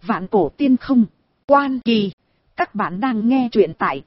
Vạn cổ tiên không. Quan Kỳ. Các bạn đang nghe truyện tại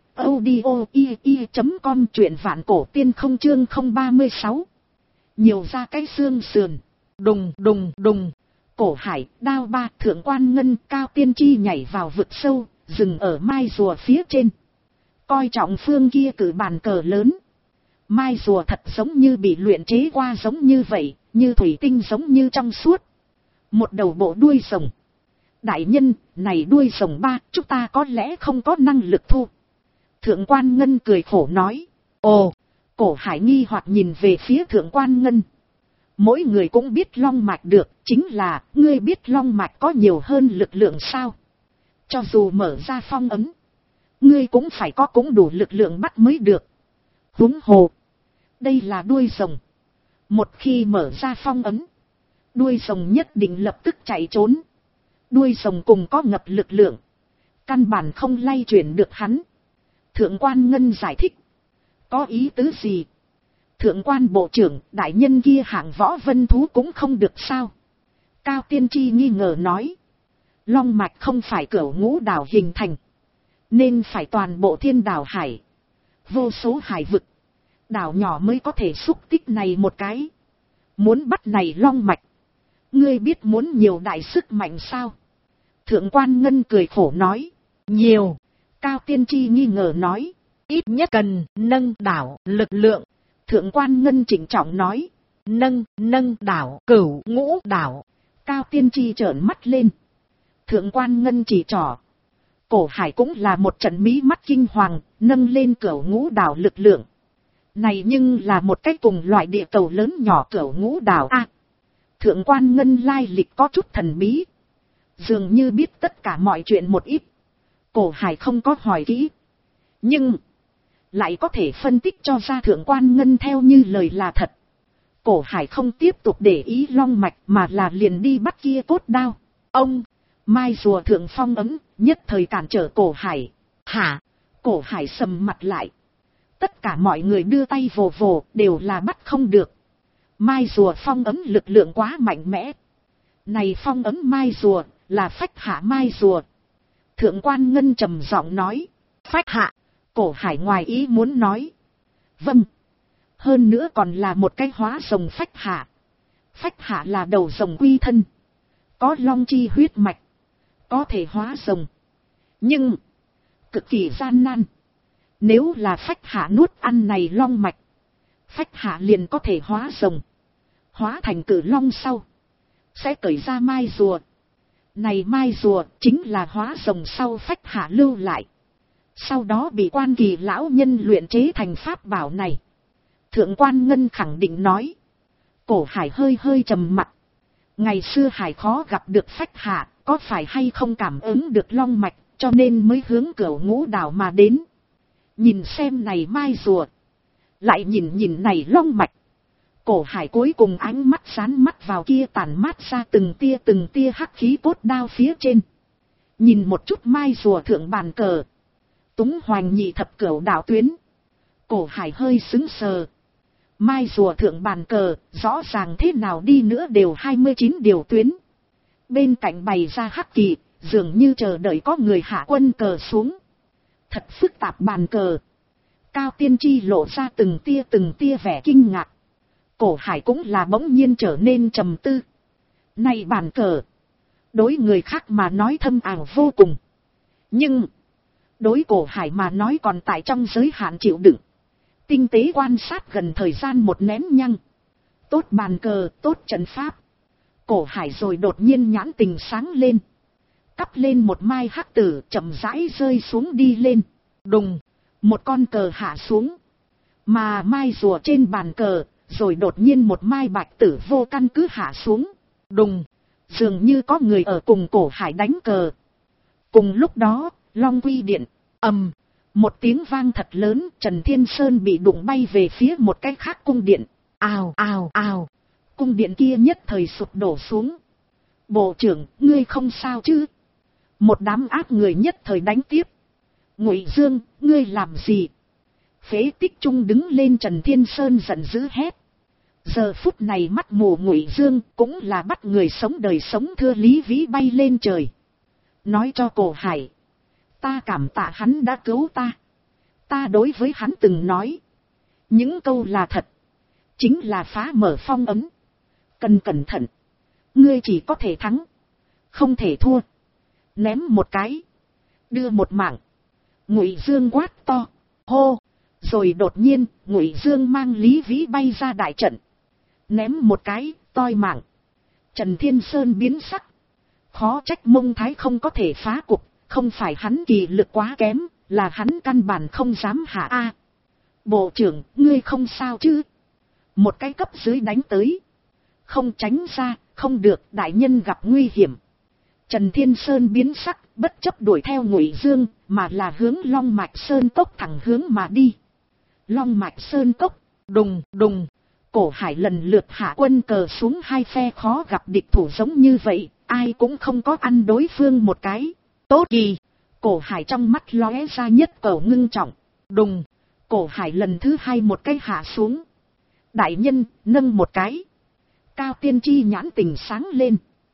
audio.com, truyện vạn cổ tiên không chương 036. Nhiều ra cái xương sườn. Đùng đùng đùng. Cổ Hải, Đao Ba, Thượng Quan Ngân, Cao Tiên Tri nhảy vào vực sâu, dừng ở mai rùa phía trên. Coi trọng phương kia cử bàn cờ lớn. Mai rùa thật giống như bị luyện chế qua giống như vậy, như thủy tinh giống như trong suốt. Một đầu bộ đuôi rồng. Đại nhân, này đuôi rồng ba, chúng ta có lẽ không có năng lực thu. Thượng Quan Ngân cười khổ nói. Ồ, Cổ Hải nghi hoặc nhìn về phía Thượng Quan Ngân. Mỗi người cũng biết long mạch được, chính là, ngươi biết long mạch có nhiều hơn lực lượng sao? Cho dù mở ra phong ấn, ngươi cũng phải có cũng đủ lực lượng bắt mới được. Huống hồ, đây là đuôi rồng. Một khi mở ra phong ấn, đuôi rồng nhất định lập tức chạy trốn. Đuôi rồng cùng có ngập lực lượng, căn bản không lay chuyển được hắn. Thượng Quan Ngân giải thích. Có ý tứ gì? Thượng Quan bộ trưởng, đại nhân kia hạng võ vân thú cũng không được sao? Cao Tiên Tri nghi ngờ nói. Long mạch không phải cửu ngũ đảo hình thành, nên phải toàn bộ thiên đảo hải, vô số hải vực, đảo nhỏ mới có thể xúc tích này một cái. Muốn bắt này long mạch, ngươi biết muốn nhiều đại sức mạnh sao? Thượng Quan Ngân cười khổ nói. Nhiều. Cao Tiên Tri nghi ngờ nói. Ít nhất cần nâng đảo lực lượng. Thượng Quan Ngân trịnh trọng nói. Nâng đảo cửu ngũ đảo. Cao Tiên Tri trợn mắt lên. Thượng Quan Ngân chỉ trỏ. Cổ Hải cũng là một trận mí mắt kinh hoàng, nâng lên cửu ngũ đảo lực lượng. Này nhưng là một cái cùng loại địa cầu lớn nhỏ cửu ngũ đảo a. Thượng Quan Ngân lai lịch có chút thần bí, dường như biết tất cả mọi chuyện một ít. Cổ Hải không có hỏi kỹ, nhưng lại có thể phân tích cho ra Thượng Quan Ngân theo như lời là thật. Cổ Hải không tiếp tục để ý long mạch mà là liền đi bắt kia cốt đao. Ông, mai rùa thượng phong ấm, nhất thời cản trở Cổ Hải. Hả? Cổ Hải sầm mặt lại. Tất cả mọi người đưa tay vồ vồ, đều là bắt không được. Mai rùa phong ấm lực lượng quá mạnh mẽ. Này phong ấm mai rùa, là phách hạ mai rùa. Thượng Quan Ngân trầm giọng nói. Phách hạ. Cổ Hải ngoài ý muốn nói. Vâng. Hơn nữa còn là một cái hóa rồng phách hạ. Phách hạ là đầu rồng quy thân, có long chi huyết mạch, có thể hóa rồng, nhưng cực kỳ gian nan. Nếu là phách hạ nuốt ăn này long mạch, phách hạ liền có thể hóa rồng, hóa thành cử long sau, sẽ cởi ra mai rùa. Này mai rùa chính là hóa rồng sau phách hạ lưu lại, sau đó bị Quan Kỳ lão nhân luyện chế thành pháp bảo này. Thượng Quan Ngân khẳng định nói. Cổ Hải hơi hơi trầm mặt. Ngày xưa Hải khó gặp được phách hạ, có phải hay không cảm ứng được long mạch, cho nên mới hướng cửu ngũ đảo mà đến. Nhìn xem này mai rùa, lại nhìn này long mạch. Cổ Hải cuối cùng ánh mắt dán mắt vào kia tản mát ra từng tia hắc khí cốt đao phía trên. Nhìn một chút mai rùa thượng bàn cờ, Túng Hoành nhị thập cửu đảo tuyến. Cổ Hải hơi sững sờ. Mai rùa thượng bàn cờ, rõ ràng thế nào đi nữa đều 29 điều tuyến. Bên cạnh bày ra hắc kỳ, dường như chờ đợi có người hạ quân cờ xuống. Thật phức tạp bàn cờ. Cao Tiên Tri lộ ra từng tia vẻ kinh ngạc. Cổ Hải cũng là bỗng nhiên trở nên trầm tư. Này bàn cờ, đối người khác mà nói thâm ảo vô cùng, nhưng đối Cổ Hải mà nói còn tại trong giới hạn chịu đựng. Tinh tế quan sát gần thời gian một nén nhăng. Tốt bàn cờ, tốt trận pháp. Cổ Hải rồi đột nhiên nhãn tình sáng lên. Cắp lên một mai hắc tử chậm rãi rơi xuống đi lên. Đùng, một con cờ hạ xuống. Mà mai rùa trên bàn cờ, rồi đột nhiên một mai bạch tử vô căn cứ hạ xuống. Đùng, dường như có người ở cùng Cổ Hải đánh cờ. Cùng lúc đó, Long Quy Điện, ầm. Một tiếng vang thật lớn, Trần Thiên Sơn bị đụng bay về phía một cái khác cung điện. Ào ào ào. Cung điện kia nhất thời sụp đổ xuống. Bộ trưởng, ngươi không sao chứ? Một đám ác người nhất thời đánh tiếp. Ngụy Dương, ngươi làm gì? Phế Tích Trung đứng lên, Trần Thiên Sơn giận dữ hét. Giờ phút này mắt mù Ngụy Dương cũng là bắt người sống đời sống thưa lý vĩ bay lên trời. nói cho cổ hải. Ta cảm tạ hắn đã cứu ta. Ta đối với hắn từng nói. Những câu là thật. Chính là phá mở phong ấn. Cần cẩn thận. Ngươi chỉ có thể thắng. Không thể thua. Ném một cái. Đưa một mạng. Ngụy Dương quát to. Hô. Rồi đột nhiên Ngụy Dương mang Lý Vĩ bay ra đại trận. Ném một cái. Toi mạng. Trần Thiên Sơn biến sắc. Khó trách Mông Thái không có thể phá cục. Không phải hắn kỳ lực quá kém. Là hắn căn bản không dám hạ a. Bộ trưởng, ngươi không sao chứ? Một cái cấp dưới đánh tới. Không tránh ra, không được, đại nhân gặp nguy hiểm. Trần Thiên Sơn biến sắc, bất chấp đuổi theo Ngụy Dương, mà là hướng Long Mạch Sơn Cốc thẳng hướng mà đi. Long Mạch Sơn Cốc, đùng đùng. Cổ Hải lần lượt hạ quân cờ xuống, hai phe khó gặp địch thủ giống như vậy, ai cũng không có ăn đối phương một cái. Tốt kỳ. Cổ Hải trong mắt lóe ra nhất cầu ngưng trọng. Đùng. Cổ Hải lần thứ hai một cái hạ xuống. Đại nhân, nâng một cái. Cao Tiên Chi nhãn tình sáng lên.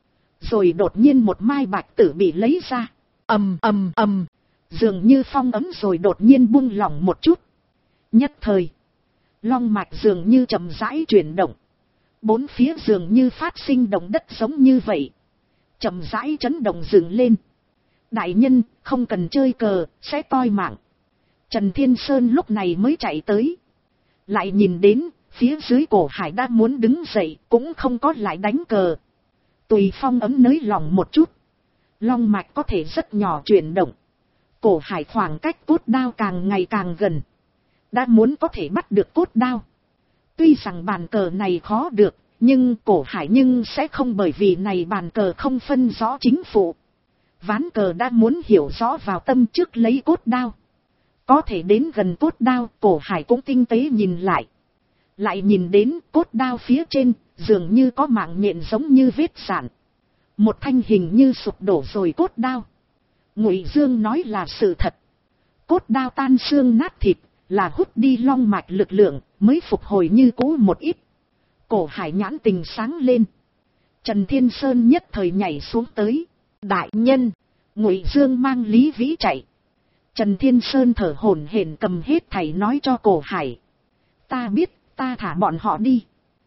Rồi đột nhiên một mai bạch tử bị lấy ra. Ầm ầm ầm. Dường như phong ấm rồi đột nhiên buông lỏng một chút. Nhất thời. Long mạch dường như chậm rãi chuyển động. Bốn phía dường như phát sinh động đất giống như vậy. Chậm rãi chấn động dừng lên. Đại nhân, không cần chơi cờ, sẽ toi mạng. Trần Thiên Sơn lúc này mới chạy tới. Lại nhìn đến, phía dưới Cổ Hải đã muốn đứng dậy, cũng không có lại đánh cờ. Tùy phong ấm nới lỏng một chút. Long mạch có thể rất nhỏ chuyển động. Cổ Hải khoảng cách cốt đao càng ngày càng gần. Đã muốn có thể bắt được cốt đao. Tuy rằng bàn cờ này khó được, nhưng Cổ Hải nhưng sẽ không bởi vì này bàn cờ không phân rõ chính phụ. Ván cờ đã muốn hiểu rõ vào tâm trước lấy cốt đao. Có thể đến gần cốt đao, Cổ Hải cũng tinh tế nhìn lại. Lại nhìn đến cốt đao phía trên, dường như có mạng nhện giống như vết sạn. Một thanh hình như sụp đổ rồi cốt đao. Ngụy Dương nói là sự thật. Cốt đao tan xương nát thịt, là hút đi long mạch lực lượng, mới phục hồi như cũ một ít. Cổ Hải nhãn tình sáng lên. Trần Thiên Sơn nhất thời nhảy xuống tới. Đại nhân, Ngụy Dương mang Lý Vĩ chạy. Trần Thiên Sơn thở hổn hển cầm hết thảy nói cho Cổ Hải. Ta biết, ta thả bọn họ đi.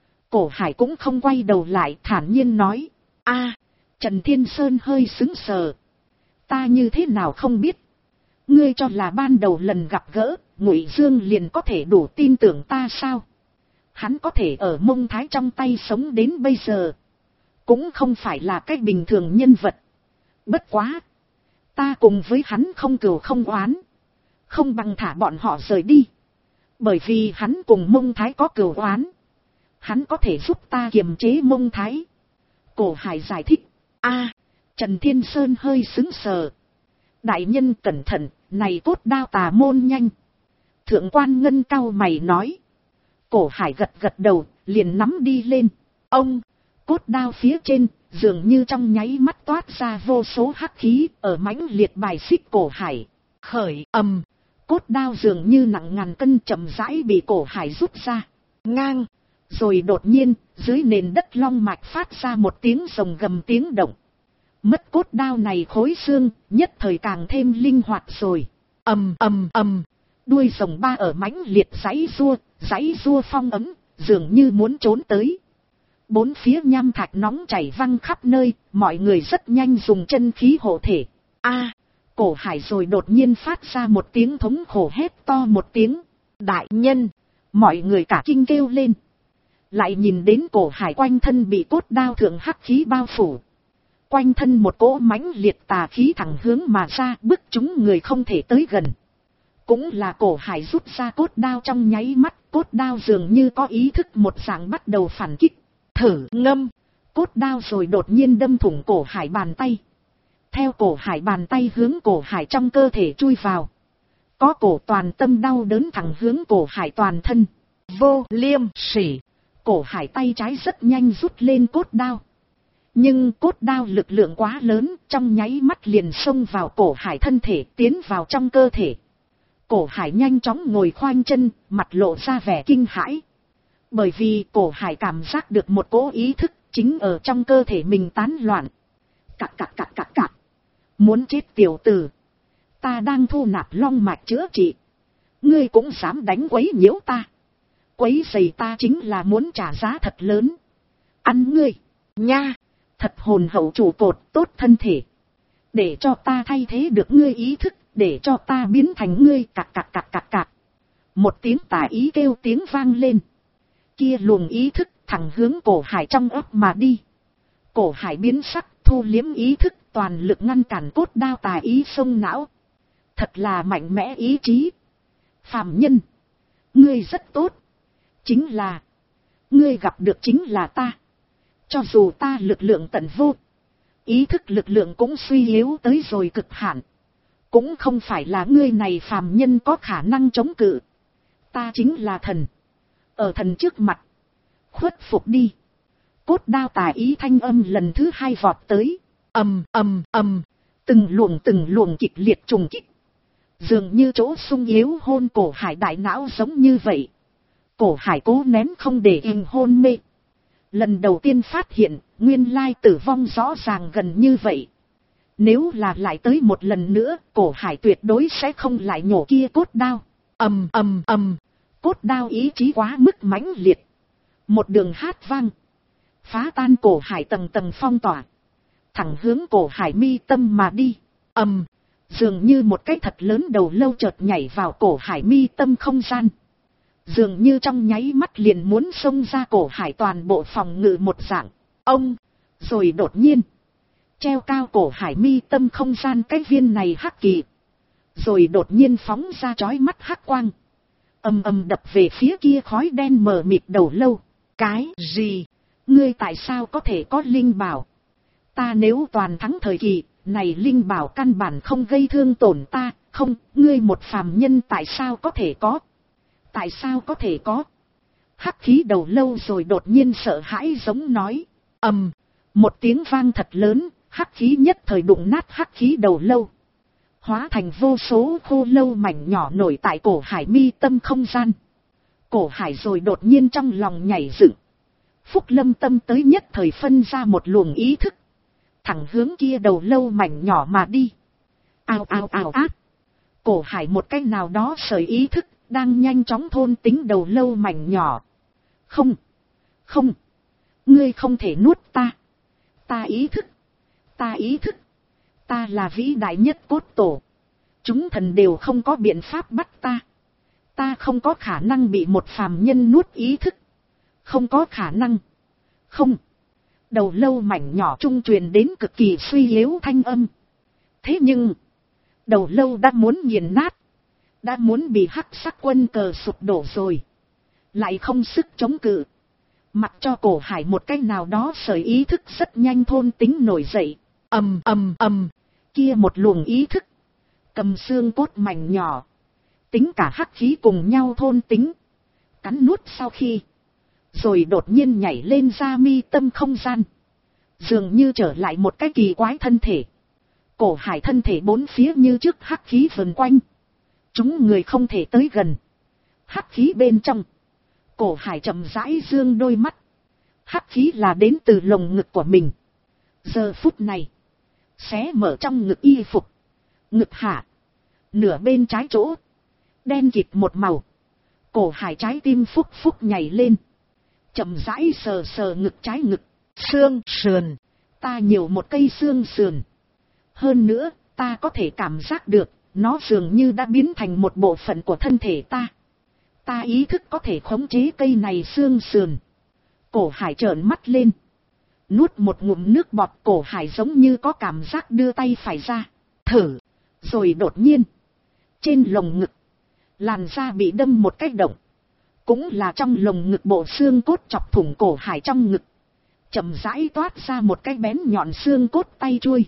Cổ Hải cũng không quay đầu lại, thản nhiên nói. A, Trần Thiên Sơn hơi sững sờ. Ta như thế nào không biết. Ngươi cho là ban đầu lần gặp gỡ, Ngụy Dương liền có thể đủ tin tưởng ta sao? Hắn có thể ở Mông Thái trong tay sống đến bây giờ. Cũng không phải là cách bình thường nhân vật. Bất quá. Ta cùng với hắn không cừu không oán. Không bằng thả bọn họ rời đi. Bởi vì hắn cùng Mông Thái có cừu oán. Hắn có thể giúp ta kiềm chế Mông Thái. Cổ Hải giải thích. A, Trần Thiên Sơn hơi sững sờ. Đại nhân cẩn thận, này cốt đao tà môn nhanh. Thượng quan Ngân cau mày nói. Cổ Hải gật gật đầu, liền nắm đi lên. Ông, cốt đao phía trên, dường như trong nháy mắt toát ra vô số hắc khí, ở mãnh liệt bài xích Cổ Hải. Khởi ầm, cốt đao dường như nặng ngàn cân chậm rãi bị Cổ Hải rút ra. Ngang, rồi đột nhiên, dưới nền đất long mạch phát ra một tiếng rồng gầm tiếng động. Mất cốt đao này khối xương, nhất thời càng thêm linh hoạt rồi. Ầm ầm ầm, đuôi rồng ba ở mãnh liệt giãy giụa phong ấm, dường như muốn trốn tới. Bốn phía nham thạch nóng chảy văng khắp nơi, mọi người rất nhanh dùng chân khí hộ thể. A, Cổ Hải rồi đột nhiên phát ra một tiếng thống khổ hét to một tiếng. Đại nhân, mọi người cả kinh kêu lên. Lại nhìn đến Cổ Hải quanh thân bị cốt đao thượng hắc khí bao phủ. Quanh thân một cỗ mãnh liệt tà khí thẳng hướng mà ra, bức chúng người không thể tới gần. Cũng là Cổ Hải rút ra cốt đao trong nháy mắt, cốt đao dường như có ý thức một dạng bắt đầu phản kích. Thử ngâm, cốt đao rồi đột nhiên đâm thủng Cổ Hải bàn tay. Theo Cổ Hải bàn tay hướng Cổ Hải trong cơ thể chui vào. Có cổ toàn tâm đau đớn thẳng hướng Cổ Hải toàn thân. Vô liêm sỉ. Cổ Hải tay trái rất nhanh rút lên cốt đao. Nhưng cốt đao lực lượng quá lớn, trong nháy mắt liền xông vào Cổ Hải thân thể, tiến vào trong cơ thể. Cổ Hải nhanh chóng ngồi khoanh chân, mặt lộ ra vẻ kinh hãi. Bởi vì Cổ Hải cảm giác được một cỗ ý thức chính ở trong cơ thể mình tán loạn. Cạc cạc cạc cạc cạc. Muốn chết tiểu tử. Ta đang thu nạp long mạch chữa trị. Ngươi cũng dám đánh quấy nhiễu ta. Quấy rầy ta chính là muốn trả giá thật lớn. Ăn ngươi, nha, thật hồn hậu trụ cột tốt thân thể. Để cho ta thay thế được ngươi ý thức, để cho ta biến thành ngươi cạc cạc cạc cạc cạc. Một tiếng tà ý kêu tiếng vang lên. Kia luồng ý thức thẳng hướng cổ hải trong ấp mà đi. Cổ hải biến sắc, thu liếm ý thức, toàn lực ngăn cản cốt đao tà ý xông não. Thật là mạnh mẽ ý chí. Phàm nhân, ngươi rất tốt. Chính là, ngươi gặp được chính là ta. Cho dù ta lực lượng tận vô, ý thức lực lượng cũng suy yếu tới rồi cực hạn. Cũng không phải là ngươi này phàm nhân có khả năng chống cự. Ta chính là thần. Ở thần trước mặt, khuất phục đi. Cốt đao tà ý thanh âm lần thứ hai vọt tới. Ầm ầm ầm, từng luồng kịch liệt trùng kích. Dường như chỗ sung yếu hôn cổ hải đại não giống như vậy. Cổ hải cố nén không để hình hôn mê. Lần đầu tiên phát hiện, nguyên lai tử vong rõ ràng gần như vậy. Nếu là lại tới một lần nữa, cổ hải tuyệt đối sẽ không lại nhổ kia cốt đao. Ầm ầm ầm, cốt đao ý chí quá mức mãnh liệt. Một đường hát vang, phá tan cổ hải tầng tầng phong tỏa, thẳng hướng cổ hải mi tâm mà đi. Ầm, dường như một cái thật lớn đầu lâu chợt nhảy vào cổ hải mi tâm không gian. Dường như trong nháy mắt liền muốn xông ra cổ hải toàn bộ phòng ngự một dạng. Ông, rồi đột nhiên, treo cao cổ hải mi tâm không gian cái viên này hắc kỳ. Rồi đột nhiên phóng ra chói mắt hắc quang. Ầm ầm đập về phía kia khói đen mờ mịt đầu lâu. Cái gì? Ngươi tại sao có thể có linh bảo? Ta nếu toàn thắng thời kỳ, này linh bảo căn bản không gây thương tổn ta. Không, ngươi một phàm nhân tại sao có thể có? Tại sao có thể có? Hắc khí đầu lâu rồi đột nhiên sợ hãi giống nói. Ầm, một tiếng vang thật lớn, hắc khí nhất thời đụng nát hắc khí đầu lâu. Hóa thành vô số khô lâu mảnh nhỏ nổi tại cổ hải mi tâm không gian. Cổ hải rồi đột nhiên trong lòng nhảy dựng. Phúc Lâm tâm tới nhất thời phân ra một luồng ý thức. Thẳng hướng kia đầu lâu mảnh nhỏ mà đi. Ao ao ao át. Cổ hải một cách nào đó sợi ý thức, đang nhanh chóng thôn tính đầu lâu mảnh nhỏ. Không. Không. Ngươi không thể nuốt ta. Ta ý thức. Ta ý thức. Ta là vĩ đại nhất cốt tổ. Chúng thần đều không có biện pháp bắt ta. Ta không có khả năng bị một phàm nhân nuốt ý thức. Không có khả năng. Không. Đầu lâu mảnh nhỏ trung truyền đến cực kỳ suy yếu thanh âm. Thế nhưng, đầu lâu đã muốn nghiền nát. Đã muốn bị hắc sắc quân cờ sụp đổ rồi. Lại không sức chống cự. Mặc cho cổ hải một cách nào đó sợi ý thức rất nhanh thôn tính nổi dậy. Ầm ầm ầm. Kia một luồng ý thức. Cầm xương cốt mảnh nhỏ. Tính cả hắc khí cùng nhau thôn tính. Cắn nuốt sau khi. Rồi đột nhiên nhảy lên ra mi tâm không gian. Dường như trở lại một cái kỳ quái thân thể. Cổ hải thân thể bốn phía như trước hắc khí vần quanh. Chúng người không thể tới gần. Hắc khí bên trong. Cổ hải chậm rãi dương đôi mắt. Hắc khí là đến từ lồng ngực của mình. Giờ phút này. Xé mở trong ngực y phục. Ngực hạ. Nửa bên trái chỗ. Đen kịt một màu. Cổ hải trái tim phúc phúc nhảy lên. Chậm rãi sờ sờ ngực trái ngực. Xương sườn. Ta nhiều một cây xương sườn. Hơn nữa, ta có thể cảm giác được. Nó dường như đã biến thành một bộ phận của thân thể ta. Ta ý thức có thể khống chế cây này xương sườn. Cổ hải trợn mắt lên. Nuốt một ngụm nước bọt, cổ hải giống như có cảm giác đưa tay phải ra. Thử. Rồi đột nhiên. Trên lồng ngực. Làn da bị đâm một cái động. Cũng là trong lồng ngực bộ xương cốt chọc thủng cổ hải trong ngực. Chậm rãi toát ra một cái bén nhọn xương cốt tay chuôi.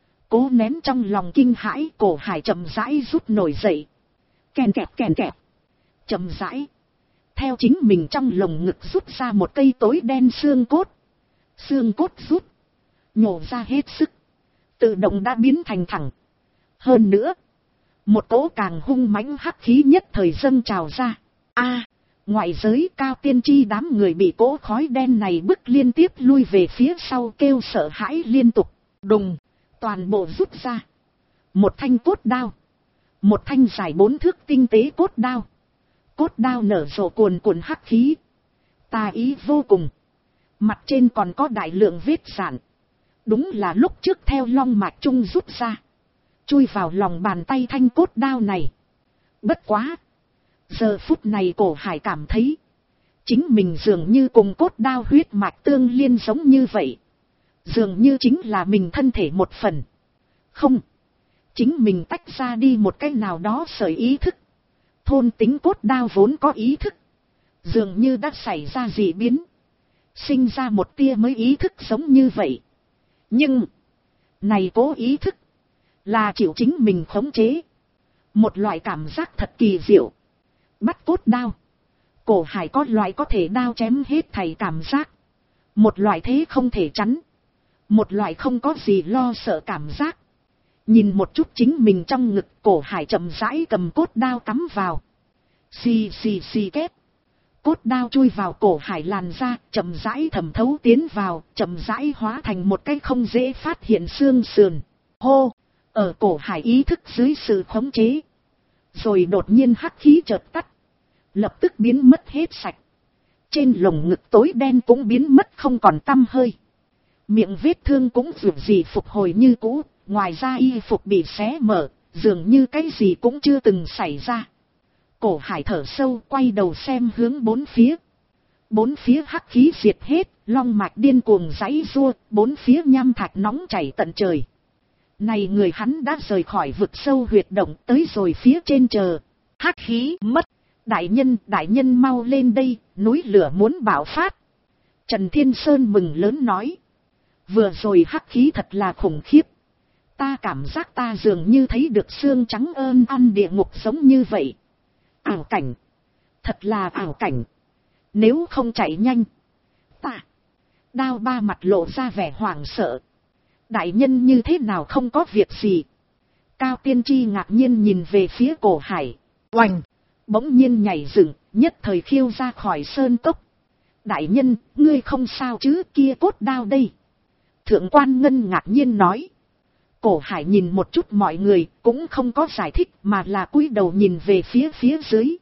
Cố nén trong lòng kinh hãi, cổ hải chậm rãi rút nổi dậy. Kèn kẹp. Chậm rãi. Theo chính mình trong lồng ngực rút ra một cây tối đen xương cốt. Xương cốt rút. Nhổ ra hết sức. Tự động đã biến thành thẳng. Hơn nữa. Một cỗ càng hung mãnh hắc khí nhất thời dâng trào ra. Ngoại giới Cao Tiên Tri đám người bị cỗ khói đen này bức liên tiếp lui về phía sau kêu sợ hãi liên tục. Đùng. Toàn bộ rút ra. một thanh cốt đao, một thanh dài 4 thước tinh tế cốt đao. Cốt đao nở rộ cuồn cuộn hắc khí, tà ý vô cùng, mặt trên còn có đại lượng vết rạn, đúng là lúc trước theo long mạch trung rút ra, chui vào lòng bàn tay thanh cốt đao này. Bất quá, giờ phút này Cổ Hải cảm thấy, chính mình dường như cùng cốt đao huyết mạch tương liên giống như vậy, dường như chính là mình thân thể một phần. Không, chính mình tách ra đi một cái nào đó sợi ý thức, thôn tính cốt đao vốn có ý thức, dường như đã xảy ra dị biến, sinh ra một tia mới ý thức giống như vậy. Nhưng, này cố ý thức, là chịu chính mình khống chế. Một loại cảm giác thật kỳ diệu. Bắt cốt đao, Cổ Hải có loại có thể đao chém hết thảy cảm giác. Một loại thế không thể chắn. Một loại không có gì lo sợ cảm giác. Nhìn một chút chính mình trong ngực, Cổ Hải chậm rãi cầm cốt đao cắm vào. Xì xì xì két. Cốt đao chui vào Cổ Hải làn da, chậm rãi thẩm thấu tiến vào, chậm rãi hóa thành một cái không dễ phát hiện xương sườn. Hô! Ở Cổ Hải ý thức dưới sự khống chế. Rồi đột nhiên hắc khí chợt tắt. Lập tức biến mất hết sạch. Trên lồng ngực tối đen cũng biến mất không còn tăm hơi. Miệng vết thương cũng dù gì phục hồi như cũ. Ngoài ra y phục bị xé mở, dường như cái gì cũng chưa từng xảy ra. Cổ Hải thở sâu, quay đầu xem hướng bốn phía. Bốn phía hắc khí diệt hết, long mạch điên cuồng giãy giụa, bốn phía nham thạch nóng chảy tận trời. Này người hắn đã rời khỏi vực sâu huyệt động, tới rồi phía trên chờ. Hắc khí mất. Đại nhân mau lên đây, núi lửa muốn bạo phát. Trần Thiên Sơn mừng lớn nói. Vừa rồi hắc khí thật là khủng khiếp. Ta cảm giác ta dường như thấy được xương trắng ơn ăn địa ngục giống như vậy. Ảo cảnh. Thật là ảo cảnh. Nếu không chạy nhanh. Ta. Đao ba mặt lộ ra vẻ hoảng sợ. Đại nhân như thế nào không có việc gì. Cao Tiên Tri ngạc nhiên nhìn về phía Cổ Hải. Oành. Bỗng nhiên nhảy dựng, nhất thời khiêu ra khỏi sơn cốc. Đại nhân, ngươi không sao chứ, kia cốt đao đây. Thượng quan Ngân ngạc nhiên nói. Cổ Hải nhìn một chút mọi người, cũng không có giải thích mà là cúi đầu nhìn về phía dưới.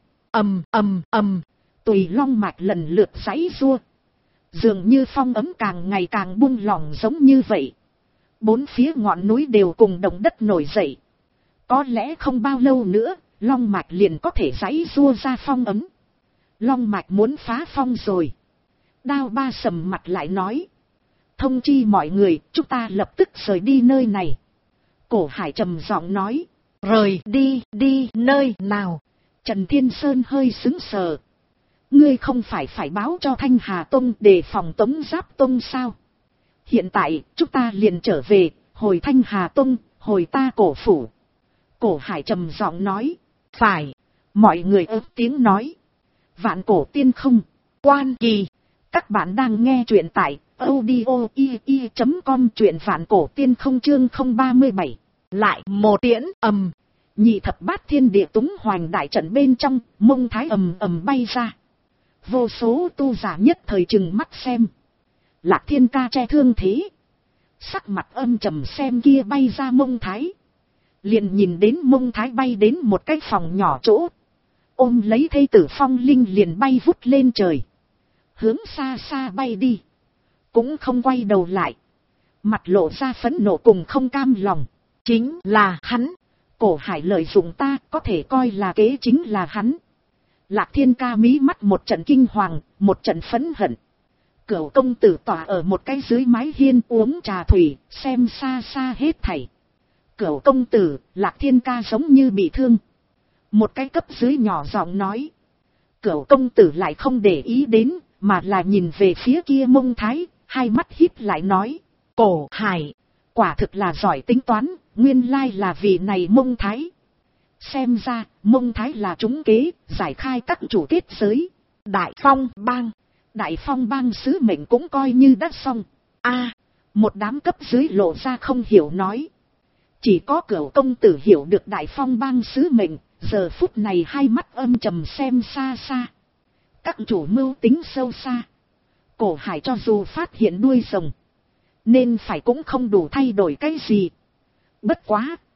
Tùy long mạch lần lượt giãy giụa. Dường như phong ấm càng ngày càng buông lỏng giống như vậy. Bốn phía ngọn núi đều cùng động đất nổi dậy. Có lẽ không bao lâu nữa, long mạch liền có thể giãy giụa ra phong ấm. Long mạch muốn phá phong rồi. Đao ba sầm mặt lại nói. Thông chi mọi người, chúng ta lập tức rời đi nơi này. Cổ Hải trầm giọng nói. Rời đi nơi nào? Trần Thiên Sơn hơi sững sờ. Ngươi không phải báo cho Thanh Hà Tông để phòng Tống Giáp Tông sao? Hiện tại, chúng ta liền trở về, hồi Thanh Hà Tông, hồi ta Cổ phủ. Cổ Hải trầm giọng nói. Phải. Mọi người ớt tiếng nói. Vạn Cổ Tiên Không. Quan Kỳ. Các bạn đang nghe truyện tại audio.com, truyện Vạn Cổ Tiên Không chương 037. Lại một tiễn ầm. Nhị thập bát thiên địa túng hoành đại trận bên trong, mông thái ầm bay ra. Vô số tu giả nhất thời chừng mắt xem. Lạc Thiên Ca che thương thế. Sắc mặt âm trầm xem kia bay ra mông thái. Liền nhìn đến mông thái bay đến một cái phòng nhỏ chỗ. Ôm lấy thây tử Phong Linh liền bay vút lên trời. Hướng xa xa bay đi. Cũng không quay đầu lại. Mặt lộ ra phẫn nộ cùng không cam lòng. Chính là hắn. Cổ Hải lợi dụng ta, có thể coi là kế chính là hắn. Lạc Thiên Ca mí mắt một trận kinh hoàng, một trận phẫn hận. Cửu công tử tỏa ở một cái dưới mái hiên uống trà thủy, xem xa xa hết thảy. Cửu công tử, Lạc Thiên Ca giống như bị thương. Một cái cấp dưới nhỏ giọng nói. Cửu công tử lại không để ý đến, mà là nhìn về phía kia mông thái, hai mắt híp lại nói. Cổ Hải, quả thực là giỏi tính toán, nguyên lai là vì này mông thái. Xem ra, mông thái là trúng kế, giải khai các chủ kết giới. Đại Phong bang sứ mệnh cũng coi như đã xong. Một đám cấp dưới lộ ra không hiểu nói. Chỉ có Cửu công tử hiểu được Đại Phong bang sứ mệnh, giờ phút này hai mắt âm trầm xem xa xa. Các chủ mưu tính sâu xa. Cổ Hải cho dù phát hiện đuôi rồng, nên phải cũng không đủ thay đổi cái gì. Bất quá.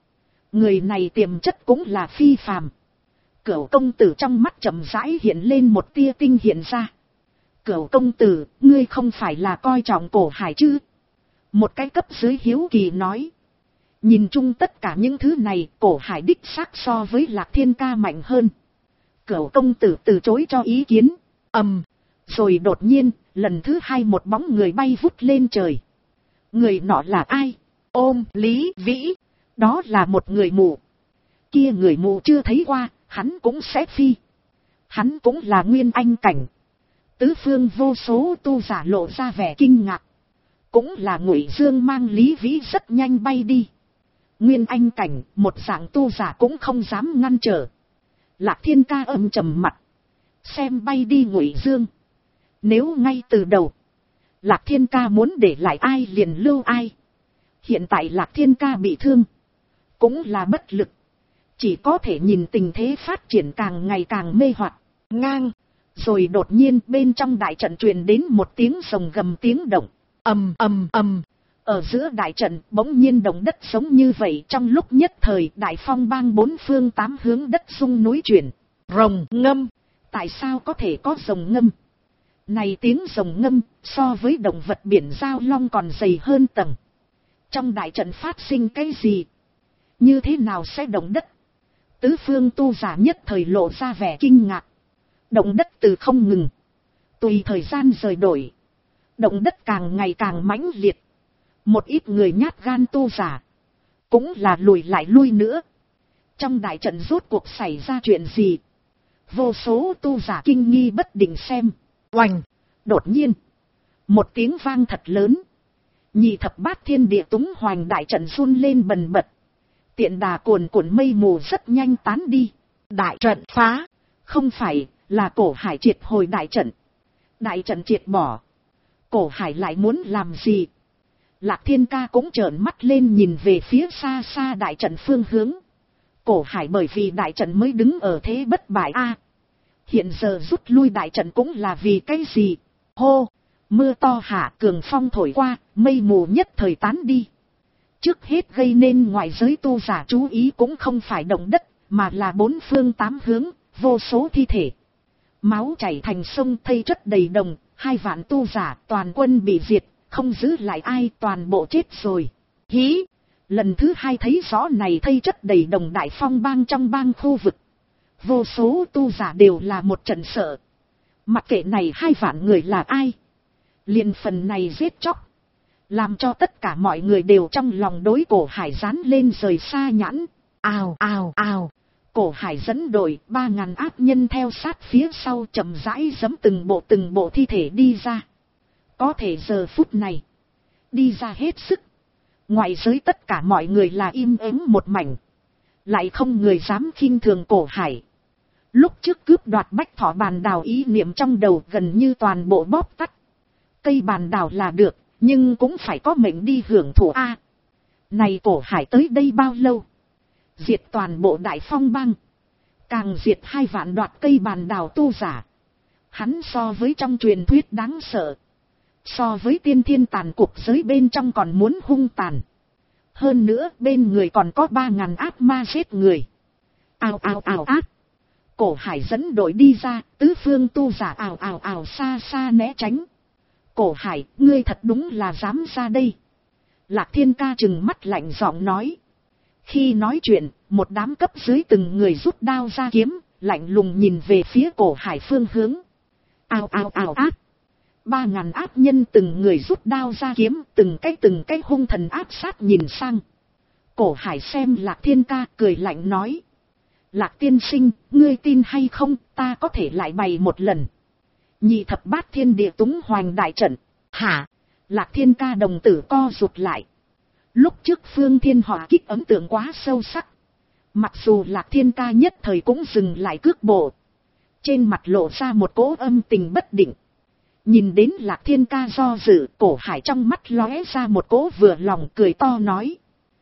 Người này tiềm chất cũng là phi phàm. Cửu công tử trong mắt chậm rãi hiện lên một tia tinh hiện ra. Cửu công tử, ngươi không phải là coi trọng Cổ Hải chứ? Một cái cấp dưới hiếu kỳ nói. Nhìn chung tất cả những thứ này, Cổ Hải đích xác so với Lạc Thiên Ca mạnh hơn. Cửu công tử từ chối cho ý kiến. Rồi đột nhiên, lần thứ hai một bóng người bay vút lên trời. Người nọ là ai? Ôm Lý Vĩ. Đó là một người mù. Kia người mù chưa thấy qua, hắn cũng sẽ phi. Hắn cũng là Nguyên Anh cảnh. Tứ phương vô số tu giả lộ ra vẻ kinh ngạc. Cũng là Ngụy Dương mang Lý Vĩ rất nhanh bay đi. Nguyên Anh cảnh, một dạng tu giả cũng không dám ngăn trở. Lạc Thiên Ca âm trầm mặt. Xem bay đi Ngụy Dương. Nếu ngay từ đầu, Lạc Thiên Ca muốn để lại ai liền lưu ai. Hiện tại Lạc Thiên Ca bị thương, cũng là bất lực. Chỉ có thể nhìn tình thế phát triển càng ngày càng mê hoặc. Ngang. Rồi đột nhiên bên trong đại trận truyền đến một tiếng rồng gầm tiếng động. Ở giữa đại trận bỗng nhiên động đất giống như vậy, trong lúc nhất thời đại phong bang bốn phương tám hướng đất rung núi chuyển. Rồng ngâm. Tại sao có thể có rồng ngâm? Này tiếng rồng ngâm so với động vật biển giao long còn dày hơn tầng. Trong đại trận phát sinh cái gì? Như thế nào sẽ động đất? Tứ phương tu giả nhất thời lộ ra vẻ kinh ngạc. Động đất từ không ngừng. Tùy thời gian rời đổi. Động đất càng ngày càng mãnh liệt. Một ít người nhát gan tu giả cũng là lùi lại lui nữa. Trong đại trận rốt cuộc xảy ra chuyện gì? Vô số tu giả kinh nghi bất định xem. Oành! Đột nhiên, một tiếng vang thật lớn. Nhị thập bát thiên địa túng hoành đại trận run lên bần bật. Tiện đà cuồn cuộn mây mù rất nhanh tán đi. Đại trận phá. Không phải là Cổ Hải triệt hồi đại trận. Đại trận triệt bỏ. Cổ Hải lại muốn làm gì? Lạc Thiên Ca cũng trợn mắt lên nhìn về phía xa xa đại trận phương hướng. Cổ Hải bởi vì đại trận mới đứng ở thế bất bại a. Hiện giờ rút lui đại trận cũng là vì cái gì? Hô! Mưa to hạ, cường phong thổi qua, mây mù nhất thời tán đi. Trước hết gây nên ngoại giới tu giả chú ý cũng không phải động đất, mà là bốn phương tám hướng, vô số thi thể. Máu chảy thành sông, thây chất đầy đồng, 2 vạn tu giả toàn quân bị diệt, không giữ lại ai, toàn bộ chết rồi. Hí! Lần thứ hai thấy rõ này thây chất đầy đồng đại phong bang trong bang khu vực. Vô số tu giả đều là một trận sợ. Mặc kệ này 2 vạn người là ai, liền phần này giết chóc, làm cho tất cả mọi người đều trong lòng đối Cổ Hải dán lên rời xa nhãn. Ào ào ào. Cổ Hải dẫn đội 3000 ác nhân theo sát phía sau chậm rãi giẫm từng bộ thi thể đi ra. Có thể giờ phút này đi ra hết sức. Ngoại giới tất cả mọi người là im ắng một mảnh. Lại không người dám khinh thường Cổ Hải. Lúc trước cướp đoạt bách thỏ bàn đào ý niệm trong đầu gần như toàn bộ bóp tắt. Cây bàn đào là được, nhưng cũng phải có mệnh đi hưởng thụ a. Này Cổ Hải tới đây bao lâu? Diệt toàn bộ đại phong bang. Càng diệt 2 vạn đoạt cây bàn đào tu giả. Hắn so với trong truyền thuyết đáng sợ. So với tiên thiên tàn cuộc giới bên trong còn muốn hung tàn. Hơn nữa bên người còn có 3000 ác ma giết người. Ào ào ào ác. Cổ Hải dẫn đội đi ra, tứ phương tu giả ào ào ào xa xa né tránh. Cổ Hải, ngươi thật đúng là dám ra đây. Lạc Thiên Ca trừng mắt lạnh giọng nói. Khi nói chuyện, một đám cấp dưới từng người rút đao ra kiếm, lạnh lùng nhìn về phía Cổ Hải phương hướng. Ào ào ào ác. 3000 ác nhân từng người rút đao ra kiếm, từng cái hung thần áp sát nhìn sang. Cổ Hải xem Lạc Thiên Ca cười lạnh nói. Lạc tiên sinh, ngươi tin hay không, ta có thể lại bày một lần. Nhị thập bát thiên địa túng hoành đại trận. Hả? Lạc Thiên Ca đồng tử co rụt lại. Lúc trước Phương Thiên Hỏa kích ấn tượng quá sâu sắc. Mặc dù Lạc Thiên Ca nhất thời cũng dừng lại cước bộ. Trên mặt lộ ra một cỗ âm tình bất định. Nhìn đến Lạc Thiên Ca do dự, Cổ Hải trong mắt lóe ra một cỗ vừa lòng cười to nói.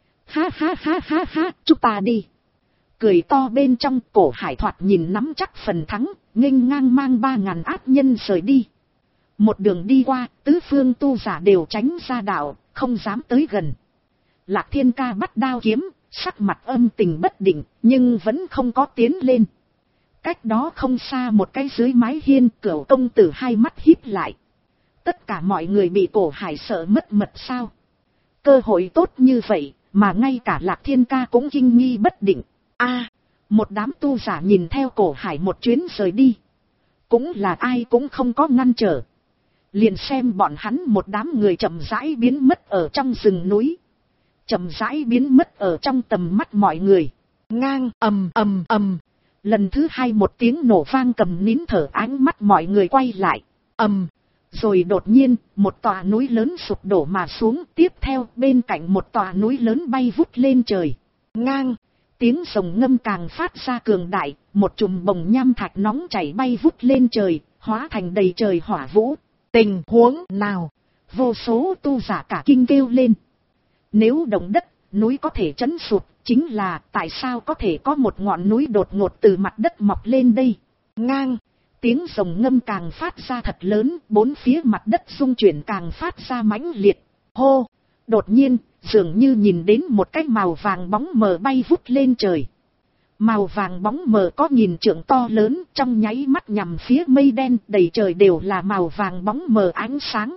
Ha ha ha ha ha, chúng ta đi. Cười to bên trong, Cổ Hải thoạt nhìn nắm chắc phần thắng, nghênh ngang mang 3000 ác nhân rời đi. Một đường đi qua, tứ phương tu giả đều tránh ra đạo, không dám tới gần. Lạc Thiên Ca bắt đao kiếm, sắc mặt âm tình bất định, nhưng vẫn không có tiến lên. Cách đó không xa một cái dưới mái hiên, Cửu công tử hai mắt híp lại. Tất cả mọi người bị Cổ Hải sợ mất mật sao? Cơ hội tốt như vậy, mà ngay cả Lạc Thiên Ca cũng kinh nghi bất định. Một đám tu giả nhìn theo Cổ Hải một chuyến rời đi. Cũng là ai cũng không có ngăn trở. Liền xem bọn hắn một đám người chậm rãi biến mất ở trong rừng núi. Chậm rãi biến mất ở trong tầm mắt mọi người. Ngang ầm ầm ầm. Lần thứ hai một tiếng nổ vang cầm nín thở, ánh mắt mọi người quay lại. Rồi đột nhiên, một tòa núi lớn sụp đổ mà xuống, tiếp theo bên cạnh một tòa núi lớn bay vút lên trời. Ngang, tiếng rồng ngâm càng phát ra cường đại, một chùm bồng nham thạch nóng chảy bay vút lên trời, hóa thành đầy trời hỏa vũ. Tình huống nào? Vô số tu giả cả kinh kêu lên. Nếu động đất, núi có thể chấn sụp, chính là tại sao có thể có một ngọn núi đột ngột từ mặt đất mọc lên đây? Ngang. Tiếng rồng ngâm càng phát ra thật lớn, bốn phía mặt đất rung chuyển càng phát ra mãnh liệt. Hô! Đột nhiên, dường như nhìn đến một cái màu vàng bóng mờ bay vút lên trời. Màu vàng bóng mờ có nghìn trượng to lớn, trong nháy mắt nhằm phía mây đen, đầy trời đều là màu vàng bóng mờ ánh sáng.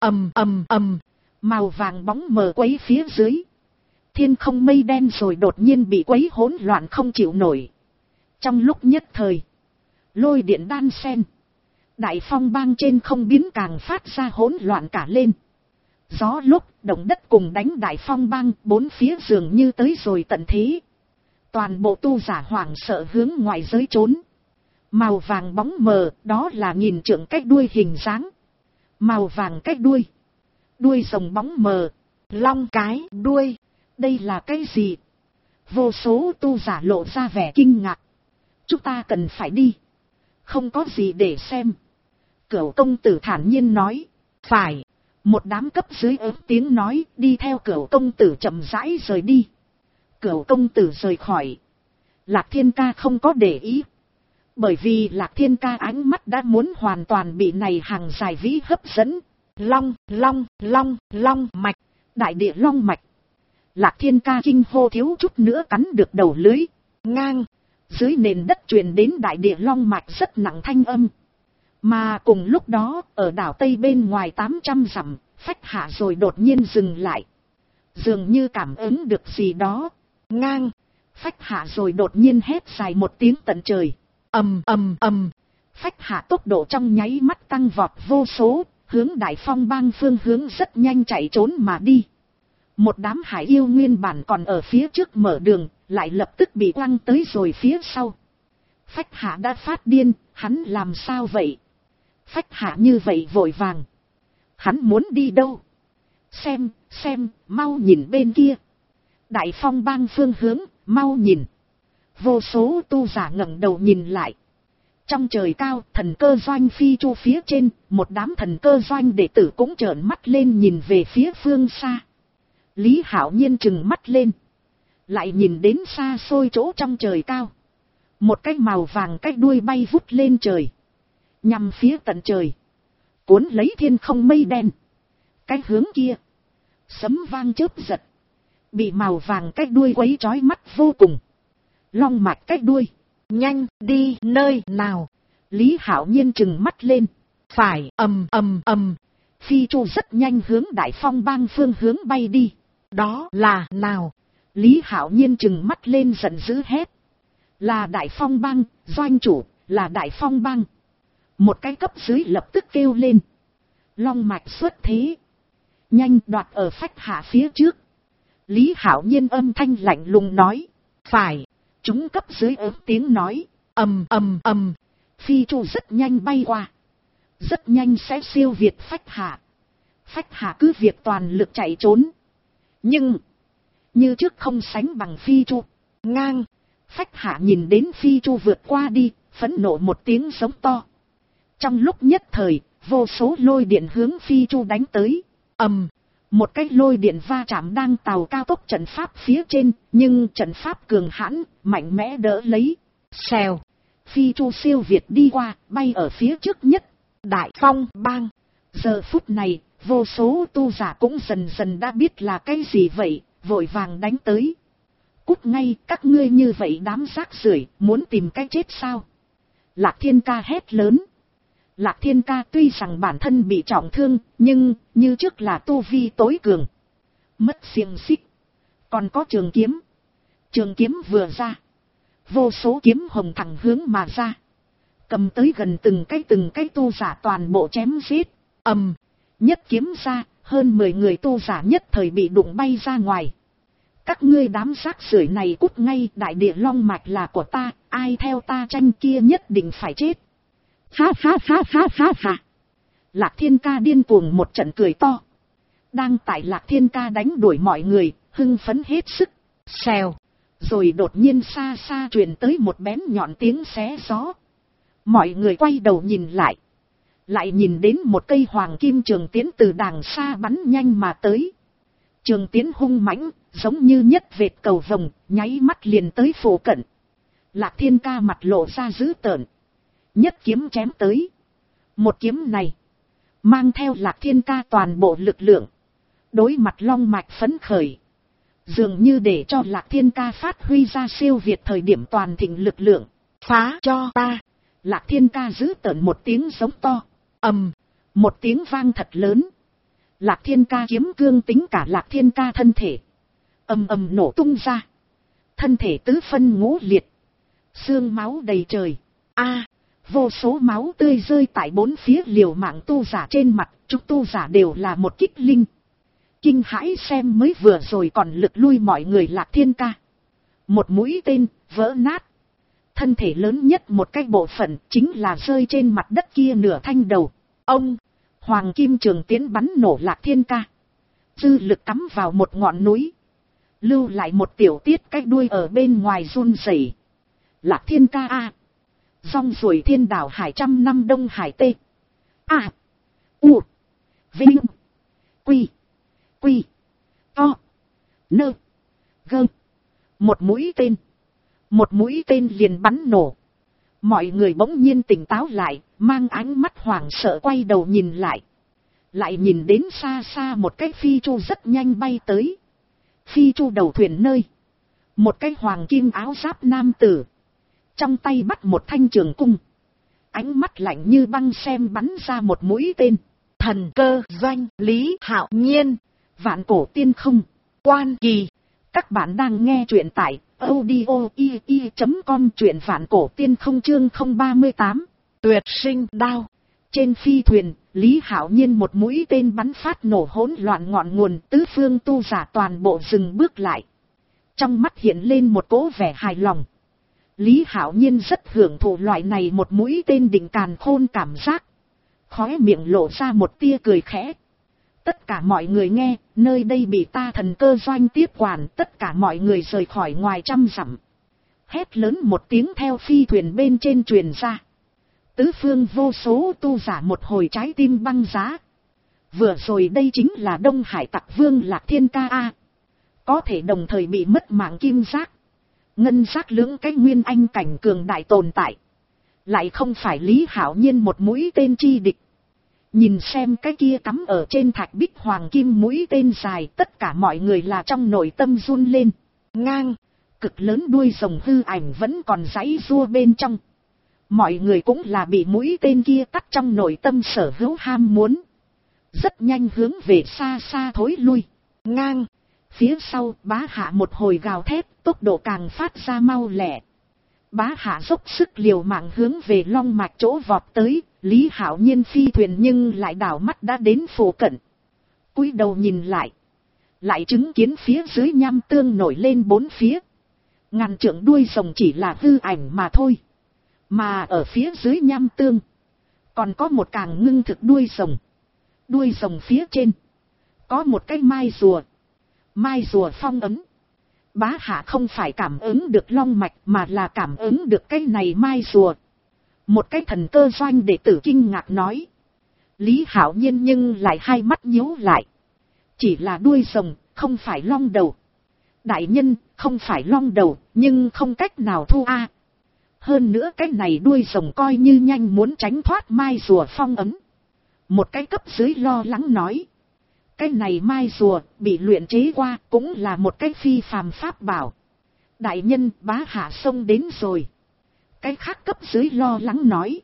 Màu vàng bóng mờ quấy phía dưới. Thiên không mây đen rồi đột nhiên bị quấy hỗn loạn không chịu nổi. Trong lúc nhất thời, lôi điện đan sen, đại phong bang trên không biến càng phát ra hỗn loạn cả lên. Gió lúc, động đất cùng đánh đại phong bang, bốn phía dường như tới rồi tận thế. Toàn bộ tu giả hoảng sợ hướng ngoài giới trốn. Màu vàng bóng mờ, đó là nghìn trượng cách đuôi hình dáng. Màu vàng cách đuôi. Đuôi rồng bóng mờ. Long cái đuôi. Đây là cái gì? Vô số tu giả lộ ra vẻ kinh ngạc. Chúng ta cần phải đi. Không có gì để xem. Cửu công tử thản nhiên nói. Phải. Một đám cấp dưới ớt tiếng nói, đi theo Cửu công tử chậm rãi rời đi. Cửu công tử rời khỏi. Lạc Thiên Ca không có để ý. Bởi vì Lạc Thiên Ca ánh mắt đã muốn hoàn toàn bị này hàng dài vĩ hấp dẫn. Long mạch. Đại địa long mạch. Lạc Thiên Ca kinh hô thiếu chút nữa cắn được đầu lưới. Ngang. Dưới nền đất truyền đến đại địa long mạch rất nặng thanh âm. Mà cùng lúc đó, ở đảo Tây bên ngoài 800 dặm, Phách Hạ rồi đột nhiên dừng lại. Dường như cảm ứng được gì đó. Ngang. Phách Hạ rồi đột nhiên hét dài một tiếng tận trời. Phách Hạ tốc độ trong nháy mắt tăng vọt vô số, hướng đại phong bang phương hướng rất nhanh chạy trốn mà đi. Một đám hải yêu nguyên bản còn ở phía trước mở đường, lại lập tức bị quăng tới rồi phía sau. Phách Hạ đã phát điên, hắn làm sao vậy? Phách Hạ như vậy vội vàng. Hắn muốn đi đâu? Xem, mau nhìn bên kia. Đại phong bang phương hướng, mau nhìn. Vô số tu giả ngẩng đầu nhìn lại. Trong trời cao, thần cơ doanh phi chu phía trên, một đám thần cơ doanh đệ tử cũng trợn mắt lên nhìn về phía phương xa. Lý Hạo Nhiên trừng mắt lên. Lại nhìn đến xa xôi chỗ trong trời cao. Một cái màu vàng cái đuôi bay vút lên trời. Nhằm phía tận trời. Cuốn lấy thiên không mây đen. Cái hướng kia. Sấm vang chớp giật. Bị màu vàng cái đuôi quấy chói mắt vô cùng. Long mạch cái đuôi. Nhanh đi nơi nào. Lý Hạo Nhiên trừng mắt lên. Phải Phi chu rất nhanh hướng đại phong bang phương hướng bay đi. Đó là nào? Lý Hạo Nhiên trừng mắt lên giận dữ hét. Là đại phong bang, doanh chủ, là đại phong bang. Một cái cấp dưới lập tức kêu lên. Long mạch xuất thế. Nhanh đoạt ở Phách Hạ phía trước. Lý Hạo Nhiên âm thanh lạnh lùng nói. Phải. Chúng cấp dưới ớt tiếng nói. Phi chu rất nhanh bay qua. Rất nhanh sẽ siêu việt Phách Hạ. Phách Hạ cứ việc toàn lực chạy trốn. Nhưng, như trước không sánh bằng Phi chu. Ngang. Phách Hạ nhìn đến Phi chu vượt qua đi, phẫn nộ một tiếng giống to. Trong lúc nhất thời, vô số lôi điện hướng Phi chu đánh tới. Một cái lôi điện va chạm đang tàu cao tốc trận pháp phía trên, nhưng trận pháp cường hãn, mạnh mẽ đỡ lấy. Xèo. Phi chu siêu việt đi qua, bay ở phía trước nhất. Đại phong bang. Giờ phút này, vô số tu giả cũng dần dần đã biết là cái gì vậy, vội vàng đánh tới. Cút ngay, các ngươi như vậy đám rác rưởi, muốn tìm cách chết sao? Lạc Thiên Ca hét lớn. Lạc Thiên Ca tuy rằng bản thân bị trọng thương, nhưng như trước là tu vi tối cường. Mất xiềng xích. Còn có trường kiếm. Trường kiếm vừa ra. Vô số kiếm hồng thẳng hướng mà ra. Cầm tới gần từng cái tu giả toàn bộ chém giết. Nhất kiếm ra, hơn 10 người tu giả nhất thời bị đụng bay ra ngoài. Các ngươi đám rác rưởi này cút ngay, đại địa long mạch là của ta, ai theo ta tranh kia nhất định phải chết. Ha ha ha ha ha ha. Lạc Thiên Ca điên cuồng một trận cười to. Đang tại Lạc Thiên Ca đánh đuổi mọi người, hưng phấn hết sức. Xèo. Rồi đột nhiên xa xa truyền tới một bén nhọn tiếng xé gió. Mọi người quay đầu nhìn lại. Lại nhìn đến một cây hoàng kim trường tiến từ đàng xa bắn nhanh mà tới. Trường tiến hung mãnh, giống như nhất vệt cầu vồng, nháy mắt liền tới phủ cận. Lạc Thiên Ca mặt lộ ra dữ tợn. Nhất kiếm chém tới. Một kiếm này, mang theo Lạc Thiên Ca toàn bộ lực lượng. Đối mặt long mạch phấn khởi. Dường như để cho Lạc Thiên Ca phát huy ra siêu việt thời điểm toàn thịnh lực lượng. Phá cho ta. Lạc Thiên Ca giữ tợn một tiếng giống to. Một tiếng vang thật lớn. Lạc Thiên Ca kiếm cương tính cả Lạc Thiên Ca thân thể. Nổ tung ra. Thân thể tứ phân ngũ liệt. Xương máu đầy trời. Vô số máu tươi rơi tại bốn phía liều mạng tu giả trên mặt. Chúng tu giả đều là một kích linh. Kinh hãi xem mới vừa rồi còn lực lui mọi người Lạc Thiên Ca. Một mũi tên, vỡ nát. Thân thể lớn nhất một cái bộ phận chính là rơi trên mặt đất kia nửa thanh đầu. Hoàng kim trường tiến bắn nổ Lạc Thiên Ca. Dư lực cắm vào một ngọn núi. Lưu lại một tiểu tiết cái đuôi ở bên ngoài run rẩy. Lạc Thiên Ca a. Rong ruổi thiên đảo hải trăm năm Đông Hải tê. U. Vinh. Quy. Quy. To. Nơ. Gơ. Một mũi tên liền bắn nổ. Mọi người bỗng nhiên tỉnh táo lại, mang ánh mắt hoảng sợ quay đầu nhìn lại. Lại nhìn đến xa xa một cái phi chu rất nhanh bay tới. Phi chu đầu thuyền nơi. Một cái hoàng kim áo giáp nam tử. Trong tay bắt một thanh trường cung. Ánh mắt lạnh như băng xem bắn ra một mũi tên. Thần cơ doanh Lý Hạo Nhiên. Vạn cổ tiên không. Quan kỳ. Các bạn đang nghe truyện tại audio.com truyện vạn cổ tiên không chương 038. Tuyệt sinh đao. Trên phi thuyền, Lý Hạo Nhiên một mũi tên bắn phát nổ hỗn loạn ngọn nguồn, tứ phương tu giả toàn bộ dừng bước lại. Trong mắt hiện lên một cỗ vẻ hài lòng. Lý Hạo Nhiên rất hưởng thụ loại này một mũi tên định càn khôn cảm giác. Khóe miệng lộ ra một tia cười khẽ. Tất cả mọi người nghe, nơi đây bị ta thần cơ doanh tiếp quản, tất cả mọi người rời khỏi ngoài trăm dặm. Hét lớn một tiếng theo phi thuyền bên trên truyền ra. Tứ phương vô số tu giả một hồi trái tim băng giá. Vừa rồi đây chính là Đông Hải Tặc Vương Lạc Thiên Ca a. Có thể đồng thời bị mất mạng kim giác. Ngân giác lưỡng cái nguyên anh cảnh cường đại tồn tại. Lại không phải Lý Hạo Nhiên một mũi tên chi địch. Nhìn xem cái kia cắm ở trên thạch bích hoàng kim mũi tên dài, tất cả mọi người là trong nội tâm run lên. Ngang, cực lớn đuôi rồng hư ảnh vẫn còn giãy giụa bên trong. Mọi người cũng là bị mũi tên kia tắt trong nội tâm sở hữu ham muốn. Rất nhanh hướng về xa xa thối lui. Ngang, phía sau bá hạ một hồi gào thét, tốc độ càng phát ra mau lẹ. Bá hạ dốc sức liều mạng hướng về long mạch chỗ vọt tới. Lý Hạo Nhiên phi thuyền nhưng lại đảo mắt đã đến phủ cận. Cúi đầu nhìn lại. Lại chứng kiến phía dưới nham tương nổi lên bốn phía. Ngàn trượng đuôi rồng chỉ là hư ảnh mà thôi. Mà ở phía dưới nham tương. Còn có một càng ngưng thực đuôi rồng. Đuôi rồng phía trên. Có một cái mai rùa. Mai rùa phong ấn. Bá hạ không phải cảm ứng được long mạch mà là cảm ứng được cái này mai rùa. Một cái thần cơ doanh đệ tử kinh ngạc nói. Lý Hạo Nhiên nhưng lại hai mắt nhíu lại. Chỉ là đuôi rồng, không phải long đầu. Đại nhân, không phải long đầu, nhưng không cách nào thu a. Hơn nữa cái này đuôi rồng coi như nhanh muốn tránh thoát mai rùa phong ấn. Một cái cấp dưới lo lắng nói. Cái này mai rùa, bị luyện chế qua, cũng là một cái phi phàm pháp bảo. Đại nhân, bá hạ xông đến rồi. Cái khác cấp dưới lo lắng nói.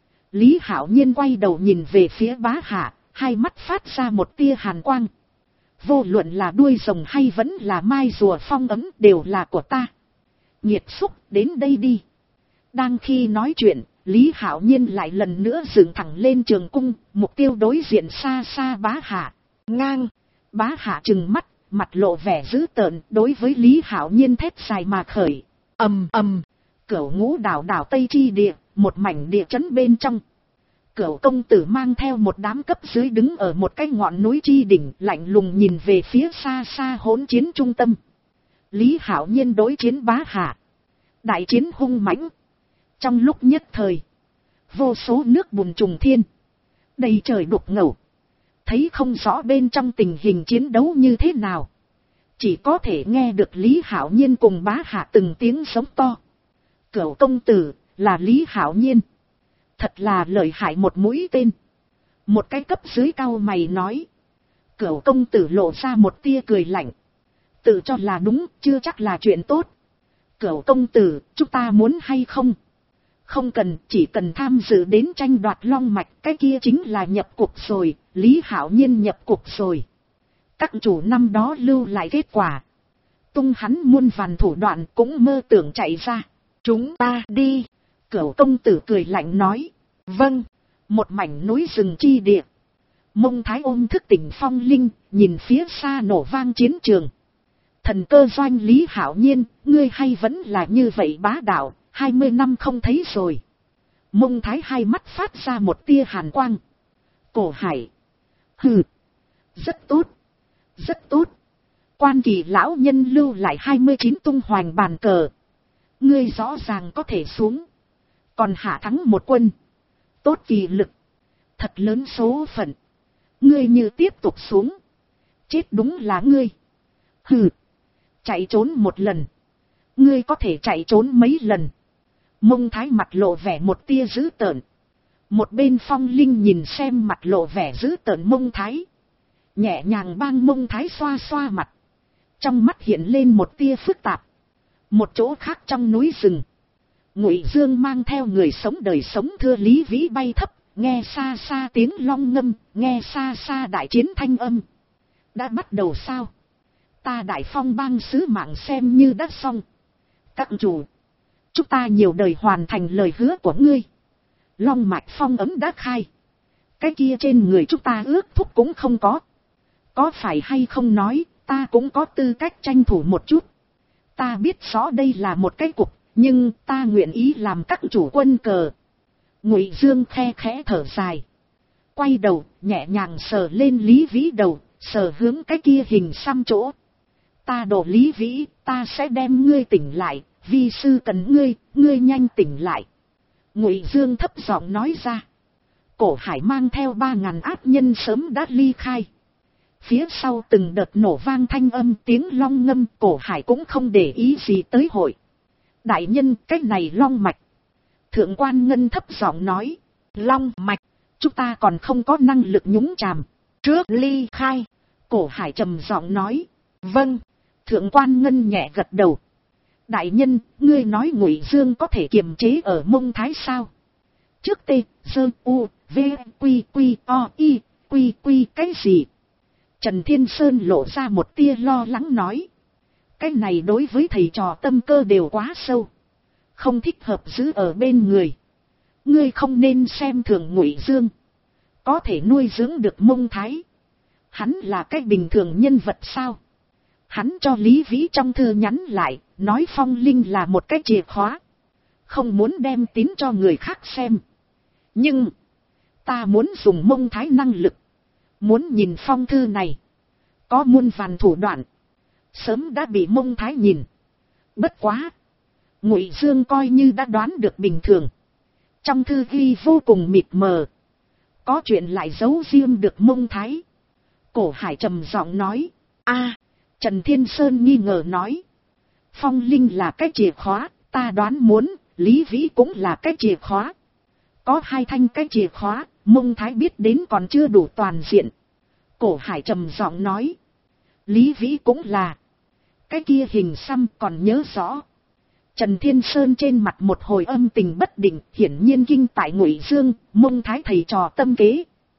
Lý Hạo Nhiên quay đầu nhìn về phía bá hạ, hai mắt phát ra một tia hàn quang. Vô luận là đuôi rồng hay vẫn là mai rùa phong ấm đều là của ta. Nhiệt xúc, đến đây đi. Đang khi nói chuyện, Lý Hạo Nhiên lại lần nữa dựng thẳng lên trường cung, mục tiêu đối diện xa xa bá hạ. Ngang, bá hạ trừng mắt, mặt lộ vẻ dữ tợn, đối với Lý Hạo Nhiên thét dài mà khởi. Ầm ầm, Cửu Ngũ đảo đảo Tây Chi địa, một mảnh địa chấn bên trong. Cửu công tử mang theo một đám cấp dưới đứng ở một cái ngọn núi chi đỉnh, lạnh lùng nhìn về phía xa xa hỗn chiến trung tâm. Lý Hạo Nhiên đối chiến bá hạ. Đại chiến hung mãnh. Trong lúc nhất thời, vô số nước bùn trùng thiên, đầy trời đục ngầu. Thấy không rõ bên trong tình hình chiến đấu như thế nào. Chỉ có thể nghe được Lý Hạo Nhiên cùng bá hạ từng tiếng sống to. Cửu công tử, là Lý Hạo Nhiên. Thật là lợi hại một mũi tên. Một cái cấp dưới cau mày nói. Cửu công tử lộ ra một tia cười lạnh. Tự cho là đúng, chưa chắc là chuyện tốt. Cửu công tử, chúng ta muốn hay không? Không cần, chỉ cần tham dự đến tranh đoạt long mạch, cái kia chính là nhập cuộc rồi. Lý Hạo Nhiên nhập cuộc rồi. Các chủ năm đó lưu lại kết quả. Tung hắn muôn vàn thủ đoạn cũng mơ tưởng chạy ra. Chúng ta đi. Cửu công tử cười lạnh nói. Vâng. Một mảnh núi rừng chi địa. Mông Thái ôm thức tỉnh phong linh, nhìn phía xa nổ vang chiến trường. Thần cơ doanh Lý Hạo Nhiên, ngươi hay vẫn là như vậy bá đạo, 20 năm không thấy rồi. Mông Thái hai mắt phát ra một tia hàn quang. Cổ Hải. Hừ. Rất tốt. Rất tốt. Quan Kỳ lão nhân lưu lại 29 tung hoành bàn cờ. Ngươi rõ ràng có thể xuống. Còn hạ thắng một quân. Tốt kỳ lực. Thật lớn số phận. Ngươi như tiếp tục xuống. Chết đúng là ngươi. Hừ. Chạy trốn một lần. Ngươi có thể chạy trốn mấy lần. Mông Thái mặt lộ vẻ một tia dữ tợn. Một bên Phong Linh nhìn xem mặt lộ vẻ dữ tợn Mông Thái. Nhẹ nhàng bang Mông Thái xoa xoa mặt. Trong mắt hiện lên một tia phức tạp. Một chỗ khác trong núi rừng. Ngụy Dương mang theo người sống đời sống thưa Lý Vĩ bay thấp. Nghe xa xa tiếng long ngâm. Nghe xa xa đại chiến thanh âm. Đã bắt đầu sao? Ta Đại Phong bang sứ mạng xem như đã xong. Các chủ. Chúng ta nhiều đời hoàn thành lời hứa của ngươi. Long mạch phong ấm đã khai. Cái kia trên người chúng ta ước thúc cũng không có. Có phải hay không nói, ta cũng có tư cách tranh thủ một chút. Ta biết rõ đây là một cái cục, nhưng ta nguyện ý làm các chủ quân cờ. Ngụy Dương khe khẽ thở dài. Quay đầu, nhẹ nhàng sờ lên Lý Vĩ đầu, sờ hướng cái kia hình xăm chỗ. Ta đổ Lý Vĩ, ta sẽ đem ngươi tỉnh lại, vi sư cần ngươi nhanh tỉnh lại. Ngụy Dương thấp giọng nói ra. Cổ Hải mang theo 3.000 áp nhân sớm đã ly khai. Phía sau từng đợt nổ vang thanh âm tiếng long ngâm, Cổ Hải cũng không để ý gì tới hội. Đại nhân, cái này long mạch. Thượng quan Ngân thấp giọng nói. Long mạch, chúng ta còn không có năng lực nhúng chàm. Trước ly khai. Cổ Hải trầm giọng nói. Vâng. Thượng quan Ngân nhẹ gật đầu. Đại nhân, ngươi nói Ngụy Dương có thể kiềm chế ở Mông Thái sao? Trước T, Dơ, U, V, Quy, Quy, O, I, Quy, Quy cái gì? Trần Thiên Sơn lộ ra một tia lo lắng nói. Cái này đối với thầy trò tâm cơ đều quá sâu. Không thích hợp giữ ở bên người. Ngươi không nên xem thường Ngụy Dương. Có thể nuôi dưỡng được Mông Thái. Hắn là cái bình thường nhân vật sao? Hắn cho Lý Vĩ trong thư nhắn lại, nói Phong Linh là một cái chìa khóa. Không muốn đem tín cho người khác xem. Nhưng, ta muốn dùng Mông Thái năng lực. Muốn nhìn phong thư này. Có muôn vàn thủ đoạn. Sớm đã bị Mông Thái nhìn. Bất quá. Ngụy Dương coi như đã đoán được bình thường. Trong thư ghi vô cùng mịt mờ. Có chuyện lại giấu riêng được Mông Thái. Cổ Hải trầm giọng nói. Trần Thiên Sơn nghi ngờ nói. Phong Linh là cái chìa khóa, ta đoán muốn, Lý Vĩ cũng là cái chìa khóa. Có hai thanh cái chìa khóa, Mông Thái biết đến còn chưa đủ toàn diện. Cổ Hải trầm giọng nói. Lý Vĩ cũng là. Cái kia hình xăm còn nhớ rõ. Trần Thiên Sơn trên mặt một hồi âm tình bất định, hiển nhiên kinh tại Ngụy Dương, Mông Thái thầy trò tâm kế.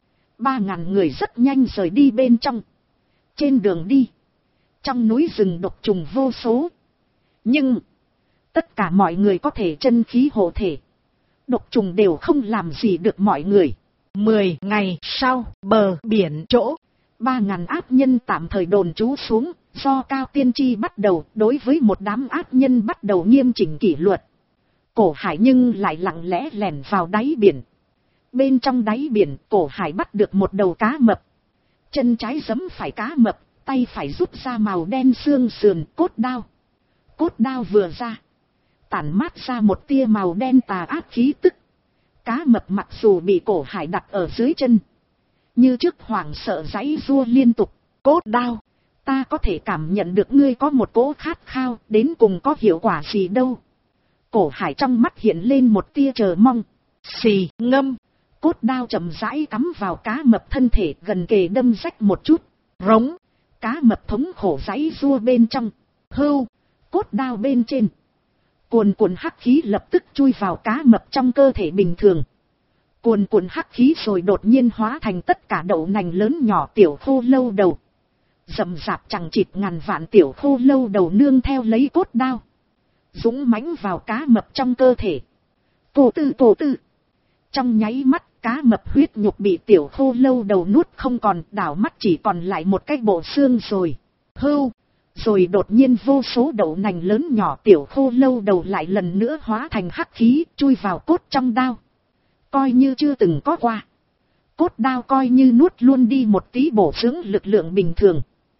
3.000 người rất nhanh rời đi bên trong. Trên đường đi, trong núi rừng độc trùng vô số. Nhưng, tất cả mọi người có thể chân khí hộ thể. Độc trùng đều không làm gì được mọi người. 10 ngày sau, bờ biển chỗ, 3.000 ác nhân tạm thời đồn trú xuống, do Cao Tiên Tri bắt đầu đối với một đám ác nhân bắt đầu nghiêm chỉnh kỷ luật. Cổ Hải nhưng lại lặng lẽ lẻn vào đáy biển. Bên trong đáy biển, Cổ Hải bắt được một đầu cá mập. Chân trái giẫm phải cá mập, tay phải rút ra màu đen xương sườn cốt đao. Cốt đao vừa ra, tản mát ra một tia màu đen tà ác khí tức. Cá mập mặc dù bị Cổ Hải đặt ở dưới chân, như trước hoảng sợ giãy giụa liên tục. Cốt đao, ta có thể cảm nhận được ngươi có một cỗ khát khao, đến cùng có hiệu quả gì đâu. Cổ Hải trong mắt hiện lên một tia chờ mong. Xì ngâm, cốt đao chậm rãi cắm vào cá mập thân thể, gần kề đâm rách một chút. Rống, cá mập thống khổ giãy giụa bên trong. Hưu, cốt đao bên trên. Cuồn cuộn hắc khí lập tức chui vào cá mập trong cơ thể bình thường. Cuồn cuộn hắc khí rồi đột nhiên hóa thành tất cả đậu nành lớn nhỏ tiểu khô lâu đầu. Rậm rạp chẳng chịt ngàn vạn tiểu khô lâu đầu nương theo lấy cốt đao, dũng mãnh vào cá mập trong cơ thể. Cổ tư. Trong nháy mắt, cá mập huyết nhục bị tiểu khô lâu đầu nuốt không còn, đảo mắt chỉ còn lại một cái bộ xương rồi. Hưu, rồi đột nhiên vô số đậu nành lớn nhỏ tiểu khô lâu đầu lại lần nữa hóa thành hắc khí, chui vào cốt trong đao. Coi như chưa từng có qua. Cốt đao coi như nuốt luôn đi một tí bổ dưỡng lực lượng bình thường.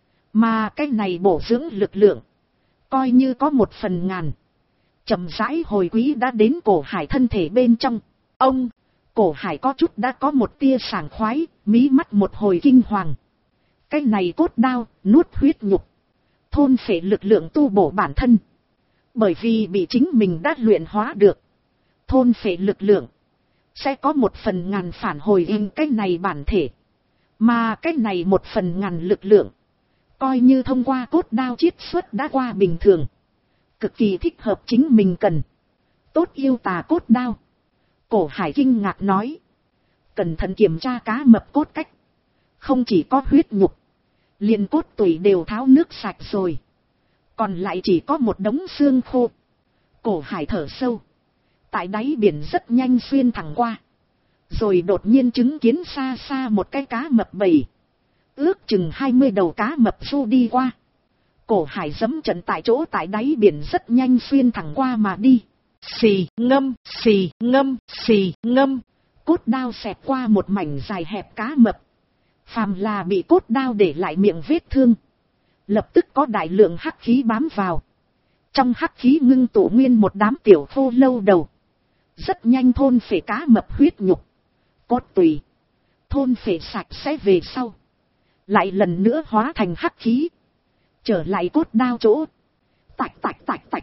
Mà cái này bổ dưỡng lực lượng, coi như có 1/1000. Chậm rãi hồi quý đã đến Cổ Hải thân thể bên trong. Ông, Cổ Hải có chút đã có một tia sảng khoái, mí mắt một hồi kinh hoàng. Cái này cốt đao, nuốt huyết nhục, thôn phệ lực lượng tu bổ bản thân. Bởi vì bị chính mình đã luyện hóa được. Thôn phệ lực lượng, sẽ có 1/1000 phản hồi in cái này bản thể. Mà cái này 1/1000 lực lượng, coi như thông qua cốt đao chiết xuất đã qua bình thường. Cực kỳ thích hợp chính mình cần. Tốt yêu tà cốt đao. Cổ Hải kinh ngạc nói. Cẩn thận kiểm tra cá mập cốt cách. Không chỉ có huyết nhục, liền cốt tủy đều tháo nước sạch rồi. Còn lại chỉ có một đống xương khô. Cổ Hải thở sâu. Tại đáy biển rất nhanh xuyên thẳng qua. Rồi đột nhiên chứng kiến xa xa một cái cá mập bầy. Ước chừng 20 đầu cá mập du đi qua. Cổ Hải giẫm trận tại chỗ tại đáy biển rất nhanh xuyên thẳng qua mà đi. Xì ngâm, xì ngâm, xì ngâm. Cốt đao xẹt qua một mảnh dài hẹp cá mập. Phàm là bị cốt đao để lại miệng vết thương, lập tức có đại lượng hắc khí bám vào. Trong hắc khí ngưng tụ nguyên một đám tiểu khô lâu đầu. Rất nhanh thôn phệ cá mập huyết nhục, cốt tủy. Thôn phệ sạch sẽ về sau, lại lần nữa hóa thành hắc khí, trở lại cốt đao chỗ. Tạch.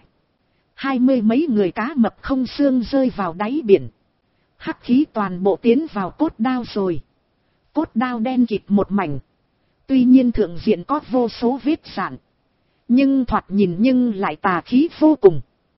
20 mấy người cá mập không xương rơi vào đáy biển. Hắc khí toàn bộ tiến vào cốt đao rồi. Cốt đao đen kịt một mảnh. Tuy nhiên thượng diện có vô số vết rạn, nhưng thoạt nhìn nhưng lại tà khí vô cùng.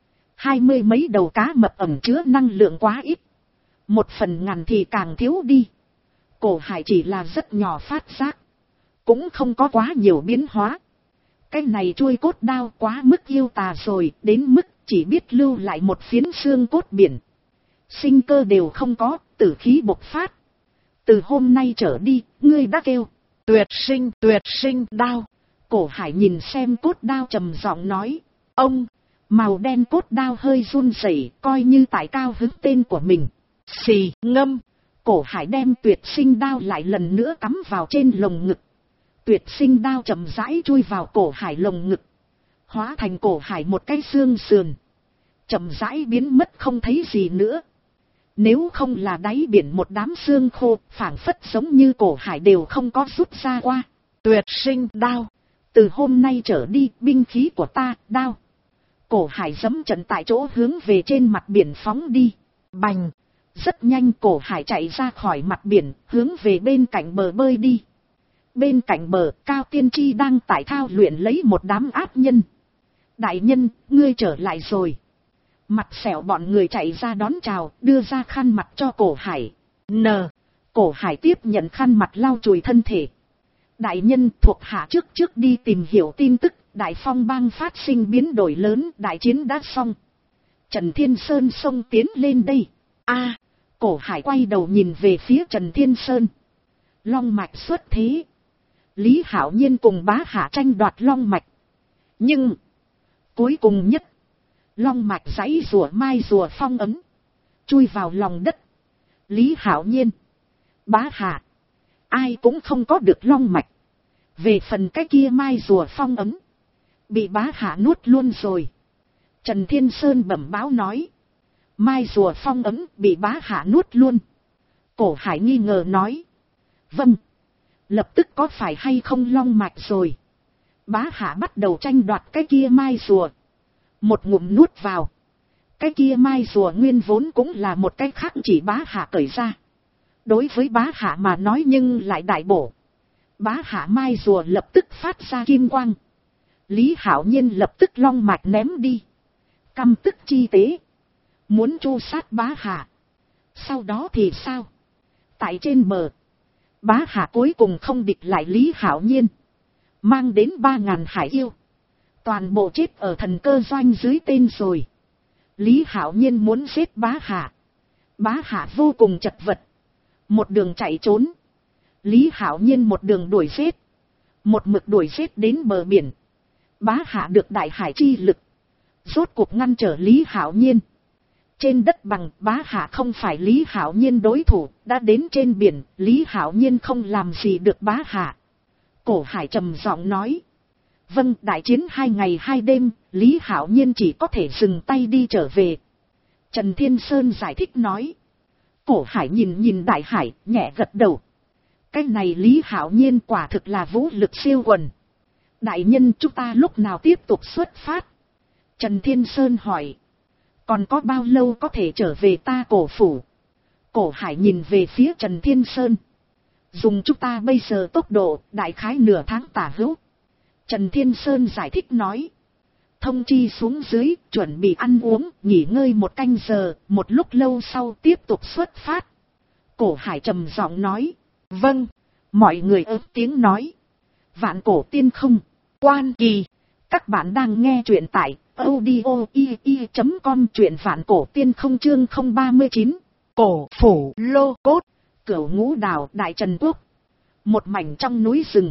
20 mấy đầu cá mập ẩn chứa năng lượng quá ít. 1/1000 thì càng thiếu đi. Cổ Hải chỉ là rất nhỏ phát giác, cũng không có quá nhiều biến hóa. Cái này chuôi cốt đao quá mức yêu tà rồi, đến mức chỉ biết lưu lại một phiến xương cốt biển. Sinh cơ đều không có, tử khí bộc phát. Từ hôm nay trở đi, ngươi đã kêu tuyệt sinh đao. Cổ Hải nhìn xem cốt đao trầm giọng nói. Ông, màu đen cốt đao hơi run rẩy, coi như tại cao hứng tên của mình. Xì ngâm, Cổ Hải đem tuyệt sinh đao lại lần nữa cắm vào trên lồng ngực. Tuyệt sinh đao chậm rãi chui vào Cổ Hải lồng ngực, hóa thành Cổ Hải một cái xương sườn, chậm rãi biến mất không thấy gì nữa. Nếu không là đáy biển một đám xương khô, phảng phất giống như Cổ Hải đều không có rút ra qua. Tuyệt sinh đao, từ hôm nay trở đi, binh khí của ta, đao. Cổ Hải giẫm trận tại chỗ hướng về trên mặt biển phóng đi. Bành, rất nhanh Cổ Hải chạy ra khỏi mặt biển, hướng về bên cạnh bờ bơi đi. Bên cạnh bờ, Cao Tiên Tri đang tại thao luyện lấy một đám ác nhân. Đại nhân, ngươi trở lại rồi. Mặt sẹo bọn người chạy ra đón chào, đưa ra khăn mặt cho Cổ Hải. Cổ Hải tiếp nhận khăn mặt lau chùi thân thể. Đại nhân, thuộc hạ trước đi tìm hiểu tin tức, Đại Phong bang phát sinh biến đổi lớn, đại chiến đã xong. Trần Thiên Sơn xông tiến lên đây. Cổ Hải quay đầu nhìn về phía Trần Thiên Sơn. Long mạch xuất thế. Lý Hạo Nhiên cùng Bá Hạ tranh đoạt long mạch. Nhưng cuối cùng nhất, long mạch giãy rùa mai rùa phong ấn, chui vào lòng đất. Lý Hạo Nhiên, Bá Hạ, ai cũng không có được long mạch. Về phần cái kia mai rùa phong ấn, bị Bá Hạ nuốt luôn rồi. Trần Thiên Sơn bẩm báo nói. Mai rùa phong ấn bị Bá Hạ nuốt luôn. Cổ Hải nghi ngờ nói. Vâng. Lập tức có phải hay không long mạch rồi. Bá Hạ bắt đầu tranh đoạt cái kia mai rùa. Một ngụm nuốt vào. Cái kia mai rùa nguyên vốn cũng là một cái khác chỉ Bá Hạ cởi ra. Đối với Bá Hạ mà nói nhưng lại đại bổ. Bá Hạ mai rùa lập tức phát ra kim quang. Lý Hạo Nhiên lập tức long mạch ném đi. Căm tức chi tế. Muốn tru sát Bá Hạ. Sau đó thì sao? Tại trên bờ, Bá Hạ cuối cùng không địch lại Lý Hạo Nhiên. Mang đến 3.000 hải yêu. Toàn bộ chết ở thần cơ doanh dưới tên rồi. Lý Hạo Nhiên muốn giết Bá Hạ. Bá Hạ vô cùng chật vật. Một đường chạy trốn. Lý Hạo Nhiên một đường đuổi giết. Một mực đuổi giết đến bờ biển. Bá Hạ được đại hải chi lực. Rốt cuộc ngăn trở Lý Hạo Nhiên. Trên đất bằng, Bá Hạ không phải Lý Hạo Nhiên đối thủ, đã đến trên biển, Lý Hạo Nhiên không làm gì được Bá Hạ. Cổ Hải trầm giọng nói. Vâng, đại chiến 2 ngày 2 đêm, Lý Hạo Nhiên chỉ có thể dừng tay đi trở về. Trần Thiên Sơn giải thích nói. Cổ Hải nhìn đại hải, nhẹ gật đầu. Cái này Lý Hạo Nhiên quả thực là vũ lực siêu quần. Đại nhân, chúng ta lúc nào tiếp tục xuất phát? Trần Thiên Sơn hỏi. Còn có bao lâu có thể trở về ta Cổ phủ? Cổ Hải nhìn về phía Trần Thiên Sơn. Dùng chúng ta bây giờ tốc độ, đại khái nửa tháng tả hữu. Trần Thiên Sơn giải thích nói. Thông chi xuống dưới, chuẩn bị ăn uống, nghỉ ngơi 1 canh giờ, một lúc lâu sau tiếp tục xuất phát. Cổ Hải trầm giọng nói. Vâng. Mọi người ớt tiếng nói. Vạn Cổ Tiên Không, Quan Kỳ. Các bạn đang nghe truyện tại audio.com, truyện Vạn Cổ Tiên Không chương 039. Cổ phủ Lô Cốt, Cửu Ngũ Đảo, Đại Trần Quốc. Một mảnh trong núi rừng.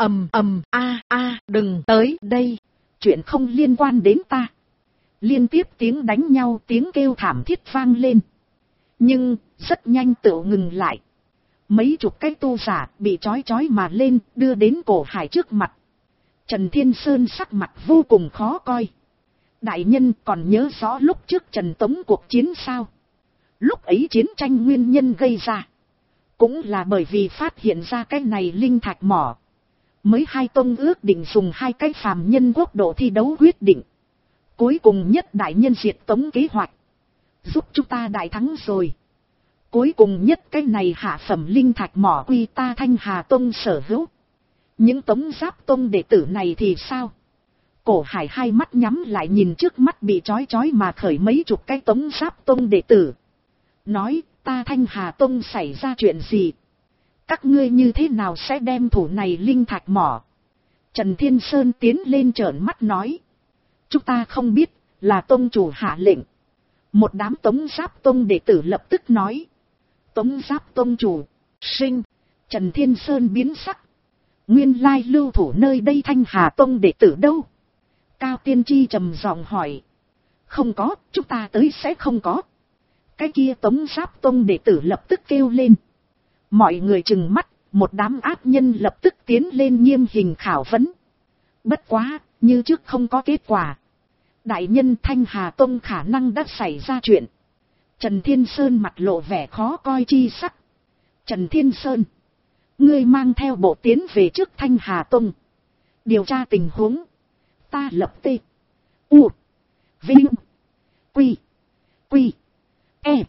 Đừng tới đây. Chuyện không liên quan đến ta. Liên tiếp tiếng đánh nhau, tiếng kêu thảm thiết vang lên. Nhưng rất nhanh tựu ngừng lại. Mấy chục cái tu giả bị trói mà lên, đưa đến Cổ Hải trước mặt. Trần Thiên Sơn sắc mặt vô cùng khó coi. Đại nhân còn nhớ rõ lúc trước Trần Tống cuộc chiến sao? Lúc ấy chiến tranh nguyên nhân gây ra, cũng là bởi vì phát hiện ra cái này linh thạch mỏ. Mới hai tông ước định dùng 2 cái phàm nhân quốc độ thi đấu quyết định. Cuối cùng nhất đại nhân diệt Tống kế hoạch, giúp chúng ta đại thắng rồi. Cuối cùng nhất cái này hạ phẩm linh thạch mỏ quy ta Thanh Hà Tông sở hữu. Những Tống Giáp Tông đệ tử này thì sao? Cổ Hải hai mắt nhắm lại nhìn trước mắt bị trói mà khởi mấy chục cái Tống Giáp Tông đệ tử. Nói, ta Thanh Hà Tông xảy ra chuyện gì? Các ngươi như thế nào sẽ đem thủ này linh thạch mỏ? Trần Thiên Sơn tiến lên trợn mắt nói. Chúng ta không biết, là tông chủ hạ lệnh. Một đám Tống Giáp Tông đệ tử lập tức nói. Tống Giáp Tông chủ, sinh. Trần Thiên Sơn biến sắc. Nguyên lai lưu thủ nơi đây Thanh Hà Tông đệ tử đâu? Cao Tiên Tri trầm giọng hỏi. Không có, chúng ta tới sẽ không có. Cái kia Tống Giáp Tông đệ tử lập tức kêu lên. Mọi người trừng mắt, một đám ác nhân lập tức tiến lên nghiêm hình khảo vấn. Bất quá, như trước không có kết quả. Đại nhân Thanh Hà Tông khả năng đã xảy ra chuyện. Trần Thiên Sơn mặt lộ vẻ khó coi chi sắc. Trần Thiên Sơn, ngươi mang theo bộ tiến về trước Thanh Hà Tông. Điều tra tình huống. Ta lập tê. U. Vinh. Quy. Quy. E.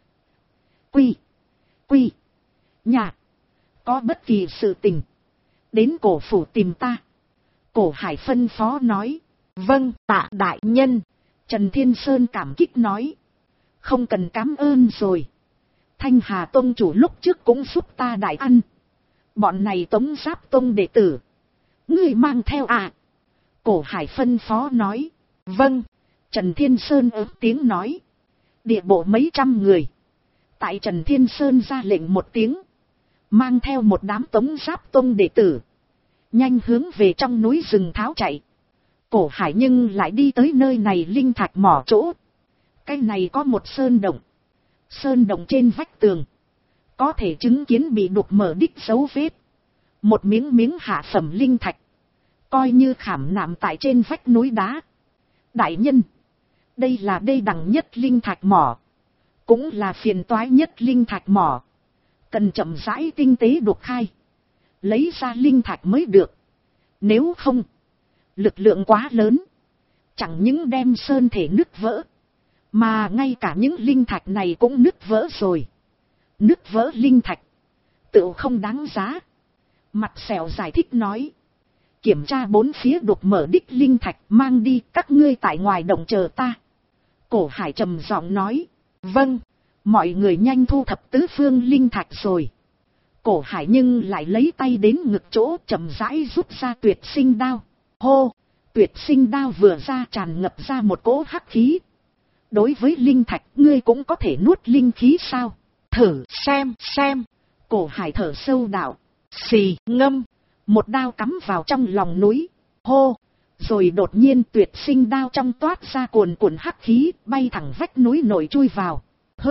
Quy. Quy. Nhà. Có bất kỳ sự tình, đến Cổ phủ tìm ta. Cổ Hải phân phó nói. Vâng, tạ đại nhân. Trần Thiên Sơn cảm kích nói. Không cần cảm ơn rồi. Thanh Hà Tông chủ lúc trước cũng giúp ta đại ăn. Bọn này Tống Giáp Tông đệ tử. Ngươi mang theo à? Cổ Hải phân phó nói. Vâng. Trần Thiên Sơn ớt tiếng nói. Địa bộ mấy trăm người. Tại Trần Thiên Sơn ra lệnh một tiếng. Mang theo một đám Tống Giáp Tông đệ tử. Nhanh hướng về trong núi rừng tháo chạy. Cổ Hải nhưng lại đi tới nơi này linh thạch mỏ chỗ. Cái này có một sơn động. Sơn động trên vách tường. Có thể chứng kiến bị đục mở đích dấu vết. Một miếng hạ phẩm linh thạch. Coi như khảm nạm tại trên vách núi đá. Đại nhân. Đây là đê đẳng nhất linh thạch mỏ. Cũng là phiền toái nhất linh thạch mỏ. Cần chậm rãi tinh tế đục khai. Lấy ra linh thạch mới được. Nếu không. Lực lượng quá lớn. Chẳng những đem sơn thể nứt vỡ. Mà ngay cả những linh thạch này cũng nứt vỡ rồi. Nứt vỡ linh thạch. Tự không đáng giá. Mặt sẹo giải thích nói. Kiểm tra bốn phía đục mở đích linh thạch mang đi các ngươi tại ngoài động chờ ta. Cổ Hải trầm giọng nói. Vâng. Mọi người nhanh thu thập tứ phương linh thạch rồi. Cổ Hải nhưng lại lấy tay đến ngực chỗ chậm rãi rút ra tuyệt sinh đao. Hô! Tuyệt sinh đao vừa ra tràn ngập ra một cỗ hắc khí. Đối với linh thạch ngươi cũng có thể nuốt linh khí sao? Thử xem. Cổ Hải thở sâu đạo. Xì ngâm. Một đao cắm vào trong lòng núi. Hô! Rồi đột nhiên tuyệt sinh đao trong toát ra cuồn cuộn hắc khí bay thẳng vách núi nổi chui vào.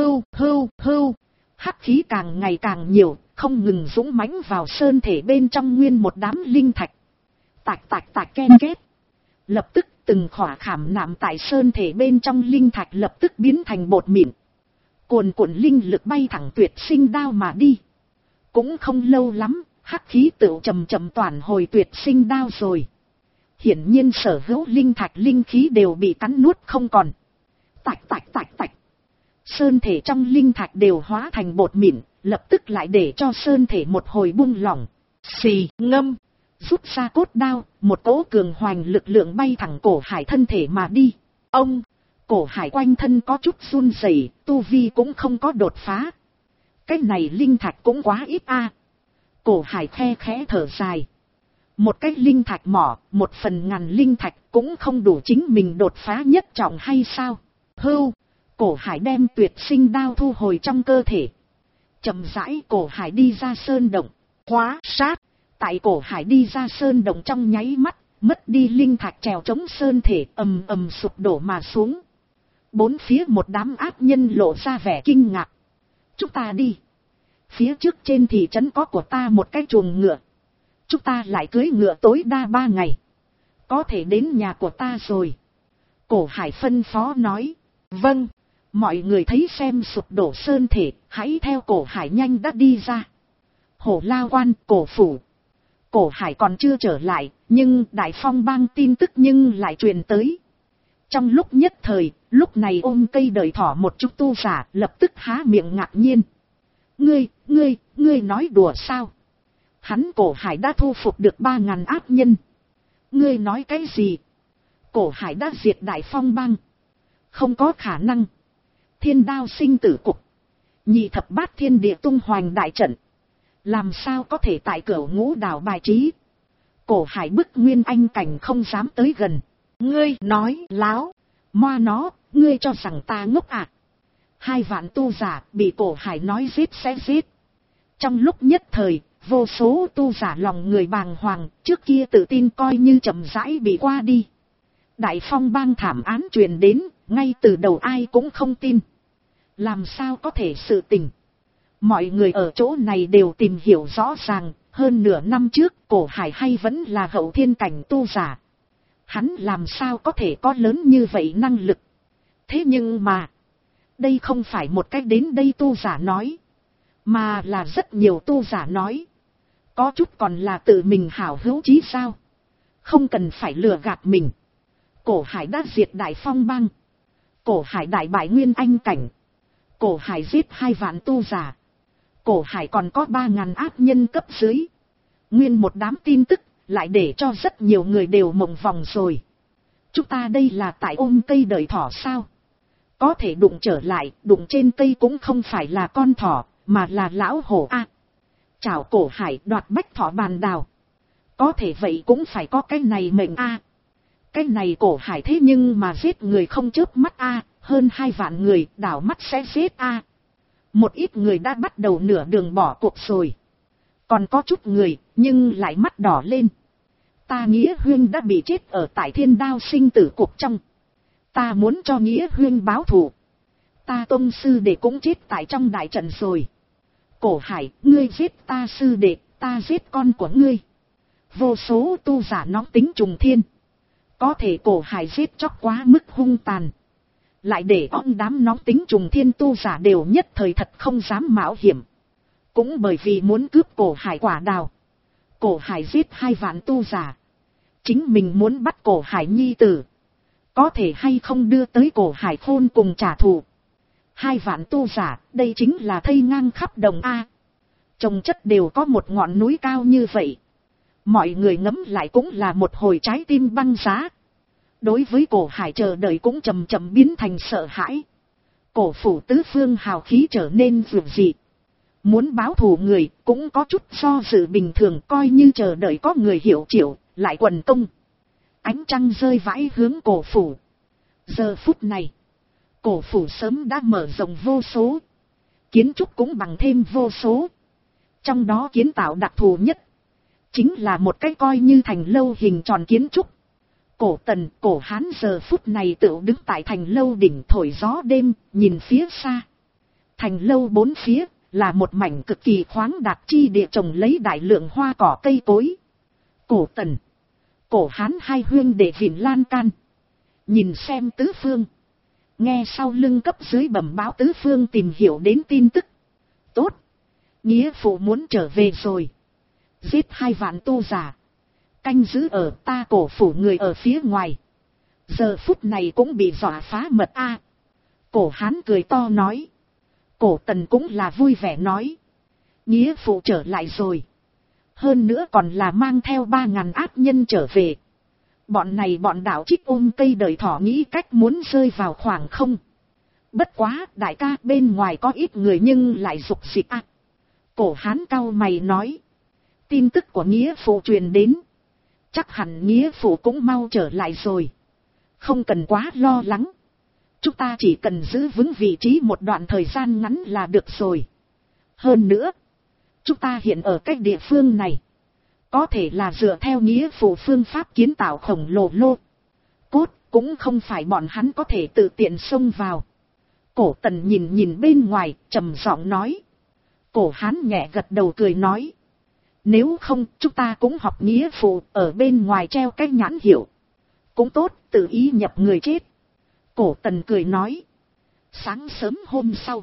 Hưu! Hắc khí càng ngày càng nhiều, không ngừng dũng mãnh vào sơn thể bên trong nguyên một đám linh thạch. Tạch ken két. Lập tức từng khỏa khảm nạm tại sơn thể bên trong linh thạch lập tức biến thành bột mịn. Cuồn cuộn linh lực bay thẳng tuyệt sinh đao mà đi. Cũng không lâu lắm, hắc khí tựu chậm toàn hồi tuyệt sinh đao rồi. Hiển nhiên sở hữu linh thạch linh khí đều bị cắn nuốt không còn. Tạch. Sơn thể trong linh thạch đều hóa thành bột mịn, lập tức lại để cho sơn thể một hồi buông lỏng. Xì ngâm. Rút ra cốt đao, một cỗ cường hoành lực lượng bay thẳng Cổ Hải thân thể mà đi. Ông! Cổ Hải quanh thân có chút run rẩy, tu vi cũng không có đột phá. Cái này linh thạch cũng quá ít a. Cổ Hải khe khẽ thở dài. Một cái linh thạch mỏ, 1/1000 linh thạch cũng không đủ chính mình đột phá nhất trọng hay sao? Hưu! Cổ Hải đem tuyệt sinh đao thu hồi trong cơ thể. Chậm rãi Cổ Hải đi ra sơn động. Khóa sát! Tại Cổ Hải đi ra sơn động trong nháy mắt, mất đi linh thạch trèo chống sơn thể ầm sụp đổ mà xuống. Bốn phía một đám ác nhân lộ ra vẻ kinh ngạc. Chúng ta đi. Phía trước trên thị trấn có của ta một cái chuồng ngựa. Chúng ta lại cưới ngựa tối đa 3 ngày. Có thể đến nhà của ta rồi. Cổ Hải phân phó nói. Vâng. Mọi người thấy xem sụp đổ sơn thể, hãy theo Cổ Hải nhanh đã đi ra. Hổ Lao Quan, Cổ Phủ. Cổ Hải còn chưa trở lại, nhưng Đại Phong Bang tin tức nhưng lại truyền tới. Trong lúc nhất thời, lúc này ôm cây đời thỏ một chút tu giả lập tức há miệng ngạc nhiên. Ngươi nói đùa sao? Hắn Cổ Hải đã thu phục được 3000 ác nhân. Ngươi nói cái gì? Cổ Hải đã diệt Đại Phong Bang. Không có khả năng. Thiên đao sinh tử cục. Nhị thập bát thiên địa tung hoành đại trận. Làm sao có thể tại Cửu Ngũ đảo bài trí? Cổ Hải bức Nguyên Anh cảnh không dám tới gần. Ngươi nói láo. Moa nó, ngươi cho rằng ta ngốc à? 2 vạn tu giả bị Cổ Hải nói giết sẽ giết. Trong lúc nhất thời, vô số tu giả lòng người bàng hoàng, trước kia tự tin coi như chậm rãi bị qua đi. Đại Phong Bang thảm án truyền đến, ngay từ đầu ai cũng không tin. Làm sao có thể sự tình? Mọi người ở chỗ này đều tìm hiểu rõ ràng, hơn nửa năm trước Cổ Hải hay vẫn là hậu thiên cảnh tu giả. Hắn làm sao có thể có lớn như vậy năng lực? Thế nhưng mà, đây không phải một cách đến đây tu giả nói, mà là rất nhiều tu giả nói. Có chút còn là tự mình hảo hữu chí sao? Không cần phải lừa gạt mình. Cổ Hải đã diệt Đại Phong Bang. Cổ Hải đại bại Nguyên Anh cảnh. Cổ Hải giết 2 vạn tu giả. Cổ Hải còn có 3000 ác nhân cấp dưới. Nguyên một đám tin tức, lại để cho rất nhiều người đều mộng vòng rồi. Chúng ta đây là tại ôm cây đợi thỏ sao? Có thể đụng trở lại, đụng trên cây cũng không phải là con thỏ, mà là lão hổ a. Chảo Cổ Hải đoạt bách thỏ bàn đào. Có thể vậy cũng phải có cái này mệnh a. Cái này Cổ Hải thế nhưng mà giết người không chớp mắt a, hơn 2 vạn người, đảo mắt sẽ giết a. Một ít người đã bắt đầu nửa đường bỏ cuộc rồi. Còn có chút người, nhưng lại mắt đỏ lên. Ta Nghĩa Huyên đã bị chết ở tại Thiên Đao sinh tử cuộc trong. Ta muốn cho Nghĩa Huyên báo thù. Ta tông sư đệ cũng chết tại trong đại trận rồi. Cổ Hải, ngươi giết ta sư đệ, ta giết con của ngươi. Vô số tu giả nóng tính trùng thiên. Có thể Cổ Hải giết chóc quá mức hung tàn. Lại để ông đám nóng tính trùng thiên tu giả đều nhất thời thật không dám mạo hiểm. Cũng bởi vì muốn cướp Cổ Hải quả đào. Cổ Hải giết 2 vạn tu giả. Chính mình muốn bắt Cổ Hải nhi tử. Có thể hay không đưa tới Cổ Hải khôn cùng trả thù. 2 vạn tu giả, đây chính là thây ngang khắp đồng A. Trồng chất đều có một ngọn núi cao như vậy. Mọi người ngẫm lại cũng là một hồi trái tim băng giá. Đối với Cổ Hải chờ đợi cũng chậm chậm biến thành sợ hãi. Cổ phủ tứ phương hào khí trở nên vượt dị. Muốn báo thù người cũng có chút do dự bình thường, coi như chờ đợi có người hiểu chịu, lại quần công. Ánh trăng rơi vãi hướng cổ phủ. Giờ phút này, cổ phủ sớm đã mở rộng vô số. Kiến trúc cũng bằng thêm vô số. Trong đó kiến tạo đặc thù nhất chính là một cái coi như thành lâu hình tròn kiến trúc. Cổ Tần, Cổ Hán giờ phút này tự đứng tại thành lâu đỉnh thổi gió đêm, nhìn phía xa. Thành lâu 4 phía là một mảnh cực kỳ khoáng đạt chi địa trồng lấy đại lượng hoa cỏ cây cối. Cổ Tần, Cổ Hán 2 huynh đệ vịn lan can. Nhìn xem tứ phương. Nghe sau lưng cấp dưới bẩm báo tứ phương tìm hiểu đến tin tức. Tốt. Nghĩa phụ muốn trở về rồi. Giết 2 vạn tu giả. Canh giữ ở ta cổ phủ người ở phía ngoài. Giờ phút này cũng bị dọa phá mật a. Cổ Hán cười to nói. Cổ Tần cũng là vui vẻ nói. Nghĩa phụ trở lại rồi. Hơn nữa còn là mang theo 3.000 ác nhân trở về. Bọn này bọn đạo trích ôm cây đời thỏ nghĩ cách muốn rơi vào khoảng không. Bất quá đại ca bên ngoài có ít người nhưng lại rục dịch a. Cổ Hán cau mày nói. Tin tức của nghĩa phụ truyền đến. Chắc hẳn nghĩa phụ cũng mau trở lại rồi. Không cần quá lo lắng. Chúng ta chỉ cần giữ vững vị trí một đoạn thời gian ngắn là được rồi. Hơn nữa, chúng ta hiện ở cách địa phương này. Có thể là dựa theo nghĩa phụ phương pháp kiến tạo khổng lồ lô cốt, cũng không phải bọn hắn có thể tự tiện xông vào. Cổ Tần nhìn bên ngoài, trầm giọng nói. Cổ Hán nhẹ gật đầu cười nói. Nếu không, chúng ta cũng học nghĩa phụ, ở bên ngoài treo cái nhãn hiệu. Cũng tốt, tự ý nhập người chết. Cổ Tần cười nói. Sáng sớm hôm sau,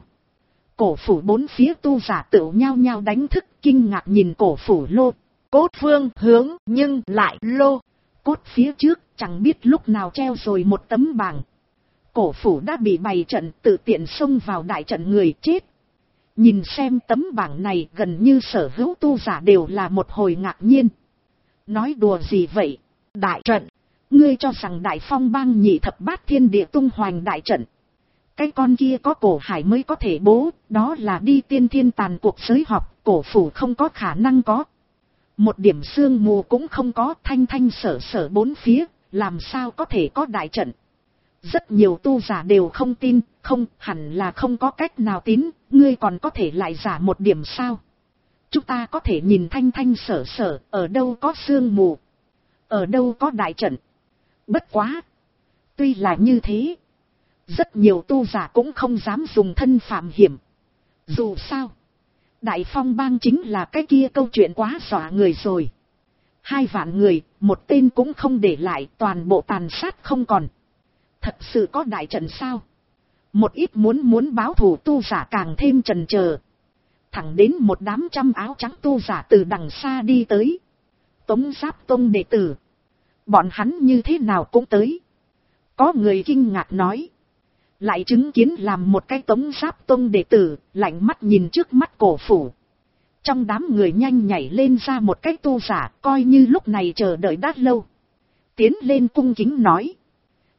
cổ phủ 4 phía tu giả tựu nhao nhao đánh thức, kinh ngạc nhìn cổ phủ lô cốt phương hướng, nhưng lại lô cốt phía trước chẳng biết lúc nào treo rồi một tấm bảng. Cổ phủ đã bị bày trận, tự tiện xông vào đại trận người chết. Nhìn xem tấm bảng này, gần như sở hữu tu giả đều là một hồi ngạc nhiên. Nói đùa gì vậy? Đại trận? Ngươi cho rằng Đại Phong bang nhị thập bát thiên địa tung hoành đại trận? Cái con kia có Cổ Hải mới có thể bố, đó là đi tiên thiên tàn cuộc giới họp, cổ phủ không có khả năng có. Một điểm sương mù cũng không có, thanh thanh sở sở 4 phía, làm sao có thể có đại trận? Rất nhiều tu giả đều không tin, không, hẳn là không có cách nào tín, ngươi còn có thể lại giả một điểm sao? Chúng ta có thể nhìn thanh thanh sở sở, ở đâu có sương mù, ở đâu có đại trận. Bất quá, tuy là như thế, rất nhiều tu giả cũng không dám dùng thân phạm hiểm. Dù sao, Đại Phong bang chính là cái kia câu chuyện quá dọa người rồi. 2 vạn người, một tên cũng không để lại, toàn bộ tàn sát không còn. Thật sự có đại trận sao? Một ít muốn báo thù tu giả càng thêm chần chờ. Thẳng đến một đám trăm áo trắng tu giả từ đằng xa đi tới. Tống Giáp Tông đệ tử. Bọn hắn như thế nào cũng tới. Có người kinh ngạc nói. Lại chứng kiến làm một cái Tống Giáp Tông đệ tử, lạnh mắt nhìn trước mắt cổ phủ. Trong đám người nhanh nhảy lên ra một cái tu giả, coi như lúc này chờ đợi đã lâu. Tiến lên cung kính nói.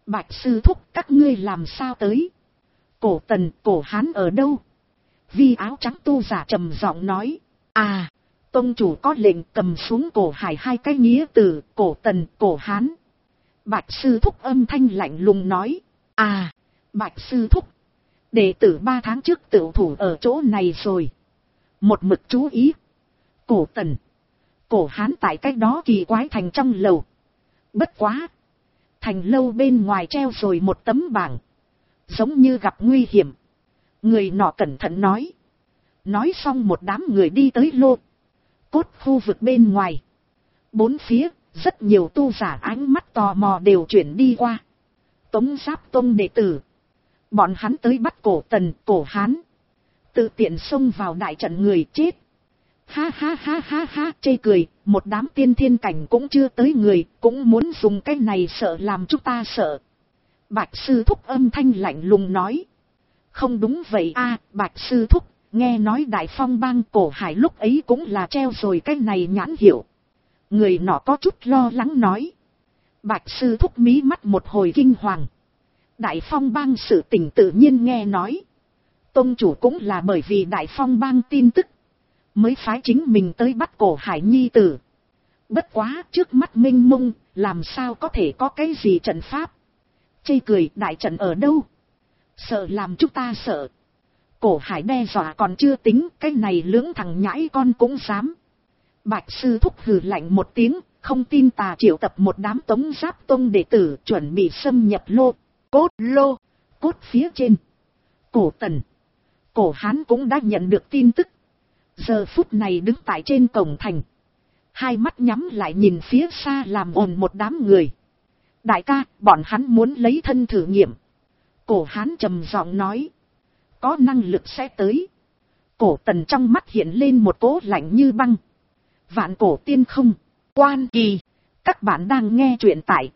Bạch sư thúc, các ngươi làm sao tới? Cổ Tần, Cổ Hán ở đâu? Vi áo trắng tu giả trầm giọng nói. À, tông chủ có lệnh cầm xuống Cổ Hải hai cái nghĩa từ, Cổ Tần, Cổ Hán. Bạch sư thúc âm thanh lạnh lùng nói. À, Bạch sư thúc, đệ tử 3 tháng trước tựu thủ ở chỗ này rồi. Một mực chú ý. Cổ Tần, Cổ Hán tại cái đó kỳ quái thành trong lầu. Bất quá, thành lâu bên ngoài treo rồi một tấm bảng, giống như gặp nguy hiểm. Người nọ cẩn thận nói. Nói xong một đám người đi tới lô cốt khu vực bên ngoài. Bốn phía, rất nhiều tu giả ánh mắt tò mò đều chuyển đi qua. Tống Giáp Tông đệ tử. Bọn hắn tới bắt Cổ Tần, Cổ Hán. Tự tiện xông vào đại trận người chết. Ha ha ha ha ha, chê cười, một đám tiên thiên cảnh cũng chưa tới người, cũng muốn dùng cái này sợ làm chúng ta sợ. Bạch sư thúc âm thanh lạnh lùng nói. Không đúng vậy a, Bạch sư thúc, nghe nói Đại Phong bang Cổ Hải lúc ấy cũng là treo rồi cái này nhãn hiệu. Người nọ có chút lo lắng nói. Bạch sư thúc mí mắt một hồi kinh hoàng. Đại Phong bang sự tình tự nhiên nghe nói. Tông chủ cũng là bởi vì Đại Phong bang tin tức mới phái chính mình tới bắt Cổ Hải nhi tử. Bất quá trước mắt mênh mông, làm sao có thể có cái gì trận pháp. Chê cười, đại trận ở đâu? Sợ làm chúng ta sợ. Cổ Hải đe dọa còn chưa tính, cái này lưỡng thằng nhãi con cũng dám. Bạch sư thúc hừ lạnh một tiếng, không tin tà triệu tập một đám Tống Giáp Tông đệ tử chuẩn bị xâm nhập lô cốt phía trên. Cổ Tần, Cổ Hán cũng đã nhận được tin tức. Giờ phút này đứng tại trên cổng thành. Hai mắt nhắm lại nhìn phía xa làm ồn một đám người. Đại ca, bọn hắn muốn lấy thân thử nghiệm. Cổ Hán trầm giọng nói. Có năng lực sẽ tới. Cổ Tần trong mắt hiện lên một cỗ lạnh như băng. Vạn cổ tiên không. Quan kỳ. Các bạn đang nghe truyện tại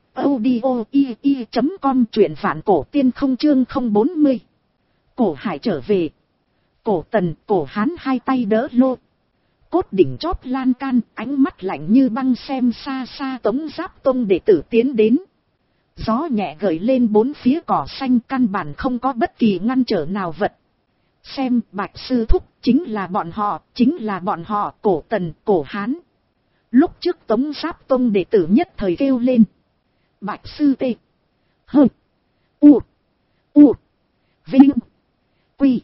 audio.com, truyện vạn cổ tiên không chương 040. Cổ Hải trở về. Cổ Tần, Cổ Hán hai tay đỡ lô cốt đỉnh chóp lan can, ánh mắt lạnh như băng xem xa xa Tống Giáp Tông đệ tử tiến đến. Gió nhẹ gợi lên bốn phía cỏ xanh, căn bản không có bất kỳ ngăn trở nào vật. Xem, Bạch sư thúc, chính là bọn họ, Cổ Tần, Cổ Hán. Lúc trước Tống Giáp Tông đệ tử nhất thời kêu lên. Bạch sư tê. Hơ. U. Vinh. Quy.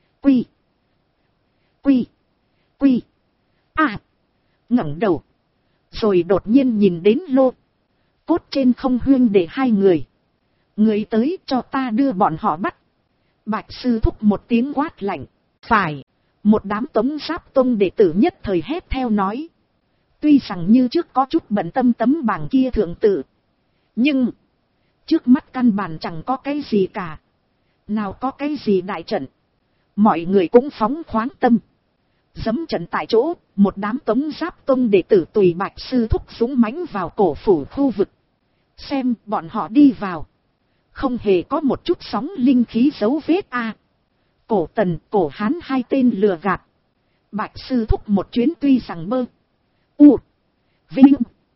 À. Ngẩng đầu. Rồi đột nhiên nhìn đến lô cốt trên không huyên để hai người. Người tới, cho ta đưa bọn họ bắt. Bạch sư thúc một tiếng quát lạnh. Phải. Một đám Tống Giáp Tông đệ tử nhất thời hét theo nói. Tuy rằng như trước có chút bận tâm tấm bảng kia thượng tự. Nhưng trước mắt căn bản chẳng có cái gì cả. Nào có cái gì đại trận. Mọi người cũng phóng khoáng tâm. Dẫm trận tại chỗ, một đám Tống Giáp Tông đệ tử tùy Bạch sư thúc súng mãnh vào cổ phủ khu vực. Xem, bọn họ đi vào. Không hề có một chút sóng linh khí dấu vết a. Cổ Tần, Cổ Hán hai tên lừa gạt. Bạch sư thúc một chuyến tuy rằng bơ. U. Vinh.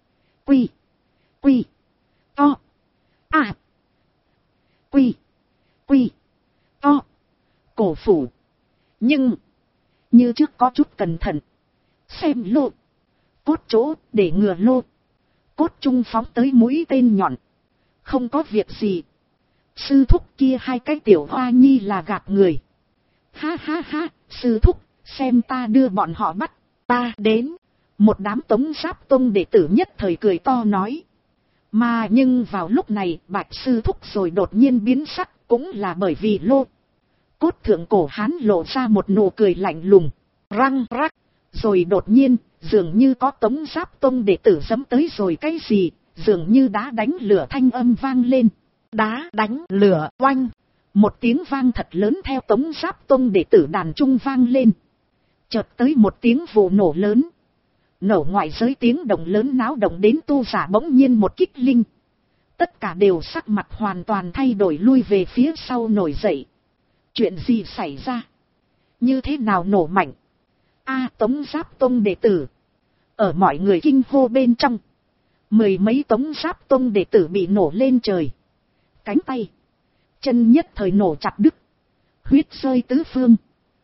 Quy. To. À. Quy. To. Cổ phủ. Nhưng như trước có chút cẩn thận. Xem lô cốt chỗ, để ngừa lô cốt trung phóng tới mũi tên nhọn. Không có việc gì. Sư thúc kia hai cái tiểu hoa nhi là gạt người. Ha ha ha, sư thúc, xem ta đưa bọn họ bắt. Ta đến. Một đám Tống Giáp Tông đệ tử nhất thời cười to nói. Mà nhưng vào lúc này, Bạch sư thúc rồi đột nhiên biến sắc, cũng là bởi vì lô cốt thượng Cổ Hán lộ ra một nụ cười lạnh lùng. Răng rắc. Rồi đột nhiên, dường như có Tống Giáp Tông đệ tử giẫm tới rồi cái gì, dường như đá đánh lửa thanh âm vang lên. Đá đánh lửa oanh. Một tiếng vang thật lớn theo Tống Giáp Tông đệ tử đàn trung vang lên. Chợt tới một tiếng vụ nổ lớn. Nổ ngoại giới tiếng động lớn náo động đến tu giả bỗng nhiên một kích linh. Tất cả đều sắc mặt hoàn toàn thay đổi, lui về phía sau nổi dậy. Chuyện gì xảy ra? Như thế nào nổ mạnh? A, Tống Giáp Tông đệ tử. Ở mọi người kinh hô bên trong, mười mấy Tống Giáp Tông đệ tử bị nổ lên trời. Cánh tay, chân nhất thời nổ chặt đứt. Huyết rơi tứ phương.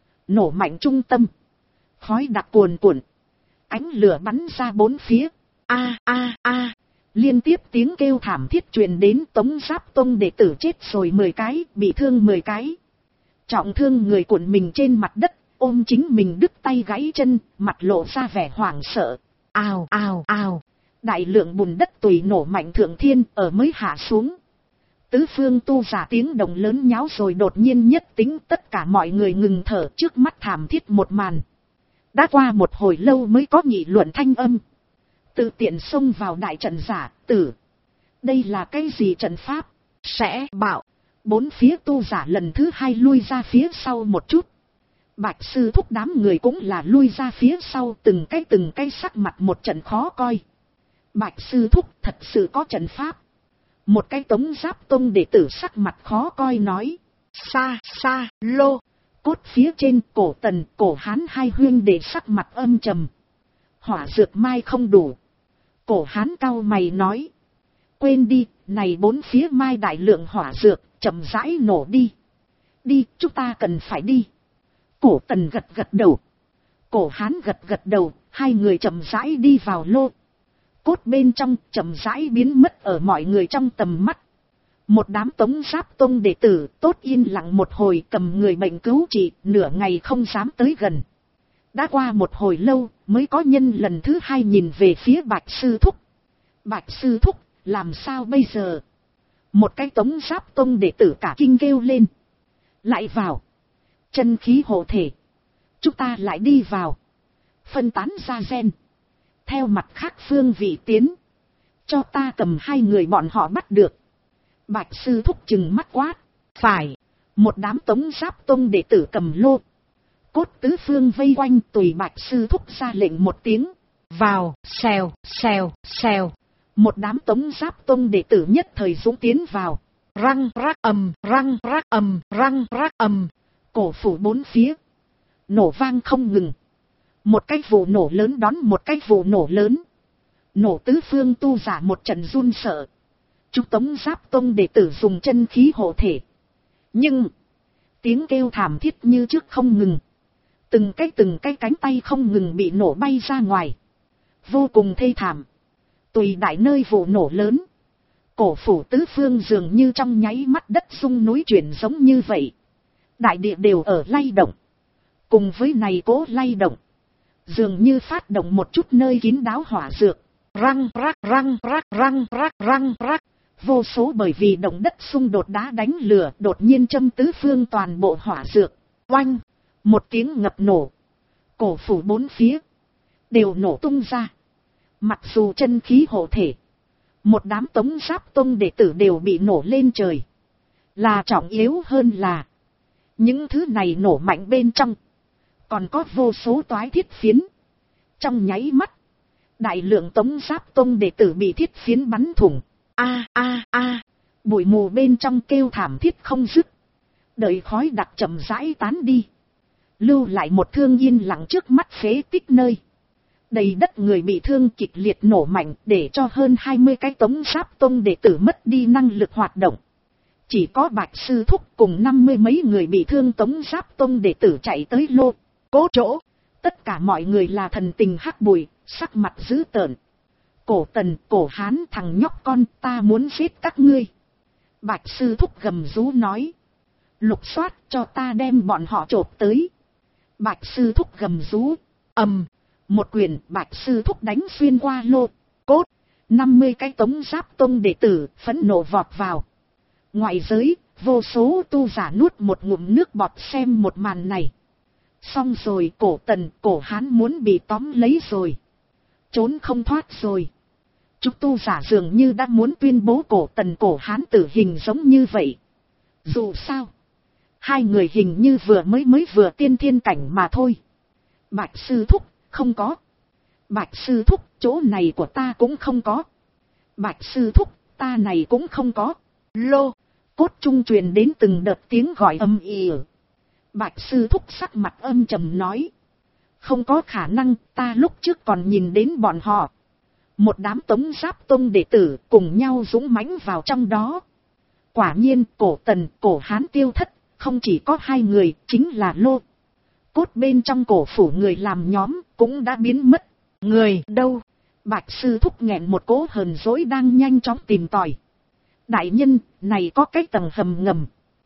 Nổ mạnh trung tâm. Khói đặc cuồn cuộn. Ánh lửa bắn ra bốn phía. A a a. Liên tiếp tiếng kêu thảm thiết truyền đến. Tống Giáp Tông đệ tử chết rồi 10 cái, bị thương 10 cái. Trọng thương người cuộn mình trên mặt đất, ôm chính mình đứt tay gãy chân, mặt lộ ra vẻ hoảng sợ. Ào ào ào. Đại lượng bùn đất tùy nổ mạnh thượng thiên ở mới hạ xuống. Tứ phương tu giả tiếng động lớn nháo rồi đột nhiên nhất tính tất cả mọi người ngừng thở trước mắt thảm thiết một màn. Đã qua một hồi lâu mới có nghị luận thanh âm. Tự tiện xông vào đại trận giả tử. Đây là cái gì trận pháp? Sẽ bảo. Bốn phía tu giả lần thứ hai lui ra phía sau một chút. Bạch sư thúc đám người cũng là lui ra phía sau từng cái sắc mặt một trận khó coi. Bạch sư thúc thật sự có trận pháp. Một cái Tống Giáp Tông đệ tử sắc mặt khó coi nói. Xa xa lô. Cốt phía trên cổ Tần cổ Hán hai huyên đệ sắc mặt âm trầm. Hỏa dược mai không đủ. Cổ Hán cau mày nói. Quên đi, này bốn phía mai đại lượng hỏa dược, chậm rãi nổ đi. Đi, chúng ta cần phải đi. Cổ Tần gật gật đầu. Cổ Hán gật gật đầu, hai người chậm rãi đi vào lô. Cốt bên trong chậm rãi biến mất ở mọi người trong tầm mắt. Một đám Tống Giáp Tông đệ tử tốt yên lặng một hồi cầm người bệnh cứu trị, nửa ngày không dám tới gần. Đã qua một hồi lâu mới có nhân lần thứ hai nhìn về phía Bạch sư thúc. Bạch sư thúc, làm sao bây giờ? Một cái Tống Giáp Tông đệ tử cả kinh kêu lên. Lại vào. Chân khí hộ thể. Chúng ta lại đi vào. Phân tán ra gen. Theo mặt khác phương vị tiến. Cho ta cầm hai người bọn họ bắt được. Bạch sư thúc chừng mắt quát. Phải. Một đám Tống Giáp Tông đệ tử cầm lô. Cốt tứ phương vây quanh tùy Bạch sư thúc ra lệnh một tiếng. Vào. Xèo, xèo, xèo. Một đám Tống Giáp Tông đệ tử nhất thời dũng tiến vào. Răng rắc ầm, răng rắc ầm, răng rắc ầm. Cổ phủ bốn phía. Nổ vang không ngừng. Một cái vụ nổ lớn đón một cái vụ nổ lớn. Nổ tứ phương tu giả một trận run sợ. Chúng Tống Giáp Tông đệ tử dùng chân khí hộ thể. Nhưng. Tiếng kêu thảm thiết như trước không ngừng. Từng cái cánh tay không ngừng bị nổ bay ra ngoài. Vô cùng thê thảm. Tùy đại nơi vụ nổ lớn. Cổ phủ tứ phương dường như trong nháy mắt đất rung núi chuyển giống như vậy. Đại địa đều ở lay động. Cùng với này cố lay động. Dường như phát động một chút nơi kín đáo hỏa dược. Răng rắc răng rắc răng rắc răng rắc. Vô số bởi vì động đất xung đột đá đánh lửa đột nhiên châm tứ phương toàn bộ hỏa dược. Oanh. Một tiếng ngập nổ. Cổ phủ bốn phía. Đều nổ tung ra. Mặc dù chân khí hộ thể. Một đám Tống Giáp Tông đệ tử đều bị nổ lên trời. Là trọng yếu hơn là. Những thứ này nổ mạnh bên trong. Còn có vô số toái thiết phiến. Trong nháy mắt. Đại lượng Tống Giáp Tông đệ tử bị thiết phiến bắn thủng. A a a. Bụi mù bên trong kêu thảm thiết không dứt. Đợi khói đặc chậm rãi tán đi. Lưu lại một thương yên lặng trước mắt phế tích nơi. Đầy đất người bị thương kịch liệt nổ mạnh để cho hơn 20 cái Tống Giáp Tông đệ tử mất đi năng lực hoạt động. Chỉ có Bạch sư thúc cùng 50 mấy người bị thương Tống Giáp Tông đệ tử chạy tới lô, cố chỗ. Tất cả mọi người là thần tình hắc bụi, sắc mặt dữ tợn. Cổ Tần, cổ Hán thằng nhóc con ta muốn giết các ngươi. Bạch sư thúc gầm rú nói. Lục soát cho ta đem bọn họ chộp tới. Bạch sư thúc gầm rú. Một quyền Bạch sư thúc đánh xuyên qua lô, cốt. 50 cái Tống Giáp Tông đệ tử phẫn nộ vọt vào. Ngoại giới, vô số tu giả nuốt một ngụm nước bọt xem một màn này. Xong rồi cổ Tần, cổ Hán muốn bị tóm lấy rồi. Trốn không thoát rồi. Chúng tu giả dường như đã muốn tuyên bố cổ Tần cổ Hán tử hình giống như vậy. Dù sao, hai người hình như vừa mới vừa tiên thiên cảnh mà thôi. Bạch sư thúc, không có. Bạch sư thúc, chỗ này của ta cũng không có. Bạch sư thúc, ta này cũng không có. Lô, cốt trung truyền đến từng đợt tiếng gọi âm ỉ. Bạch sư thúc sắc mặt âm trầm nói. Không có khả năng, ta lúc trước còn nhìn đến bọn họ. Một đám Tống Giáp Tông đệ tử cùng nhau dũng mãnh vào trong đó. Quả nhiên cổ Tần, cổ Hán tiêu thất, không chỉ có hai người, chính là lô cốt bên trong cổ phủ người làm nhóm, cũng đã biến mất. Người đâu? Bạch sư thúc nghẹn một cỗ hờn dỗi đang nhanh chóng tìm tòi. Đại nhân, này có cái tầng hầm ngầm.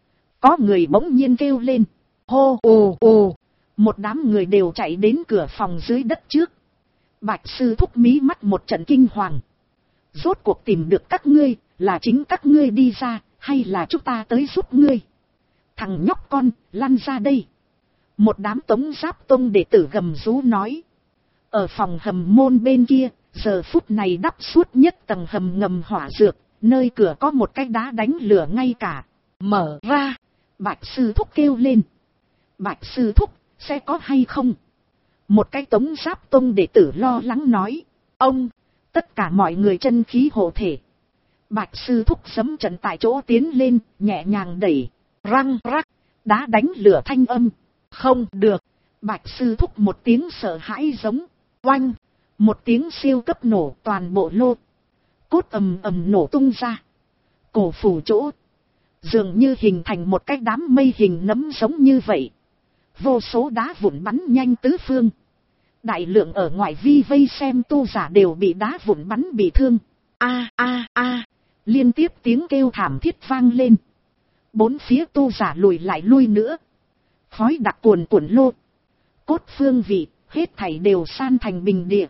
Có người bỗng nhiên kêu lên. Hô ồ ồ. Một đám người đều chạy đến cửa phòng dưới đất trước. Bạch sư thúc mí mắt một trận kinh hoàng. Rốt cuộc tìm được các ngươi, là chính các ngươi đi ra, hay là chúng ta tới giúp ngươi? Thằng nhóc con, lăn ra đây. Một đám Tống Giáp Tông đệ tử gầm rú nói. Ở phòng hầm môn bên kia, giờ phút này đắp suốt nhất tầng hầm ngầm hỏa dược, nơi cửa có một cái đá đánh lửa ngay cả. Mở ra, Bạch sư thúc kêu lên. Bạch sư thúc, sẽ có hay không? Một cái Tống Giáp Tông đệ tử lo lắng nói. Ông, tất cả mọi người chân khí hộ thể. Bạch sư thúc giẫm trận tại chỗ tiến lên, nhẹ nhàng đẩy. Răng rắc, đá đánh lửa thanh âm. Không được. Bạch sư thúc một tiếng sợ hãi giống. Oanh. Một tiếng siêu cấp nổ, toàn bộ lô cốt ầm ầm nổ tung ra. Cổ phủ chỗ dường như hình thành một cái đám mây hình nấm giống như vậy. Vô số đá vụn bắn nhanh tứ phương. Đại lượng ở ngoài vi vây xem tu giả đều bị đá vụn bắn bị thương. A a a. Liên tiếp tiếng kêu thảm thiết vang lên. Bốn phía tu giả lùi lại lui nữa. Khói đặc cuồn cuộn lô cốt phương vị, hết thảy đều san thành bình địa.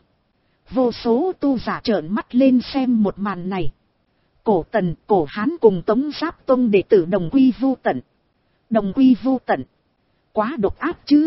Vô số tu giả trợn mắt lên xem một màn này. Cổ Tần, cổ Hán cùng Tống Giáp Tông đệ tử đồng quy vu tận. Đồng quy vu tận. Quá độc ác chứ.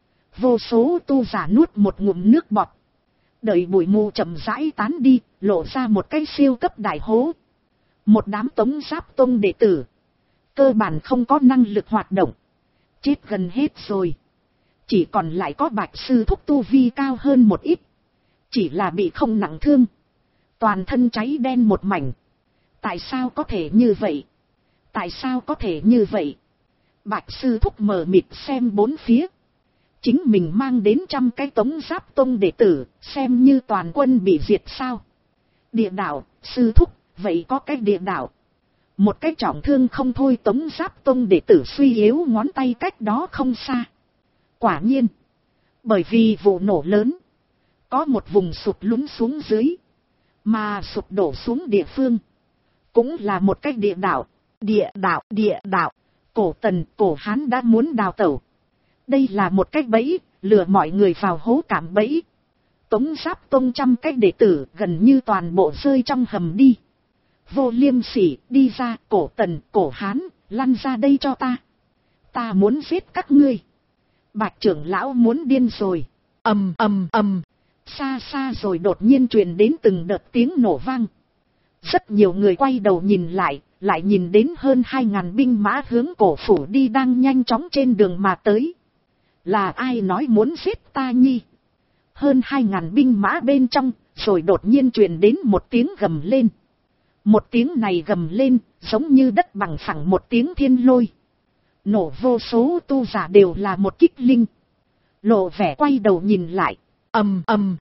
Vô số tu giả nuốt một ngụm nước bọt. Đợi bụi mù chậm rãi tán đi, lộ ra một cái siêu cấp đại hố. Một đám Tống Giáp Tông đệ tử. Cơ bản không có năng lực hoạt động. Chết gần hết rồi. Chỉ còn lại có Bạch sư thúc tu vi cao hơn một ít. Chỉ là bị không nặng thương. Toàn thân cháy đen một mảnh. Tại sao có thể như vậy? Tại sao có thể như vậy? Bạch sư thúc mờ mịt xem bốn phía. Chính mình mang đến trăm cái Tống Giáp Tông đệ tử, xem như toàn quân bị diệt sao? Địa đạo, sư thúc, vậy có cái địa đạo. Một cái trọng thương không thôi Tống Giáp Tông đệ tử suy yếu ngón tay cách đó không xa. Quả nhiên, bởi vì vụ nổ lớn, có một vùng sụp lún xuống dưới, mà sụp đổ xuống địa phương, cũng là một cái địa đạo. Địa đạo, cổ Tần, cổ Hán đã muốn đào tẩu. Đây là một cái bẫy, lừa mọi người vào hố cạm bẫy. Tống Giáp Tông trăm cái đệ tử gần như toàn bộ rơi trong hầm đi. Vô Liêm Sỉ, đi ra, cổ Tần, cổ Hán, lăn ra đây cho ta. Ta muốn giết các ngươi. Bạch trưởng lão muốn điên rồi. Ầm. Xa xa rồi đột nhiên truyền đến từng đợt tiếng nổ vang. Rất nhiều người quay đầu nhìn lại nhìn đến hơn 2.000 binh mã hướng cổ phủ đi đang nhanh chóng trên đường mà tới. Là ai nói muốn giết ta nhi? Hơn 2.000 binh mã bên trong, rồi đột nhiên truyền đến một tiếng gầm lên. Một tiếng này gầm lên, giống như đất bằng phẳng một tiếng thiên lôi. Nổ vô số tu giả đều là một kích linh. Lộ vẻ quay đầu nhìn lại. Ầm.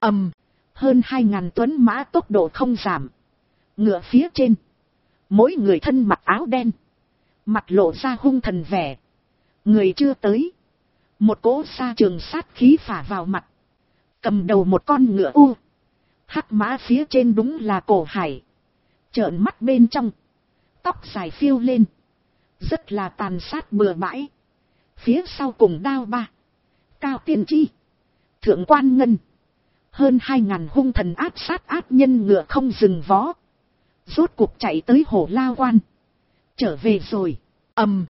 Hơn 2.000 tuấn mã tốc độ không giảm. Ngựa phía trên. Mỗi người thân mặc áo đen. Mặt lộ ra hung thần vẻ. Người chưa tới. Một cỗ sa trường sát khí phả vào mặt. Cầm đầu một con ngựa u. Hắc mã phía trên đúng là Cổ Hải. Trợn mắt bên trong. Tóc dài phiêu lên. Rất là tàn sát bừa bãi. Phía sau cùng Đao Ba, Cao Tiên Chi, Thượng Quan Ngân. Hơn 2.000 hung thần áp sát áp nhân ngựa không dừng vó. Rốt cuộc chạy tới Hổ Lao Quan. Trở về rồi. Ầm.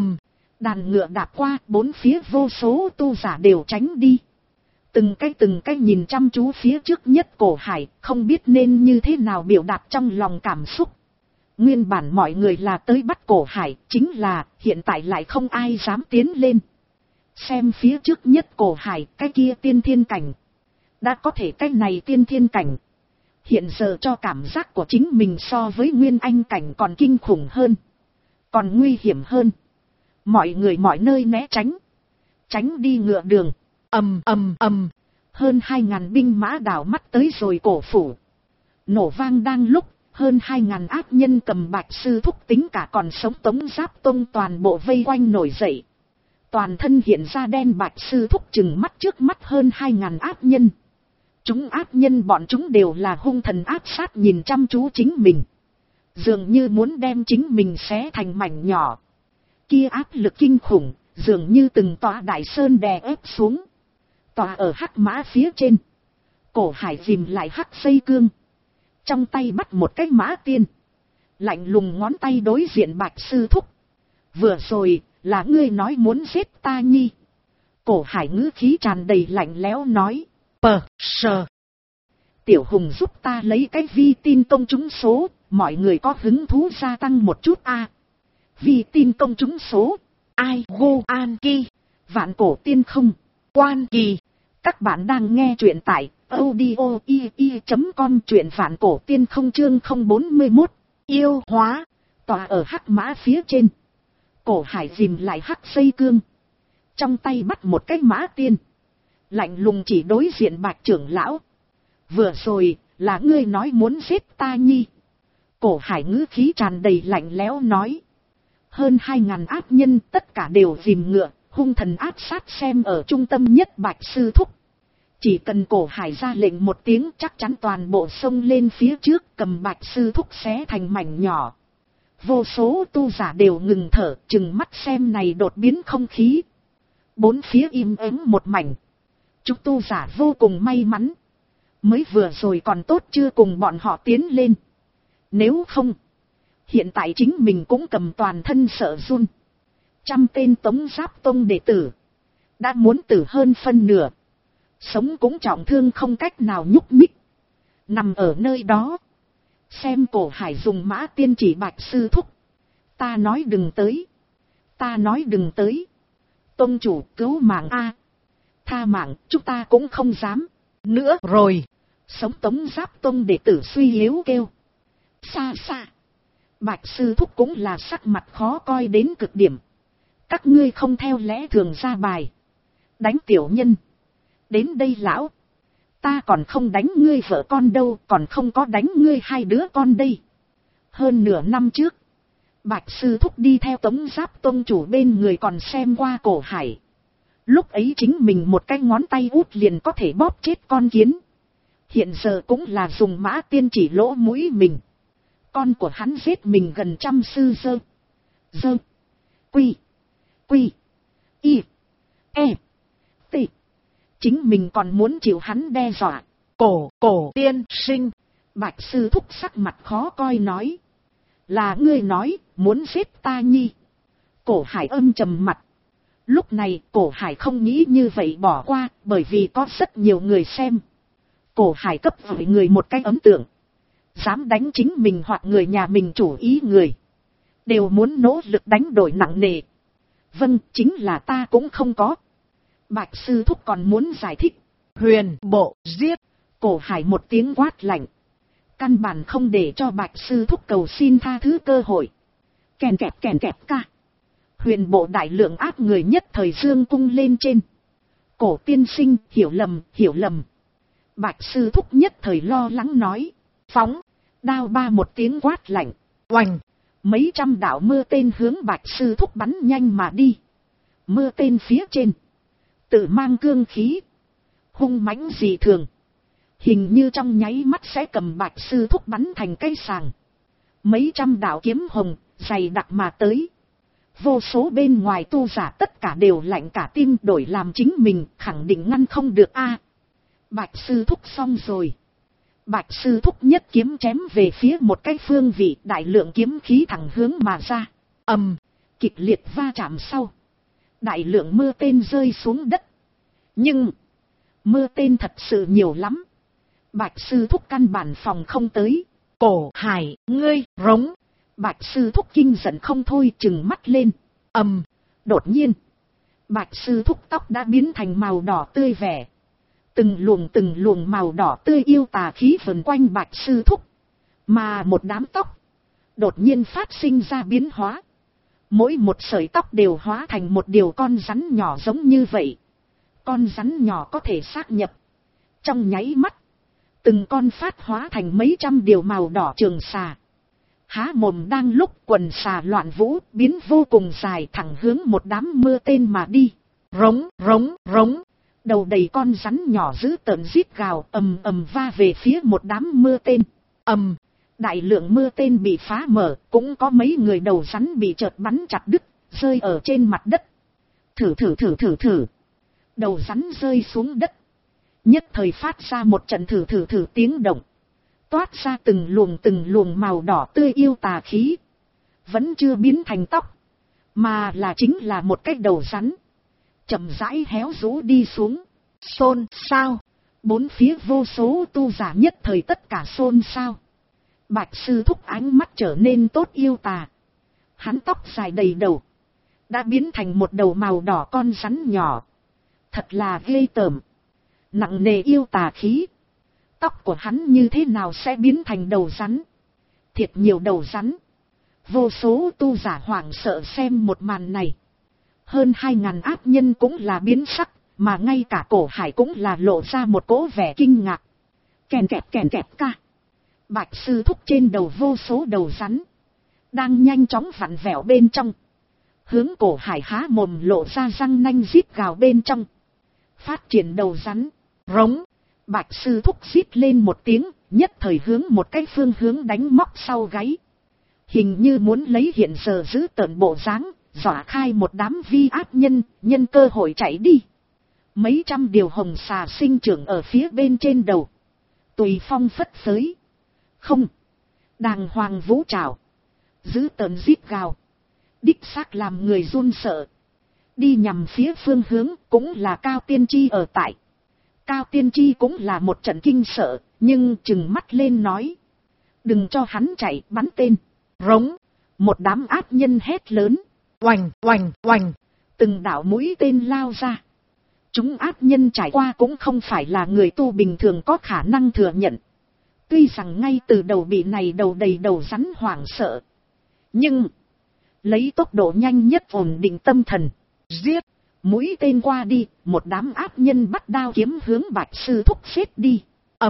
Đàn ngựa đạp qua, bốn phía vô số tu giả đều tránh đi. Từng cái nhìn chăm chú phía trước nhất Cổ Hải, không biết nên như thế nào biểu đạt trong lòng cảm xúc. Nguyên bản mọi người là tới bắt Cổ Hải, chính là hiện tại lại không ai dám tiến lên. Xem phía trước nhất Cổ Hải, cái kia tiên thiên cảnh. Đã có thể cái này tiên thiên cảnh. Hiện giờ cho cảm giác của chính mình so với Nguyên Anh cảnh còn kinh khủng hơn. Còn nguy hiểm hơn. Mọi người mọi nơi né tránh. Tránh đi ngựa đường. Ầm. Hơn 2.000 binh mã đảo mắt tới rồi cổ phủ. Nổ vang đang lúc, Hơn 2.000 ác nhân cầm Bạch Sư Thúc tính cả còn sống Tống Giáp Tông toàn bộ vây quanh nổi dậy. Toàn thân hiện ra đen Bạch Sư Thúc chừng mắt trước mắt hơn 2.000 ác nhân. Chúng ác nhân bọn chúng đều là hung thần ác sát nhìn chăm chú chính mình. Dường như muốn đem chính mình xé thành mảnh nhỏ. Kia áp lực kinh khủng, dường như từng tòa đại sơn đè ép xuống. Tòa ở hắc mã phía trên. Cổ Hải dìm lại hắc dây cương. Trong tay bắt một cái mã tiên. Lạnh lùng ngón tay đối diện Bạch Sư Thúc. Vừa rồi, là ngươi nói muốn giết ta nhi. Cổ Hải ngữ khí tràn đầy lạnh lẽo nói. Sờ. Tiểu Hùng giúp ta lấy cái vi tin công chúng số, mọi người có hứng thú gia tăng một chút a. Vi tin công chúng số. Ai Gu An Ki. Vạn Cổ Tiên Không. Quan Kỳ. Các bạn đang nghe truyện tại audio.com, truyện Vạn Cổ Tiên Không chương 041. Yêu hóa. Tòa ở hắc mã phía trên. Cổ Hải dìm lại hắc dây cương. Trong tay bắt một cái mã tiên. Lạnh lùng chỉ đối diện Bạch trưởng lão. Vừa rồi, là ngươi nói muốn giết ta nhi. Cổ Hải ngữ khí tràn đầy lạnh lẽo nói. Hơn 2.000 ác nhân tất cả đều dìm ngựa, hung thần ác sát xem ở trung tâm nhất Bạch Sư Thúc. Chỉ cần Cổ Hải ra lệnh một tiếng chắc chắn toàn bộ sông lên phía trước cầm Bạch Sư Thúc xé thành mảnh nhỏ. Vô số tu giả đều ngừng thở, chừng mắt xem này đột biến không khí. Bốn phía im ắng một mảnh. Chúng tu giả vô cùng may mắn. Mới vừa rồi còn tốt chưa cùng bọn họ tiến lên. Nếu không, hiện tại chính mình cũng cầm toàn thân sợ run. 100 tên Tống Giáp Tông đệ tử. Đã muốn tử hơn phân nửa. Sống cũng trọng thương không cách nào nhúc nhích. Nằm ở nơi đó. Xem Cổ Hải dùng mã tiên chỉ Bạch Sư Thúc. Ta nói đừng tới. Ta nói đừng tới. Tông chủ cứu mạng a. Tha mạng chúng ta cũng không dám. Nữa rồi. Sống Tống Giáp Tông đệ tử suy yếu kêu. Xa xa. Bạch Sư Thúc cũng là sắc mặt khó coi đến cực điểm. Các ngươi không theo lẽ thường ra bài. Đánh tiểu nhân. Đến đây lão. Ta còn không đánh ngươi vợ con đâu, còn không có đánh ngươi hai đứa con đây. Hơn nửa năm trước, Bạch Sư Thúc đi theo Tống Giáp Tông chủ bên người còn xem qua Cổ Hải. Lúc ấy chính mình một cái ngón tay út liền có thể bóp chết con kiến. Hiện giờ cũng là dùng mã tiên chỉ lỗ mũi mình. Con của hắn giết mình gần 100 sư dơ. Quy. Y. E. T. Chính mình còn muốn chịu hắn đe dọa. Cổ tiên sinh. Bạch Sư Thúc sắc mặt khó coi nói. Là ngươi nói, muốn giết ta nhi. Cổ Hải âm trầm mặt. Lúc này Cổ Hải không nghĩ như vậy bỏ qua, bởi vì có rất nhiều người xem. Cổ Hải cấp với người một cái ấn tượng. Dám đánh chính mình hoặc người nhà mình chủ ý người. Đều muốn nỗ lực đánh đổi nặng nề. Vâng, chính là ta cũng không có. Bạch Sư Thúc còn muốn giải thích. Huyền bộ giết. Cổ Hải một tiếng quát lạnh. Căn bản không để cho Bạch Sư Thúc cầu xin tha thứ cơ hội. Kèn kẹp ca. Huyền bộ đại lượng áp người nhất thời dương cung lên trên. Cổ tiên sinh hiểu lầm. Bạch Sư Thúc nhất thời lo lắng nói. Phóng. Đao ba một tiếng quát lạnh. Oành. Mấy trăm đạo mưa tên hướng Bạch Sư Thúc bắn nhanh mà đi. Mưa tên phía trên. Tự mang cương khí. Hung mãnh dị thường. Hình như trong nháy mắt sẽ cầm Bạch Sư Thúc bắn thành cây sàng. Mấy trăm đạo kiếm hồng, dày đặc mà tới. Vô số bên ngoài tu giả tất cả đều lạnh cả tim, đổi làm chính mình, khẳng định ngăn không được a. Bạch Sư Thúc xong rồi. Bạch Sư Thúc nhất kiếm chém về phía một cái phương vị, đại lượng kiếm khí thẳng hướng mà ra. Kịch liệt va chạm sau. Đại lượng mưa tên rơi xuống đất. Nhưng, mưa tên thật sự nhiều lắm. Bạch Sư Thúc căn bản phòng không tới. Cổ Hải, ngươi, rống. Bạch Sư Thúc kinh giận không thôi, trừng mắt lên. Đột nhiên, Bạch Sư Thúc tóc đã biến thành màu đỏ tươi vẻ. Từng luồng màu đỏ tươi yêu tà khí vần quanh Bạch Sư Thúc. Mà một đám tóc đột nhiên phát sinh ra biến hóa. Mỗi một sợi tóc đều hóa thành một điều con rắn nhỏ giống như vậy. Con rắn nhỏ có thể xác nhập. Trong nháy mắt, Từng con phát hóa thành mấy trăm điều màu đỏ trường xà. Há mồm đang lúc quần xà loạn vũ biến vô cùng dài thẳng hướng một đám mưa tên mà đi. Rống, rống, rống. Đầu đầy con rắn nhỏ dữ tợn rít gào ầm ầm va về phía một đám mưa tên. Ầm, đại lượng mưa tên bị phá mở, cũng có mấy người đầu rắn bị chợt bắn chặt đứt, rơi ở trên mặt đất. Thử thử thử thử thử. Đầu rắn rơi xuống đất. Nhất thời phát ra một trận thử thử thử tiếng động. Toát ra từng luồng màu đỏ tươi yêu tà khí. Vẫn chưa biến thành tóc, mà là chính là một cái đầu rắn. Chậm rãi héo rũ đi xuống. Xôn xao. Bốn phía vô số tu giả nhất thời tất cả xôn xao. Bạch sư thúc ánh mắt trở nên tốt yêu tà. Hắn tóc dài đầy đầu, đã biến thành một đầu màu đỏ con rắn nhỏ. Thật là ghê tởm. Nặng nề yêu tà khí. Tóc của hắn như thế nào sẽ biến thành đầu rắn? Thiệt nhiều đầu rắn. Vô số tu giả hoảng sợ xem một màn này. Hơn 2000 ác nhân cũng là biến sắc, mà ngay cả Cổ Hải cũng là lộ ra một cỗ vẻ kinh ngạc. Kèn kẹp ca. Bạch sư thúc trên đầu vô số đầu rắn, đang nhanh chóng vặn vẹo bên trong. Hướng Cổ Hải há mồm lộ ra răng nanh rít gào bên trong. Phát triển đầu rắn. Rống. Bạch sư thúc rít lên một tiếng, nhất thời hướng một cái phương hướng đánh móc sau gáy. Hình như muốn lấy hiện giờ giữ tợn bộ dáng, dọa khai một đám vi ác nhân, nhân cơ hội chạy đi. Mấy trăm điều hồng xà sinh trưởng ở phía bên trên đầu. Tùy phong phất phới. Không. Đàng hoàng vũ trào. Giữ tợn rít gào. Đích xác làm người run sợ. Đi nhằm phía phương hướng cũng là Cao Tiên Tri ở tại. Cao Tiên Tri cũng là một trận kinh sợ, nhưng trừng mắt lên nói. Đừng cho hắn chạy, bắn tên. Rống. Một đám ác nhân hét lớn. Oành, oành, oành. Từng đạo mũi tên lao ra. Chúng ác nhân trải qua cũng không phải là người tu bình thường có khả năng thừa nhận. Tuy rằng ngay từ đầu bị này đầu đầy đầu rắn hoảng sợ. Nhưng lấy tốc độ nhanh nhất ổn định tâm thần. Giết. Mũi tên qua đi, một đám ác nhân bắt đao kiếm hướng Bạch sư thúc xếp đi.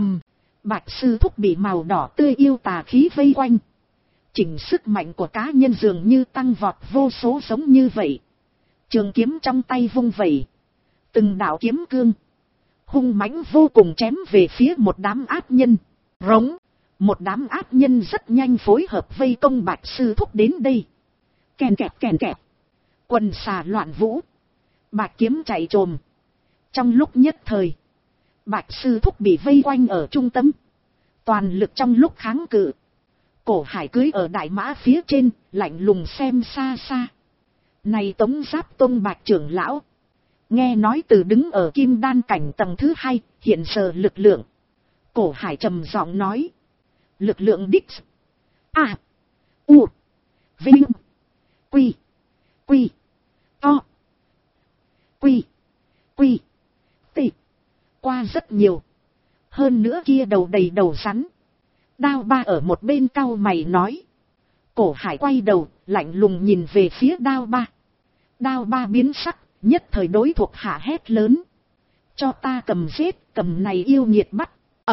Bạch sư thúc bị màu đỏ tươi yêu tà khí vây quanh. Chỉnh sức mạnh của cá nhân dường như tăng vọt vô số giống như vậy. Trường kiếm trong tay vung vẩy. Từng đạo kiếm cương hung mãnh vô cùng chém về phía một đám ác nhân. Rống. Một đám ác nhân rất nhanh phối hợp vây công Bạch sư thúc đến đây. Kèn kẹp. Quần xà loạn vũ. Bạch kiếm chạy trồm. Trong lúc nhất thời, Bạch sư thúc bị vây quanh ở trung tâm. Toàn lực trong lúc kháng cự. Cổ Hải cưỡi ở đại mã phía trên, lạnh lùng xem xa xa. Này Tống Giáp Tông Bạch trưởng lão. Nghe nói từ đứng ở kim đan cảnh tầng thứ 2, hiện giờ lực lượng. Cổ Hải trầm giọng nói. Lực lượng đích. A. U. Vinh. Quy. Quy. To. Quy. Quy. Tị. Qua rất nhiều. Hơn nữa kia đầu đầy đầu rắn. Đao ba ở một bên cau mày nói. Cổ Hải quay đầu, lạnh lùng nhìn về phía đao ba. Đao ba biến sắc, nhất thời đối thuộc hạ hét lớn. Cho ta cầm giết, cầm này yêu nghiệt bắt.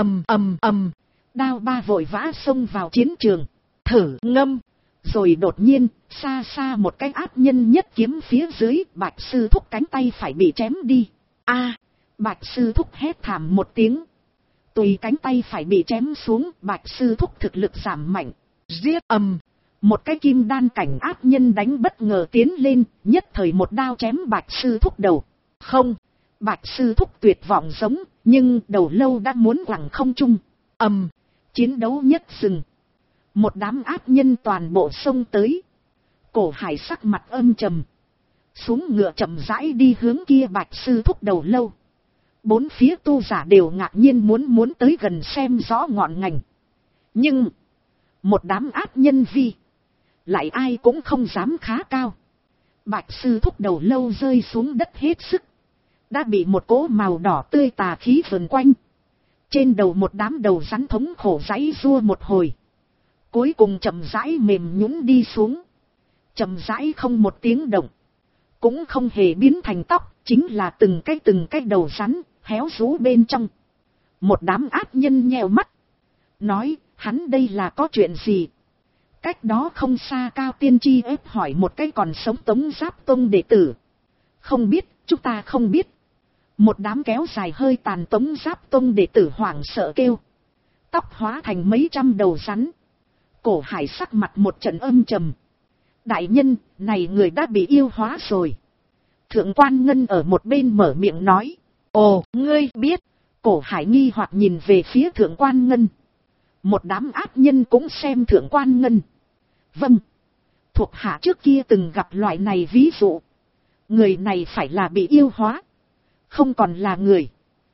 Đao ba vội vã xông vào chiến trường. Thử ngâm. Rồi đột nhiên, xa xa một cái ác nhân nhất kiếm phía dưới, Bạch sư thúc cánh tay phải bị chém đi. Bạch sư thúc hét thảm một tiếng. Tùy cánh tay phải bị chém xuống, Bạch sư thúc thực lực giảm mạnh. Giết. Một cái kim đan cảnh ác nhân đánh bất ngờ tiến lên, nhất thời một đao chém Bạch sư thúc đầu. Không. Bạch sư thúc tuyệt vọng giống, nhưng đầu lâu đã muốn quẳng không trung. Chiến đấu nhất dừng. Một đám ác nhân toàn bộ xông tới. Cổ Hải sắc mặt âm trầm. Xuống ngựa chậm rãi đi hướng kia Bạch sư thúc đầu lâu. Bốn phía tu giả đều ngạc nhiên muốn tới gần xem rõ ngọn ngành. Nhưng một đám ác nhân vi lại ai cũng không dám khá cao. Bạch sư thúc đầu lâu rơi xuống đất hết sức. Đã bị một cỗ màu đỏ tươi tà khí vần quanh. Trên đầu một đám đầu rắn thống khổ giãy giụa một hồi. Cuối cùng chậm rãi mềm nhũn đi xuống. Chậm rãi không một tiếng động. Cũng không hề biến thành tóc, chính là từng cái đầu rắn, héo rũ bên trong. Một đám ác nhân nheo mắt. Nói, hắn đây là có chuyện gì? Cách đó không xa Cao Tiên Tri ép hỏi một cái còn sống Tống Giáp Tông đệ tử. Không biết, chúng ta không biết. Một đám kéo dài hơi tàn Tống Giáp Tông đệ tử hoảng sợ kêu. Tóc hóa thành mấy trăm đầu rắn. Cổ Hải sắc mặt một trận âm trầm. Đại nhân, này người đã bị yêu hóa rồi. Thượng quan Ngân ở một bên mở miệng nói. Ồ, ngươi biết. Cổ Hải nghi hoặc nhìn về phía thượng quan Ngân. Một đám ác nhân cũng xem thượng quan Ngân. Vâng. Thuộc hạ trước kia từng gặp loại này ví dụ. Người này phải là bị yêu hóa. Không còn là người.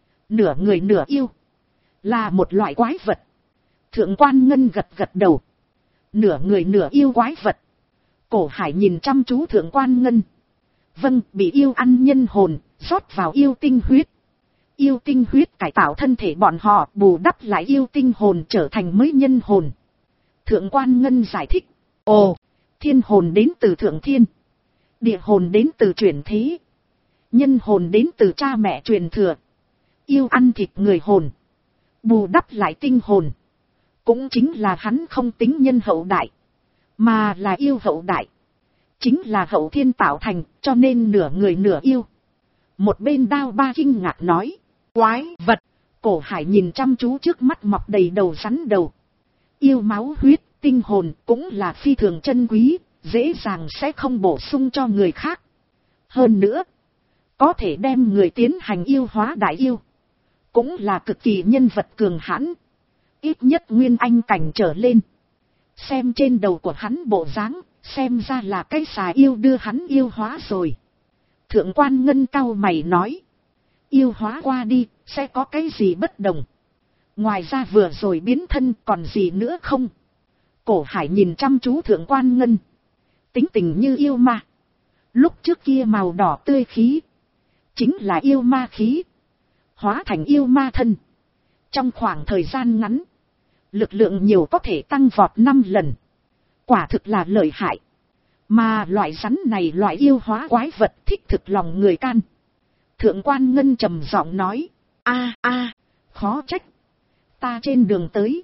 Nửa người nửa yêu. Là một loại quái vật. Thượng quan Ngân gật gật đầu. Nửa người nửa yêu quái vật. Cổ Hải nhìn chăm chú thượng quan Ngân. Vâng, bị yêu ăn nhân hồn, rót vào yêu tinh huyết. Yêu tinh huyết cải tạo thân thể bọn họ, bù đắp lại yêu tinh hồn trở thành mới nhân hồn. Thượng quan Ngân giải thích. Ồ, thiên hồn đến từ thượng thiên. Địa hồn đến từ chuyển thế. Nhân hồn đến từ cha mẹ truyền thừa. Yêu ăn thịt người hồn. Bù đắp lại tinh hồn. Cũng chính là hắn không tính nhân hậu đại. Mà là yêu hậu đại. Chính là hậu thiên tạo thành, cho nên nửa người nửa yêu. Một bên Đao Ba kinh ngạc nói. Quái vật. Cổ Hải nhìn chăm chú trước mắt mọc đầy đầu rắn đầu. Yêu máu huyết, tinh hồn cũng là phi thường chân quý, dễ dàng sẽ không bổ sung cho người khác. Hơn nữa, có thể đem người tiến hành yêu hóa đại yêu. Cũng là cực kỳ nhân vật cường hãn. Ít nhất nguyên anh cảnh trở lên. Xem trên đầu của hắn bộ dáng, xem ra là cái xà yêu đưa hắn yêu hóa rồi. Thượng quan Ngân cau mày nói. Yêu hóa qua đi, sẽ có cái gì bất đồng? Ngoài ra vừa rồi biến thân còn gì nữa không? Cổ Hải nhìn chăm chú thượng quan Ngân. Tính tình như yêu ma. Lúc trước kia màu đỏ tươi khí. Chính là yêu ma khí. Hóa thành yêu ma thân. Trong khoảng thời gian ngắn. Lực lượng nhiều có thể tăng vọt 5 lần. Quả thực là lợi hại. Mà loại rắn này loại yêu hóa quái vật thích thực lòng người can. Thượng quan Ngân trầm giọng nói. Khó trách. Ta trên đường tới.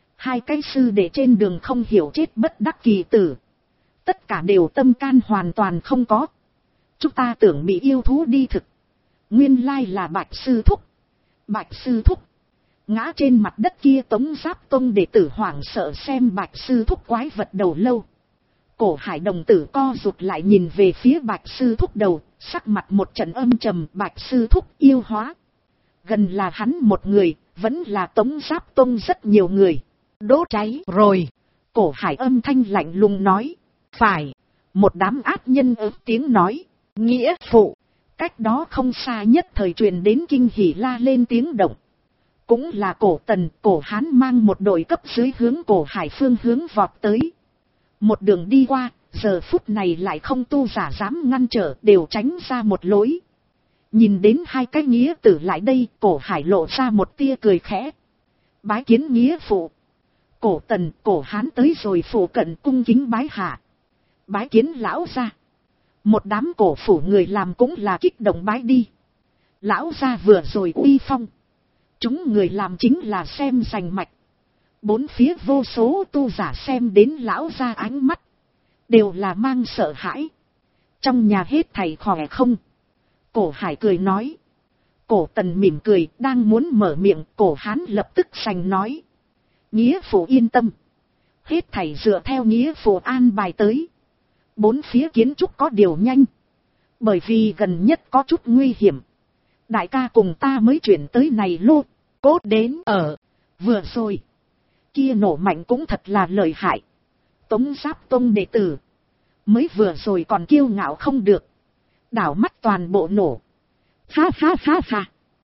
2 cái sư đệ trên đường không hiểu chết bất đắc kỳ tử. Tất cả đều tâm can hoàn toàn không có. Chúng ta tưởng bị yêu thú đi thực. Nguyên lai là Bạch Sư Thúc. Bạch Sư Thúc. Ngã trên mặt đất kia Tống Giáp Tông đệ tử hoảng sợ xem Bạch Sư Thúc quái vật đầu lâu. Cổ Hải đồng tử co rụt lại nhìn về phía Bạch Sư Thúc đầu, sắc mặt một trận âm trầm. Bạch Sư Thúc yêu hóa. Gần là hắn một người, vẫn là Tống Giáp Tông rất nhiều người. Đốt cháy rồi. Cổ Hải âm thanh lạnh lùng nói. Phải. Một đám ác nhân ớt tiếng nói. Nghĩa phụ. Cách đó không xa nhất thời truyền đến kinh hỉ la lên tiếng động. Cũng là Cổ Tần, Cổ Hán mang một đội cấp dưới hướng Cổ Hải phương hướng vọt tới. Một đường đi qua, giờ phút này lại không tu giả dám ngăn trở, đều tránh ra một lối. Nhìn đến 2 cái nghĩa tử lại đây, Cổ Hải lộ ra một tia cười khẽ. Bái kiến nghĩa phụ. Cổ Tần, Cổ Hán tới rồi phụ cận cung kính bái hạ. Bái kiến lão gia. Một đám cổ phủ người làm cũng là kích động bái đi. Lão gia vừa rồi uy phong. Chúng người làm chính là xem rành mạch. Bốn phía vô số tu giả xem đến lão gia ánh mắt. Đều là mang sợ hãi. Trong nhà hết thầy khỏe không? Cổ Hải cười nói. Cổ Tần mỉm cười, đang muốn mở miệng, Cổ Hán lập tức sành nói. Nghĩa phụ yên tâm. Hết thầy dựa theo nghĩa phụ an bài tới. Bốn phía kiến trúc có điều nhanh. Bởi vì gần nhất có chút nguy hiểm. Đại ca cùng ta mới chuyển tới này lô. Cốt đến ở. Vừa rồi. Kia nổ mạnh cũng thật là lợi hại. Tống Giáp Tông đệ tử. Mới vừa rồi còn kiêu ngạo không được. Đảo mắt toàn bộ nổ. Ha ha ha ha.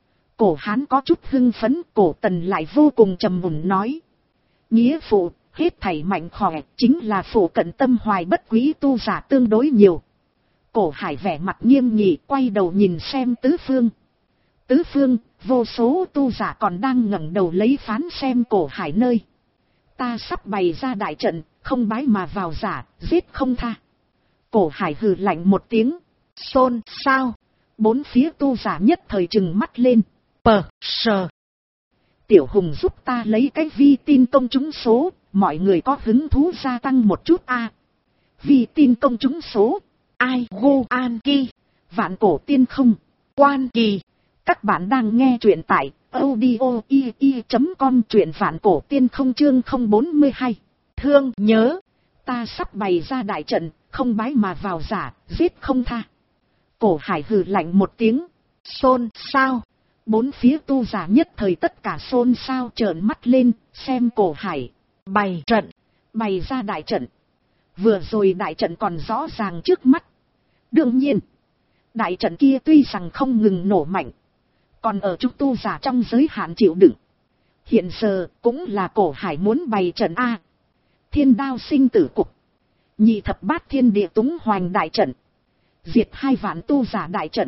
Cổ Hán có chút hưng phấn. Cổ Tần lại vô cùng trầm mùn nói. Nghĩa phụ. Hết thảy mạnh khỏe, chính là phủ cận tâm hoài bất quý tu giả tương đối nhiều. Cổ Hải vẻ mặt nghiêm nghị, quay đầu nhìn xem tứ phương. Tứ phương, vô số tu giả còn đang ngẩng đầu lấy phán xem Cổ Hải nơi. Ta sắp bày ra đại trận, không bái mà vào giả, giết không tha. Cổ Hải hừ lạnh một tiếng. Xôn xao. Bốn phía tu giả nhất thời trừng mắt lên. Sờ. Tiểu Hùng giúp ta lấy cái vi tin công trúng số, mọi người có hứng thú gia tăng một chút a. Vi tin công trúng số, ai gu an ki, vạn cổ tiên không, quan kỳ. Các bạn đang nghe truyện tại audio.com, truyện vạn cổ tiên không chương 042. Thương nhớ, ta sắp bày ra đại trận, không bái mà vào giả, giết không tha. Cổ Hải hừ lạnh một tiếng, xôn xao. Bốn phía tu giả nhất thời tất cả xôn xao trợn mắt lên, xem Cổ Hải bày trận, bày ra đại trận. Vừa rồi đại trận còn rõ ràng trước mắt. Đương nhiên, đại trận kia tuy rằng không ngừng nổ mạnh, còn ở chúng tu giả trong giới hạn chịu đựng. Hiện giờ cũng là Cổ Hải muốn bày trận A. Thiên đao sinh tử cục, nhị thập bát thiên địa túng hoành đại trận, diệt 2 vạn tu giả đại trận.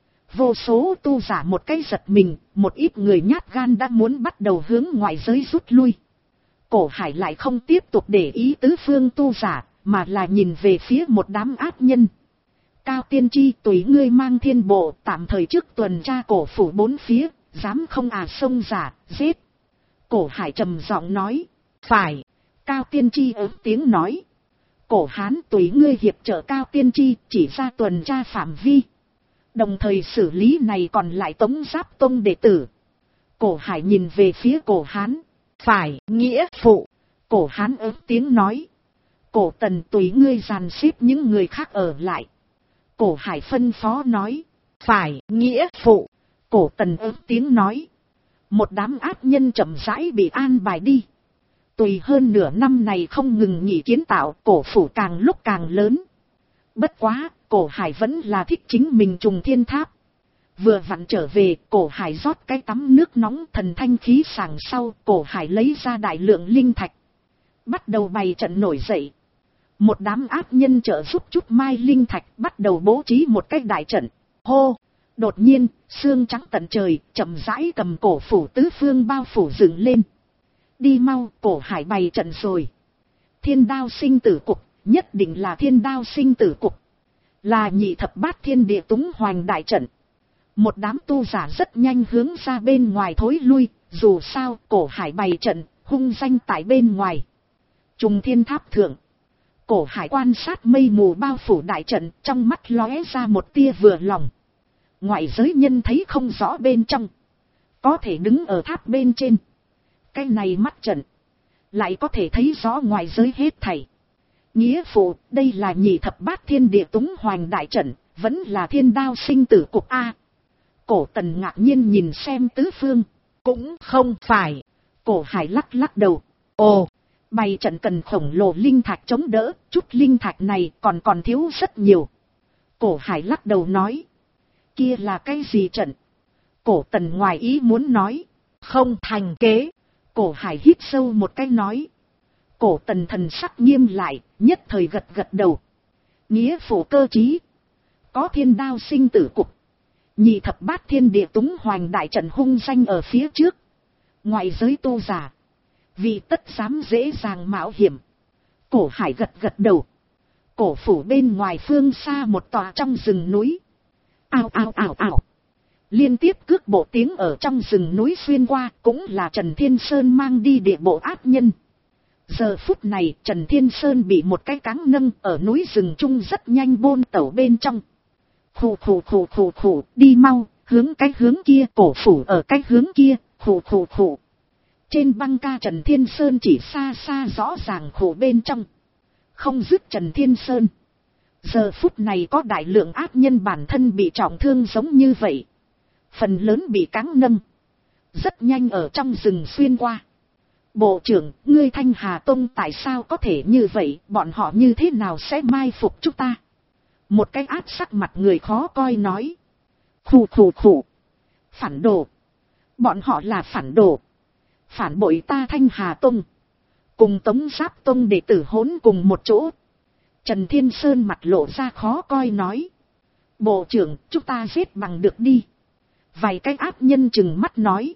Vô số tu giả một cái giật mình, một ít người nhát gan đã muốn bắt đầu hướng ngoại giới rút lui. Cổ Hải lại không tiếp tục để ý tứ phương tu giả, mà là nhìn về phía một đám ác nhân. Cao tiên tri, tùy ngươi mang thiên bộ tạm thời trước tuần tra cổ phủ 4 phía, dám không xông giả, giết. Cổ Hải trầm giọng nói, phải. Cao tiên tri ớt tiếng nói, Cổ Hán tùy ngươi hiệp trợ Cao tiên tri chỉ ra tuần tra phạm vi, đồng thời xử lý này còn lại Tống Giáp Tông đệ tử. Cổ Hải nhìn về phía Cổ Hán, phải, nghĩa phụ. Cổ Hán ớt tiếng nói, Cổ Tần tùy ngươi dàn xếp những người khác ở lại. Cổ Hải phân phó nói, phải, nghĩa phụ. Cổ Tần ớt tiếng nói, một đám ác nhân chậm rãi bị an bài đi. Tùy hơn nửa năm này không ngừng nghỉ kiến tạo, cổ phủ càng lúc càng lớn. Bất quá, Cổ Hải vẫn là thích chính mình trùng thiên tháp. Vừa vặn trở về, Cổ Hải rót cái tắm nước nóng thần thanh khí sảng sau, Cổ Hải lấy ra đại lượng linh thạch, bắt đầu bày trận nổi dậy. Một đám ác nhân trợ giúp chút mai linh thạch bắt đầu bố trí một cái đại trận. Hô! Đột nhiên, sương trắng tận trời, chậm rãi cầm cổ phủ tứ phương bao phủ dựng lên. Đi mau, Cổ Hải bày trận rồi. Thiên đao sinh tử cục, nhất định là thiên đao sinh tử cục. Là nhị thập bát thiên địa túng hoành đại trận. Một đám tu giả rất nhanh hướng ra bên ngoài thối lui, dù sao Cổ Hải bày trận, hung danh tại bên ngoài. Trùng thiên tháp thượng, Cổ Hải quan sát mây mù bao phủ đại trận, trong mắt lóe ra một tia vừa lòng. Ngoại giới nhân thấy không rõ bên trong, có thể đứng ở tháp bên trên. Cái này mắt trận, lại có thể thấy rõ ngoài giới hết thảy. Nghĩa phụ, đây là nhị thập bát thiên địa túng hoành đại trận, vẫn là thiên đao sinh tử cục A. Cổ Tần ngạc nhiên nhìn xem tứ phương, cũng không phải. Cổ Hải lắc lắc đầu, ồ, bày trận cần khổng lồ linh thạch chống đỡ, chút linh thạch này còn thiếu rất nhiều. Cổ Hải lắc đầu nói, kia là cái gì trận? Cổ Tần ngoài ý muốn nói, không thành kế. Cổ Hải hít sâu một cái nói. Cổ Tần thần sắc nghiêm lại, nhất thời gật gật đầu. Nghĩa phụ cơ trí. Có thiên đao sinh tử cục, nhị thập bát thiên địa túng hoành đại trận hung danh ở phía trước. Ngoại giới tu giả, vì tất dám dễ dàng mạo hiểm. Cổ Hải gật gật đầu. Cổ phủ bên ngoài phương xa một tòa trong rừng núi. Ao ao ao ao. Liên tiếp cước bộ tiếng ở trong rừng núi xuyên qua, cũng là Trần Thiên Sơn mang đi địa bộ ác nhân. Giờ phút này Trần Thiên Sơn bị một cái cáng nâng ở núi rừng trung rất nhanh bôn tẩu bên trong. Khủ khủ khủ khủ khủ, đi mau, hướng cái hướng kia, cổ phủ ở cái hướng kia, khủ khủ khủ. Trên băng ca Trần Thiên Sơn chỉ xa xa rõ ràng khổ bên trong. Không dứt Trần Thiên Sơn. Giờ phút này có đại lượng ác nhân bản thân bị trọng thương giống như vậy. Phần lớn bị cáng nâng, rất nhanh ở trong rừng xuyên qua. Bộ trưởng, ngươi Thanh Hà Tông tại sao có thể như vậy, bọn họ như thế nào sẽ mai phục chúng ta? Một cái ác sắc mặt người khó coi nói. Khủ khủ khủ. Phản đồ. Bọn họ là phản đồ. Phản bội ta Thanh Hà Tông. Cùng Tống Giáp Tông đệ tử hỗn cùng một chỗ. Trần Thiên Sơn mặt lộ ra khó coi nói. Bộ trưởng, chúng ta giết bằng được đi. Vài cái ác nhân chừng mắt nói.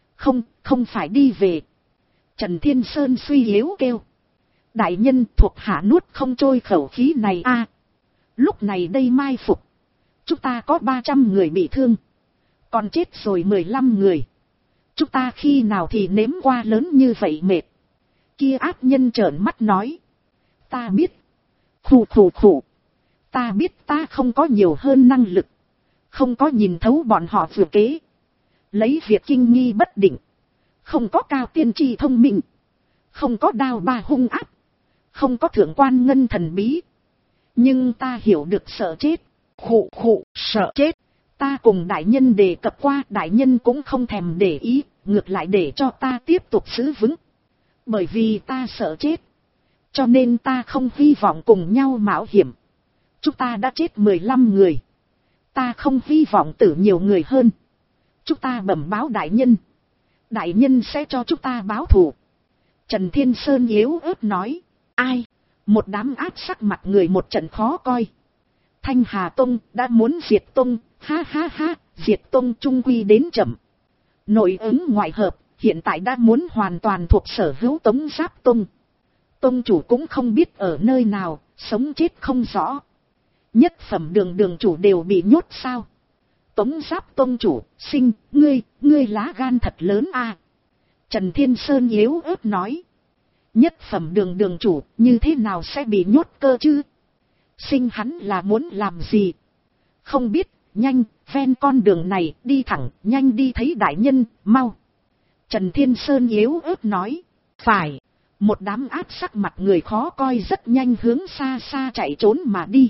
Không phải đi về. Trần Thiên Sơn suy yếu kêu. Đại nhân thuộc hạ nuốt không trôi khẩu khí này a. Lúc này đây mai phục. Chúng ta có 300 người bị thương. Còn chết rồi 15 người. Chúng ta khi nào thì nếm qua lớn như vậy mệt. Kia ác nhân trợn mắt nói. Ta biết. Khủ khủ khủ. Ta biết ta không có nhiều hơn năng lực. Không có nhìn thấu bọn họ vừa kế. Lấy việc kinh nghi bất định. Không có cao tiên tri thông minh. Không có đao ba hung áp. Không có thượng quan ngân thần bí. Nhưng ta hiểu được sợ chết. Khụ khụ, sợ chết. Ta cùng đại nhân đề cập qua, đại nhân cũng không thèm để ý, ngược lại để cho ta tiếp tục giữ vững. Bởi vì ta sợ chết. Cho nên ta không hy vọng cùng nhau mạo hiểm. Chúng ta đã chết 15 người. Ta không hy vọng tử nhiều người hơn. Chúng ta bẩm báo đại nhân. Đại nhân sẽ cho chúng ta báo thù. Trần Thiên Sơn yếu ớt nói. Ai? Một đám áp sắc mặt người một trận khó coi. Thanh Hà Tông đã muốn diệt Tông. Ha ha ha, diệt Tông trung quy đến chậm. Nội ứng ngoại hợp, hiện tại đã muốn hoàn toàn thuộc sở hữu Tống Giáp Tông. Tông chủ cũng không biết ở nơi nào, sống chết không rõ. Nhất phẩm đường chủ đều bị nhốt sao? Tống Giáp Tông chủ, ngươi lá gan thật lớn a. Trần Thiên Sơn yếu ớt nói. Nhất phẩm đường chủ, như thế nào sẽ bị nhốt cơ chứ? Sinh hắn là muốn làm gì? Không biết, nhanh, ven con đường này, đi thẳng, nhanh đi thấy đại nhân, mau. Trần Thiên Sơn yếu ớt nói. Phải. Một đám áp sắc mặt người khó coi rất nhanh hướng xa xa chạy trốn mà đi.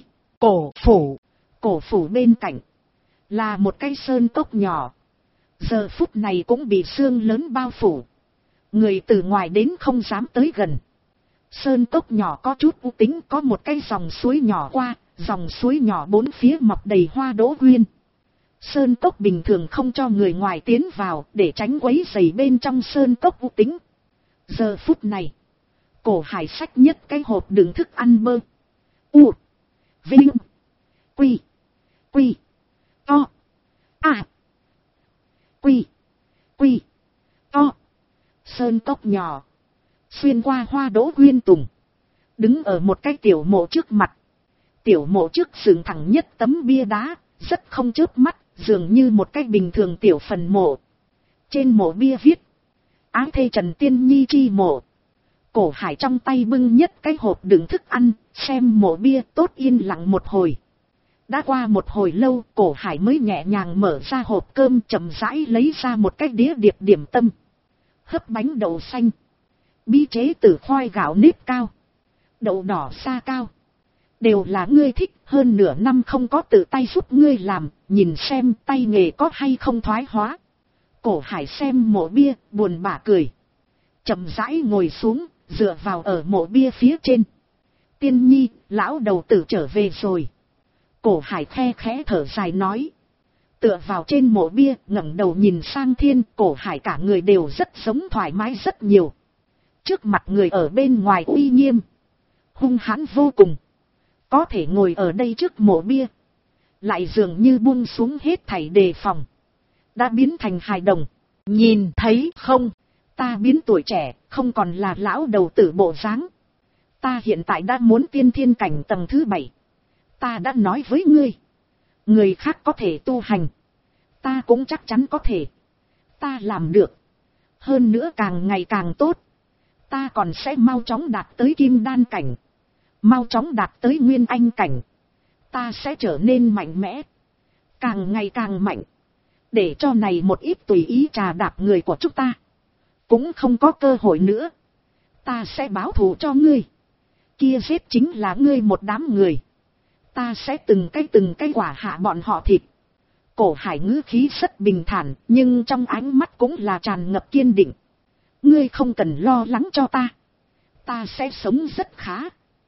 Cổ phủ bên cạnh là một cái sơn cốc nhỏ. Giờ phút này cũng bị sương lớn bao phủ. Người từ ngoài đến không dám tới gần. Sơn cốc nhỏ có chút u tính, có một cái dòng suối nhỏ qua, dòng suối nhỏ bốn phía mọc đầy hoa đỗ quyên. Sơn cốc bình thường không cho người ngoài tiến vào để tránh quấy rầy bên trong sơn cốc u tính. Giờ phút này, Cổ Hải xách nhất cái hộp đựng thức ăn bơ. U. Vinh. Quy. Quy. To. À. Quy. Quy. To. Sơn cốc nhỏ. Xuyên qua hoa đỗ quyên tùng. Đứng ở một cái tiểu mộ trước mặt. Tiểu mộ trước dựng thẳng nhất tấm bia đá, rất không chớp mắt, dường như một cái bình thường tiểu phần mộ. Trên mộ bia viết. Ái thê Trần Tiên Nhi chi mộ. Cổ Hải trong tay bưng nhất cái hộp đựng thức ăn, xem mộ bia tốt yên lặng một hồi. Đã qua một hồi lâu, Cổ Hải mới nhẹ nhàng mở ra hộp cơm, chậm rãi lấy ra một cái đĩa điệp điểm tâm. Hấp bánh đậu xanh. Bí chế từ khoai gạo nếp cao. Đậu đỏ sa cao. Đều là ngươi thích, hơn nửa năm không có tự tay giúp ngươi làm, nhìn xem tay nghề có hay không thoái hóa. Cổ Hải xem mộ bia, buồn bã cười. Chậm rãi ngồi xuống, dựa vào ở mộ bia phía trên. Tiên Nhi, lão đầu tử trở về rồi. Cổ Hải khe khẽ thở dài nói. Tựa vào trên mộ bia, ngẩng đầu nhìn sang thiên, Cổ Hải cả người đều rất sống thoải mái rất nhiều. Trước mặt người ở bên ngoài uy nghiêm, hung hãn vô cùng. Có thể ngồi ở đây trước mộ bia, lại dường như buông xuống hết thảy đề phòng. Đã biến thành hài đồng. Nhìn thấy không, ta biến tuổi trẻ, không còn là lão đầu tử bộ dáng. Ta hiện tại đã muốn tiên thiên cảnh tầng thứ 7. Ta đã nói với ngươi, người khác có thể tu hành, ta cũng chắc chắn có thể. Ta làm được. Hơn nữa càng ngày càng tốt. Ta còn sẽ mau chóng đạt tới kim đan cảnh. Mau chóng đạt tới nguyên anh cảnh. Ta sẽ trở nên mạnh mẽ. Càng ngày càng mạnh. Để cho này một ít tùy ý trà đạp người của chúng ta cũng không có cơ hội nữa. Ta sẽ báo thù cho ngươi. Kia giết chính là ngươi một đám người. Ta sẽ từng cái quả hạ bọn họ thịt. Cổ Hải ngữ khí rất bình thản, nhưng trong ánh mắt cũng là tràn ngập kiên định. Ngươi không cần lo lắng cho ta. Ta sẽ sống rất khá.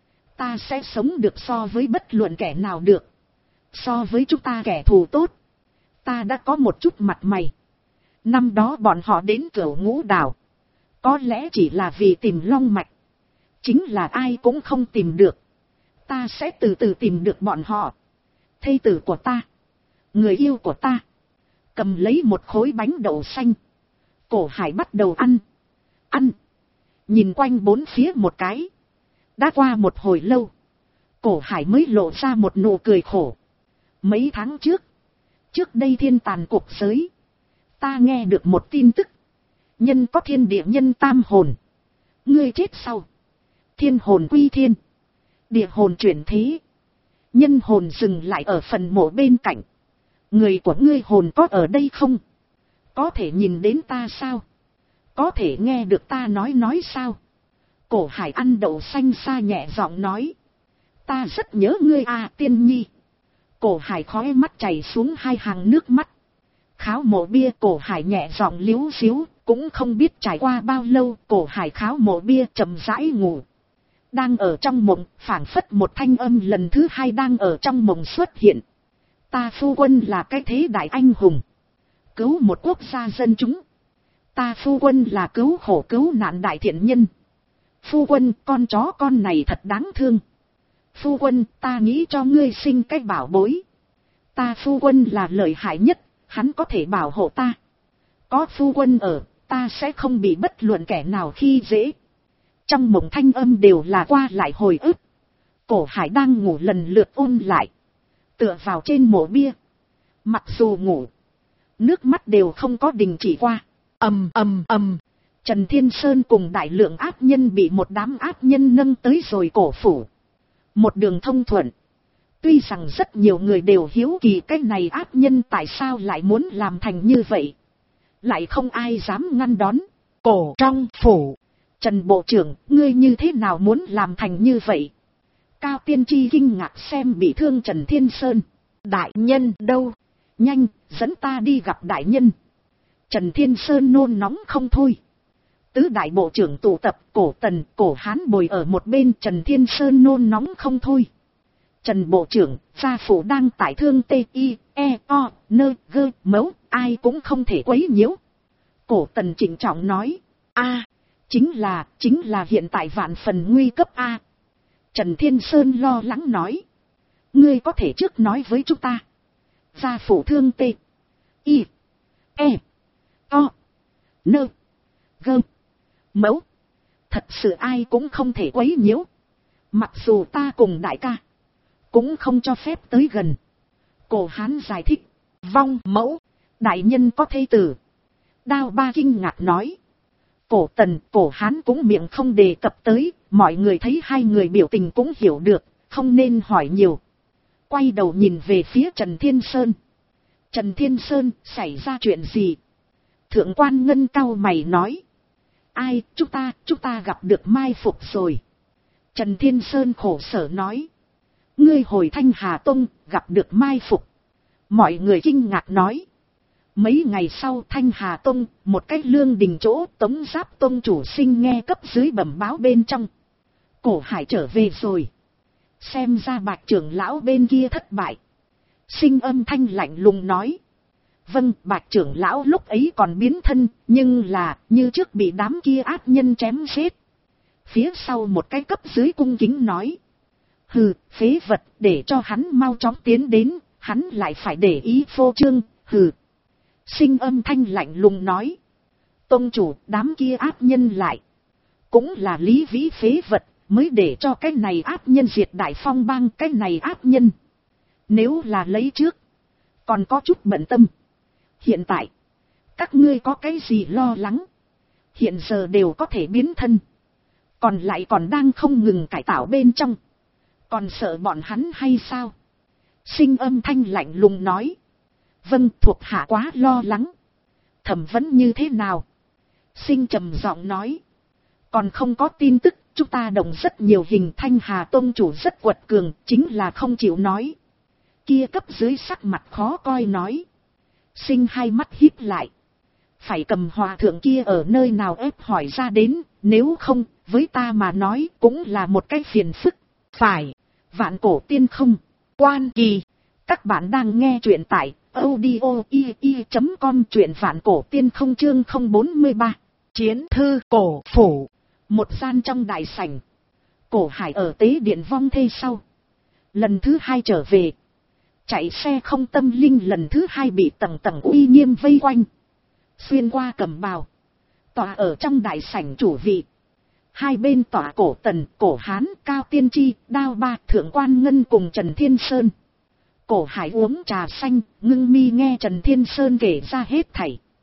Ta sẽ sống được so với bất luận kẻ nào được. So với chúng ta kẻ thù tốt. Ta đã có một chút mặt mày. Năm đó bọn họ đến Cửu Ngũ Đảo. Có lẽ chỉ là vì tìm long mạch. Chính là ai cũng không tìm được. Ta sẽ từ từ tìm được bọn họ. Thê tử của ta. Người yêu của ta. Cầm lấy một khối bánh đậu xanh. Cổ Hải bắt đầu ăn. Ăn. Nhìn quanh bốn phía một cái. Đã qua một hồi lâu. Cổ Hải mới lộ ra một nụ cười khổ. Mấy tháng trước. Trước đây thiên tàn cuộc giới. Ta nghe được một tin tức. Nhân có thiên địa nhân tam hồn. Ngươi chết sau, thiên hồn quy thiên, địa hồn chuyển thế, nhân hồn dừng lại ở phần mộ bên cạnh. Người của ngươi hồn có ở đây không? Có thể nhìn đến ta sao? Có thể nghe được ta nói sao? Cổ Hải ăn đậu xanh xa nhẹ giọng nói. Ta rất nhớ ngươi à tiên nhi. Cổ Hải khóe mắt chảy xuống hai hàng nước mắt. Kháo mộ bia, Cổ Hải nhẹ giọng liếu xíu. Cũng không biết trải qua bao lâu, Cổ Hải kháo mộ bia chậm rãi ngủ. Đang ở trong mộng, phảng phất một thanh âm lần thứ hai đang ở trong mộng xuất hiện. Ta phu quân là cái thế đại anh hùng, cứu một quốc gia dân chúng. Ta phu quân là cứu khổ cứu nạn đại thiện nhân. Phu quân, con chó con này thật đáng thương. Phu quân, ta nghĩ cho ngươi sinh cái bảo bối. Ta phu quân là lợi hại nhất, hắn có thể bảo hộ ta. Có phu quân ở, ta sẽ không bị bất luận kẻ nào khi dễ. Trong mộng thanh âm đều là qua lại hồi ức. Cổ Hải đang ngủ lần lượt ôn lại. Tựa vào trên mộ bia. Mặc dù ngủ, nước mắt đều không có đình chỉ qua. Ầm ầm ầm. Trần Thiên Sơn cùng đại lượng ác nhân bị một đám ác nhân nâng tới rồi cổ phủ. Một đường thông thuận. Tuy rằng rất nhiều người đều hiếu kỳ cái này ác nhân tại sao lại muốn làm thành như vậy. Lại không ai dám ngăn đón. Cổ trong phủ. Trần Bộ trưởng, ngươi như thế nào muốn làm thành như vậy? Cao Tiên Tri kinh ngạc xem bị thương Trần Thiên Sơn. Đại nhân đâu? Nhanh, dẫn ta đi gặp đại nhân. Trần Thiên Sơn nôn nóng không thôi. Tứ đại bộ trưởng tụ tập, Cổ Tần, Cổ Hán bồi ở một bên. Trần Thiên Sơn nôn nóng không thôi. Trần Bộ trưởng, gia phủ đang tải thương T-I-E-O-N-G mấu, ai cũng không thể quấy nhiễu. Cổ Tần trịnh trọng nói. Chính là hiện tại vạn phần nguy cấp a. Trần Thiên Sơn lo lắng nói. Ngươi có thể trước nói với chúng ta. Gia phủ thương T-I-E-O-N-G mấu. Thật sự ai cũng không thể quấy nhiễu. Mặc dù ta cùng đại ca cũng không cho phép tới gần. Cổ Hán giải thích. Vong mẫu, đại nhân có thê tử. Đao Ba kinh ngạc nói. Cổ Tần, Cổ Hán cũng miệng không đề cập tới. Mọi người thấy hai người biểu tình cũng hiểu được, không nên hỏi nhiều. Quay đầu nhìn về phía Trần Thiên Sơn. Trần Thiên Sơn, xảy ra chuyện gì? Thượng quan Ngân cau mày nói. Ai, chúng ta gặp được mai phục rồi. Trần Thiên Sơn khổ sở nói. Ngươi hồi Thanh Hà Tông, gặp được mai phục. Mọi người kinh ngạc nói. Mấy ngày sau Thanh Hà Tông, một cái lương đình chỗ Tống Giáp Tông chủ sinh nghe cấp dưới bẩm báo bên trong. Cổ Hải trở về rồi. Xem ra Bạch trưởng lão bên kia thất bại. Sinh âm thanh lạnh lùng nói. Vâng, Bạch trưởng lão lúc ấy còn biến thân, nhưng là như trước bị đám kia ác nhân chém giết. Phía sau một cái cấp dưới cung kính nói. Hừ, phế vật, để cho hắn mau chóng tiến đến, hắn lại phải để ý phô trương, hừ. Sinh âm thanh lạnh lùng nói. Tông chủ, đám kia ác nhân lại. Cũng là Lý Vĩ phế vật, mới để cho cái này ác nhân diệt Đại Phong bang cái này ác nhân. Nếu là lấy trước, còn có chút bận tâm. Hiện tại, các ngươi có cái gì lo lắng? Hiện giờ đều có thể biến thân. Còn lại còn đang không ngừng cải tạo bên trong. Còn sợ bọn hắn hay sao? Sinh âm thanh lạnh lùng nói. Vâng, thuộc hạ quá lo lắng. Thẩm vấn như thế nào? Sinh trầm giọng nói. Còn không có tin tức, chúng ta động rất nhiều hình. Thanh Hà Tông chủ rất quật cường, chính là không chịu nói. Kia cấp dưới sắc mặt khó coi nói. Sinh hai mắt híp lại. Phải cầm hòa thượng kia ở nơi nào ép hỏi ra đến, nếu không, với ta mà nói cũng là một cái phiền phức. Phải, Vạn Cổ Tiên Không, Quan Kỳ. Các bạn đang nghe truyện tại audio.com, truyện Vạn Cổ Tiên Không chương 043. Chiến thư cổ phủ. Một gian trong đại sảnh. Cổ Hải ở tế điện vong thê sau. Lần thứ hai trở về. Chạy xe không tâm linh lần thứ hai bị tầng tầng uy nghiêm vây quanh. Xuyên qua cẩm bào. Tòa ở trong đại sảnh chủ vị. Hai bên tòa Cổ Tần, Cổ Hán, Cao Tiên Tri, Đao Ba, Thượng quan Ngân cùng Trần Thiên Sơn. Cổ Hải uống trà xanh, ngưng mi nghe Trần Thiên Sơn kể ra hết thảy.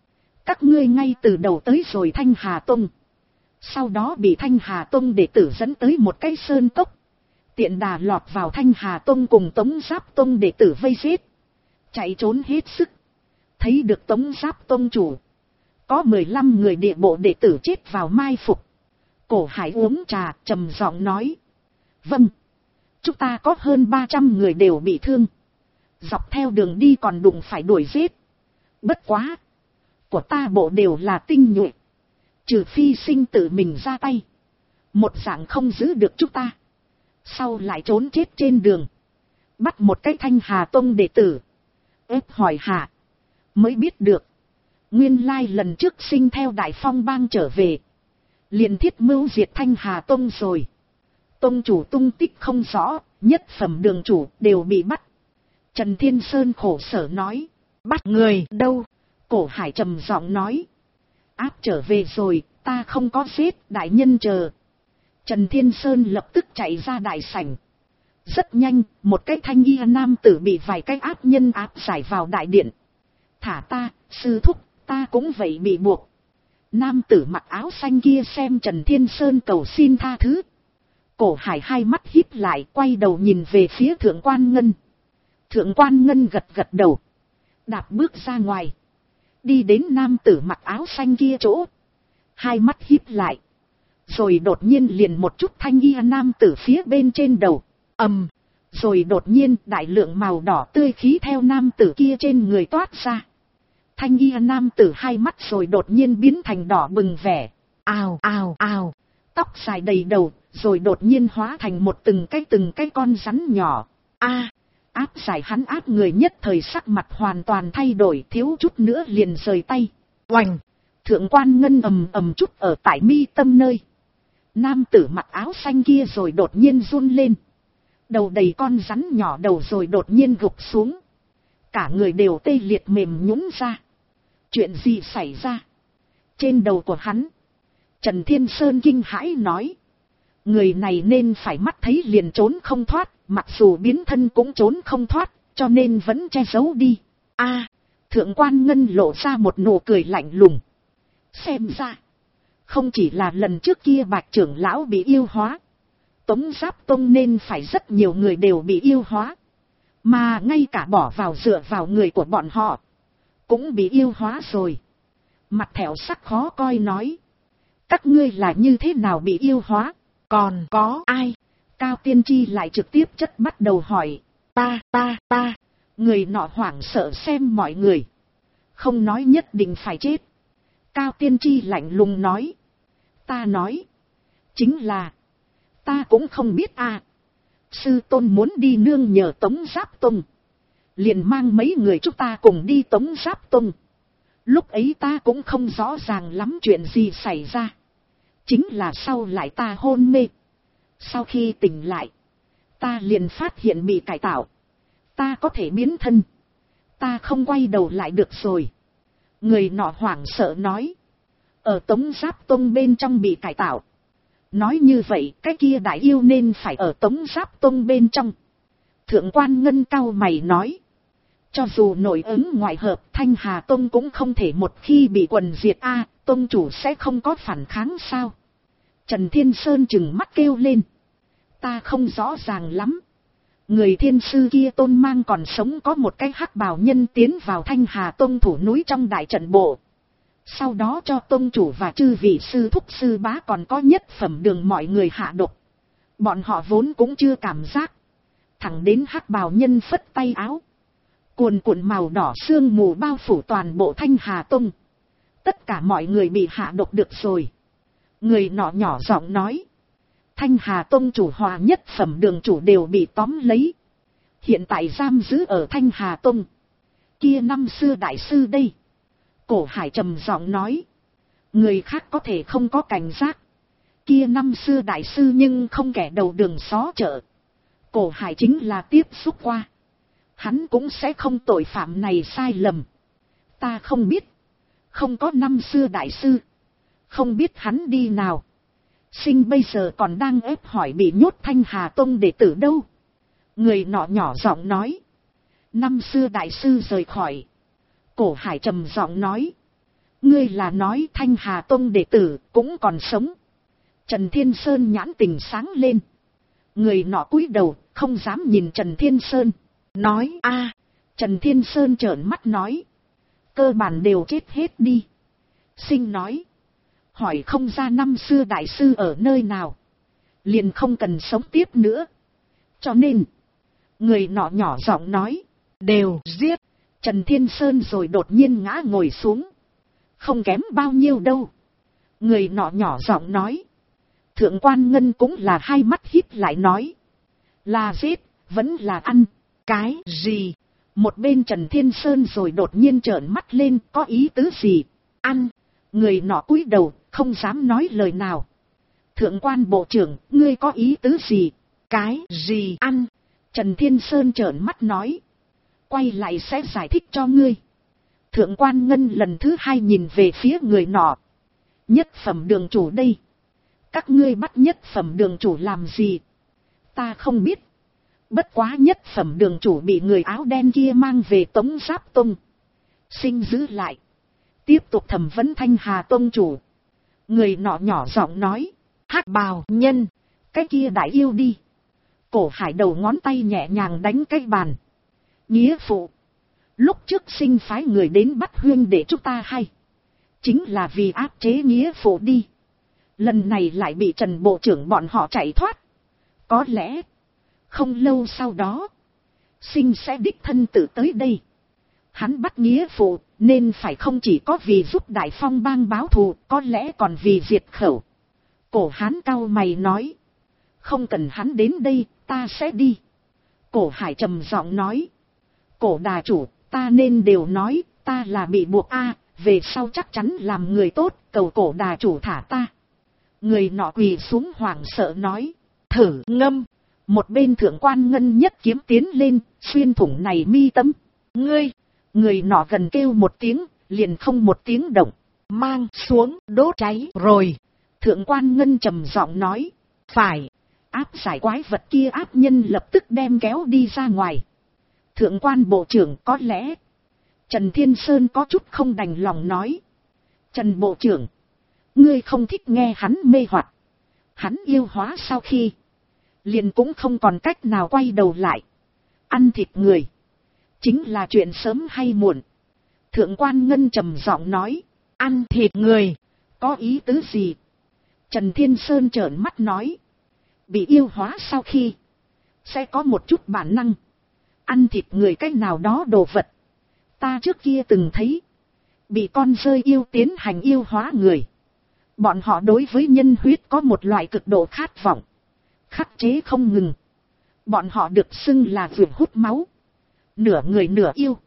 Các ngươi ngay từ đầu tới rồi Thanh Hà Tông. Sau đó bị Thanh Hà Tông đệ tử dẫn tới một cái sơn cốc. Tiện đà lọt vào Thanh Hà Tông cùng Tống Giáp Tông đệ tử vây giết. Chạy trốn hết sức. Thấy được Tống Giáp Tông chủ. Có 15 người địa bộ đệ tử chết vào mai phục. Cổ Hải uống trà trầm giọng nói. Vâng. Chúng ta có hơn 300 người đều bị thương. Dọc theo đường đi còn đụng phải đuổi giết. Bất quá. Của ta bộ đều là tinh nhuệ. Trừ phi sinh tự mình ra tay. Một dạng không giữ được chúng ta. Sau lại trốn chết trên đường. Bắt một cái Thanh Hà Tông đệ tử. Ép hỏi hạ. Mới biết được. Nguyên lai lần trước sinh theo Đại Phong bang trở về. Liền thiết mưu diệt Thanh Hà Tông rồi. Tông chủ tung tích không rõ. Nhất phẩm đường chủ đều bị bắt. Trần Thiên Sơn khổ sở nói. Bắt người đâu? Cổ Hải trầm giọng nói. Áp trở về rồi, ta không có giết, đại nhân chờ. Trần Thiên Sơn lập tức chạy ra đại sảnh. Rất nhanh, một cái thanh y nam tử bị vài cái áp nhân áp giải vào đại điện. Thả ta, sư thúc, ta cũng vậy bị buộc. Nam tử mặc áo xanh kia xem Trần Thiên Sơn cầu xin tha thứ. Cổ Hải hai mắt híp lại, quay đầu nhìn về phía Thượng Quan Ngân. Thượng Quan Ngân gật gật đầu. Đạp bước ra ngoài. Đi đến nam tử mặc áo xanh kia chỗ. Hai mắt híp lại. Rồi đột nhiên liền một chút thanh y nam tử phía bên trên đầu. Rồi đột nhiên đại lượng màu đỏ tươi khí theo nam tử kia trên người toát ra. Thanh y nam tử hai mắt rồi đột nhiên biến thành đỏ bừng vẻ. Ào ào ào. Tóc dài đầy đầu. Rồi đột nhiên hóa thành một từng cái con rắn nhỏ. Áp giải hắn áp người nhất thời sắc mặt hoàn toàn thay đổi, thiếu chút nữa liền rời tay. Oành! Thượng Quan Ngân ầm chút ở tại mi tâm nơi. Nam tử mặc áo xanh kia rồi đột nhiên run lên. Đầu đầy con rắn nhỏ đầu rồi đột nhiên gục xuống. Cả người đều tê liệt mềm nhũn ra. Chuyện gì xảy ra? Trên đầu của hắn. Trần Thiên Sơn kinh hãi nói. Người này nên phải mắt thấy liền trốn không thoát. Mặc dù biến thân cũng trốn không thoát, cho nên vẫn che giấu đi. Thượng Quan Ngân lộ ra một nụ cười lạnh lùng. Xem ra, không chỉ là lần trước kia Bạch trưởng lão bị yêu hóa. Tống Giáp Tông nên phải rất nhiều người đều bị yêu hóa. Mà ngay cả bỏ vào dựa vào người của bọn họ, cũng bị yêu hóa rồi. Mặt thẹo sắc khó coi nói. Các ngươi là như thế nào bị yêu hóa? Còn có ai? Cao Tiên Tri lại trực tiếp chất bắt đầu hỏi. Ta. Người nọ hoảng sợ xem mọi người. Không nói nhất định phải chết. Cao Tiên Tri lạnh lùng nói. Ta nói. Chính là. Ta cũng không biết Sư tôn muốn đi nương nhờ Tống Giáp Tông. Liền mang mấy người chúng ta cùng đi Tống Giáp Tông. Lúc ấy ta cũng không rõ ràng lắm chuyện gì xảy ra. Chính là sau lại ta hôn mê. Sau khi tỉnh lại, ta liền phát hiện bị cải tạo. Ta có thể biến thân. Ta không quay đầu lại được rồi. Người nọ hoảng sợ nói. Ở Tống Giáp Tông bên trong bị cải tạo. Nói như vậy cái kia đại yêu nên phải ở Tống Giáp Tông bên trong. Thượng Quan Ngân cau mày nói. Cho dù nội ứng ngoại hợp Thanh Hà Tông cũng không thể một khi bị quần diệt Tông chủ sẽ không có phản kháng sao? Trần Thiên Sơn chừng mắt kêu lên. Ta không rõ ràng lắm. Người thiên sư kia Tôn Mang còn sống có một cái hắc bào nhân tiến vào Thanh Hà Tông thủ núi trong đại trận bộ. Sau đó cho tông chủ và chư vị sư thúc sư bá còn có nhất phẩm đường mọi người hạ độc. Bọn họ vốn cũng chưa cảm giác. Thẳng đến hắc bào nhân phất tay áo. Cuồn cuộn màu đỏ sương mù bao phủ toàn bộ Thanh Hà Tông. Tất cả mọi người bị hạ độc được rồi. Người nọ nhỏ giọng nói. Thanh Hà Tông chủ hòa nhất phẩm đường chủ đều bị tóm lấy. Hiện tại giam giữ ở Thanh Hà Tông. Kia năm xưa đại sư đây. Cổ Hải trầm giọng nói. Người khác có thể không có cảnh giác. Kia năm xưa đại sư nhưng không kẻ đầu đường xó chợ. Cổ Hải chính là tiếp xúc qua. Hắn cũng sẽ không tội phạm này sai lầm. Ta không biết. Không có năm xưa đại sư. Không biết hắn đi nào. Sinh bây giờ còn đang ép hỏi bị nhốt Thanh Hà Tông đệ tử đâu. Người nọ nhỏ giọng nói. Năm xưa đại sư rời khỏi. Cổ Hải trầm giọng nói. Ngươi là nói Thanh Hà Tông đệ tử cũng còn sống. Trần Thiên Sơn nhãn tình sáng lên. Người nọ cúi đầu, không dám nhìn Trần Thiên Sơn. Nói a. Trần Thiên Sơn trợn mắt nói. Cơ bản đều chết hết đi. Sinh nói. Hỏi không ra năm xưa đại sư ở nơi nào. Liền không cần sống tiếp nữa. Cho nên. Người nọ nhỏ giọng nói. Đều giết. Trần Thiên Sơn rồi đột nhiên ngã ngồi xuống. Không kém bao nhiêu đâu. Người nọ nhỏ giọng nói. Thượng quan Ngân cũng là hai mắt híp lại nói. Là giết, vẫn là ăn. Cái gì? Một bên Trần Thiên Sơn rồi đột nhiên trợn mắt lên, có ý tứ gì? Ăn. Người nọ cúi đầu, không dám nói lời nào. Thượng quan bộ trưởng, ngươi có ý tứ gì? Cái gì? Ăn. Trần Thiên Sơn trợn mắt nói. Quay lại sẽ giải thích cho ngươi. Thượng quan Ngân lần thứ hai nhìn về phía người nọ. Nhất phẩm đường chủ đây. Các ngươi bắt nhất phẩm đường chủ làm gì? Ta không biết. Bất quá nhất phẩm đường chủ bị người áo đen kia mang về Tống Giáp Tông. Sinh giữ lại. Tiếp tục thẩm vấn Thanh Hà Tông chủ. Người nọ nhỏ giọng nói. Hắc bào nhân. Cái kia đại yêu đi. Cổ Hải đầu ngón tay nhẹ nhàng đánh cái bàn. Nghĩa phụ. Lúc trước Sinh phái người đến bắt huyên để chúng ta hay. Chính là vì áp chế nghĩa phụ đi. Lần này lại bị Trần bộ trưởng bọn họ chạy thoát. Có lẽ. Không lâu sau đó. Sinh sẽ đích thân tự tới đây. Hắn bắt nghĩa phụ. Nên phải không chỉ có vì giúp Đại Phong bang báo thù. Có lẽ còn vì diệt khẩu. Cổ Hán cau mày nói. Không cần hắn đến đây. Ta sẽ đi. Cổ Hải trầm giọng nói. Cổ đà chủ. Ta nên đều nói. Ta là bị buộc a. Về sau chắc chắn làm người tốt. Cầu cổ đà chủ thả ta. Người nọ quỳ xuống hoảng sợ nói. Thử ngâm. Một bên thượng quan Ngân nhất kiếm tiến lên. Xuyên thủng này mi tâm. Ngươi. Người nọ gần kêu một tiếng. Liền không một tiếng động. Mang xuống đốt cháy rồi. Thượng quan Ngân trầm giọng nói. Phải. Áp giải quái vật kia áp nhân lập tức đem kéo đi ra ngoài. Thượng quan bộ trưởng có lẽ. Trần Thiên Sơn có chút không đành lòng nói. Trần bộ trưởng. Ngươi không thích nghe hắn mê hoặc. Hắn yêu hóa sau khi. Liền cũng không còn cách nào quay đầu lại. Ăn thịt người. Chính là chuyện sớm hay muộn. Thượng quan Ngân trầm giọng nói. Ăn thịt người. Có ý tứ gì? Trần Thiên Sơn trợn mắt nói. Bị yêu hóa sau khi. Sẽ có một chút bản năng. Ăn thịt người cách nào đó đồ vật. Ta trước kia từng thấy. Bị con rơi yêu tiến hành yêu hóa người. Bọn họ đối với nhân huyết có một loại cực độ khát vọng. Khắc chế không ngừng. Bọn họ được xưng là vượt hút máu. Nửa người nửa yêu.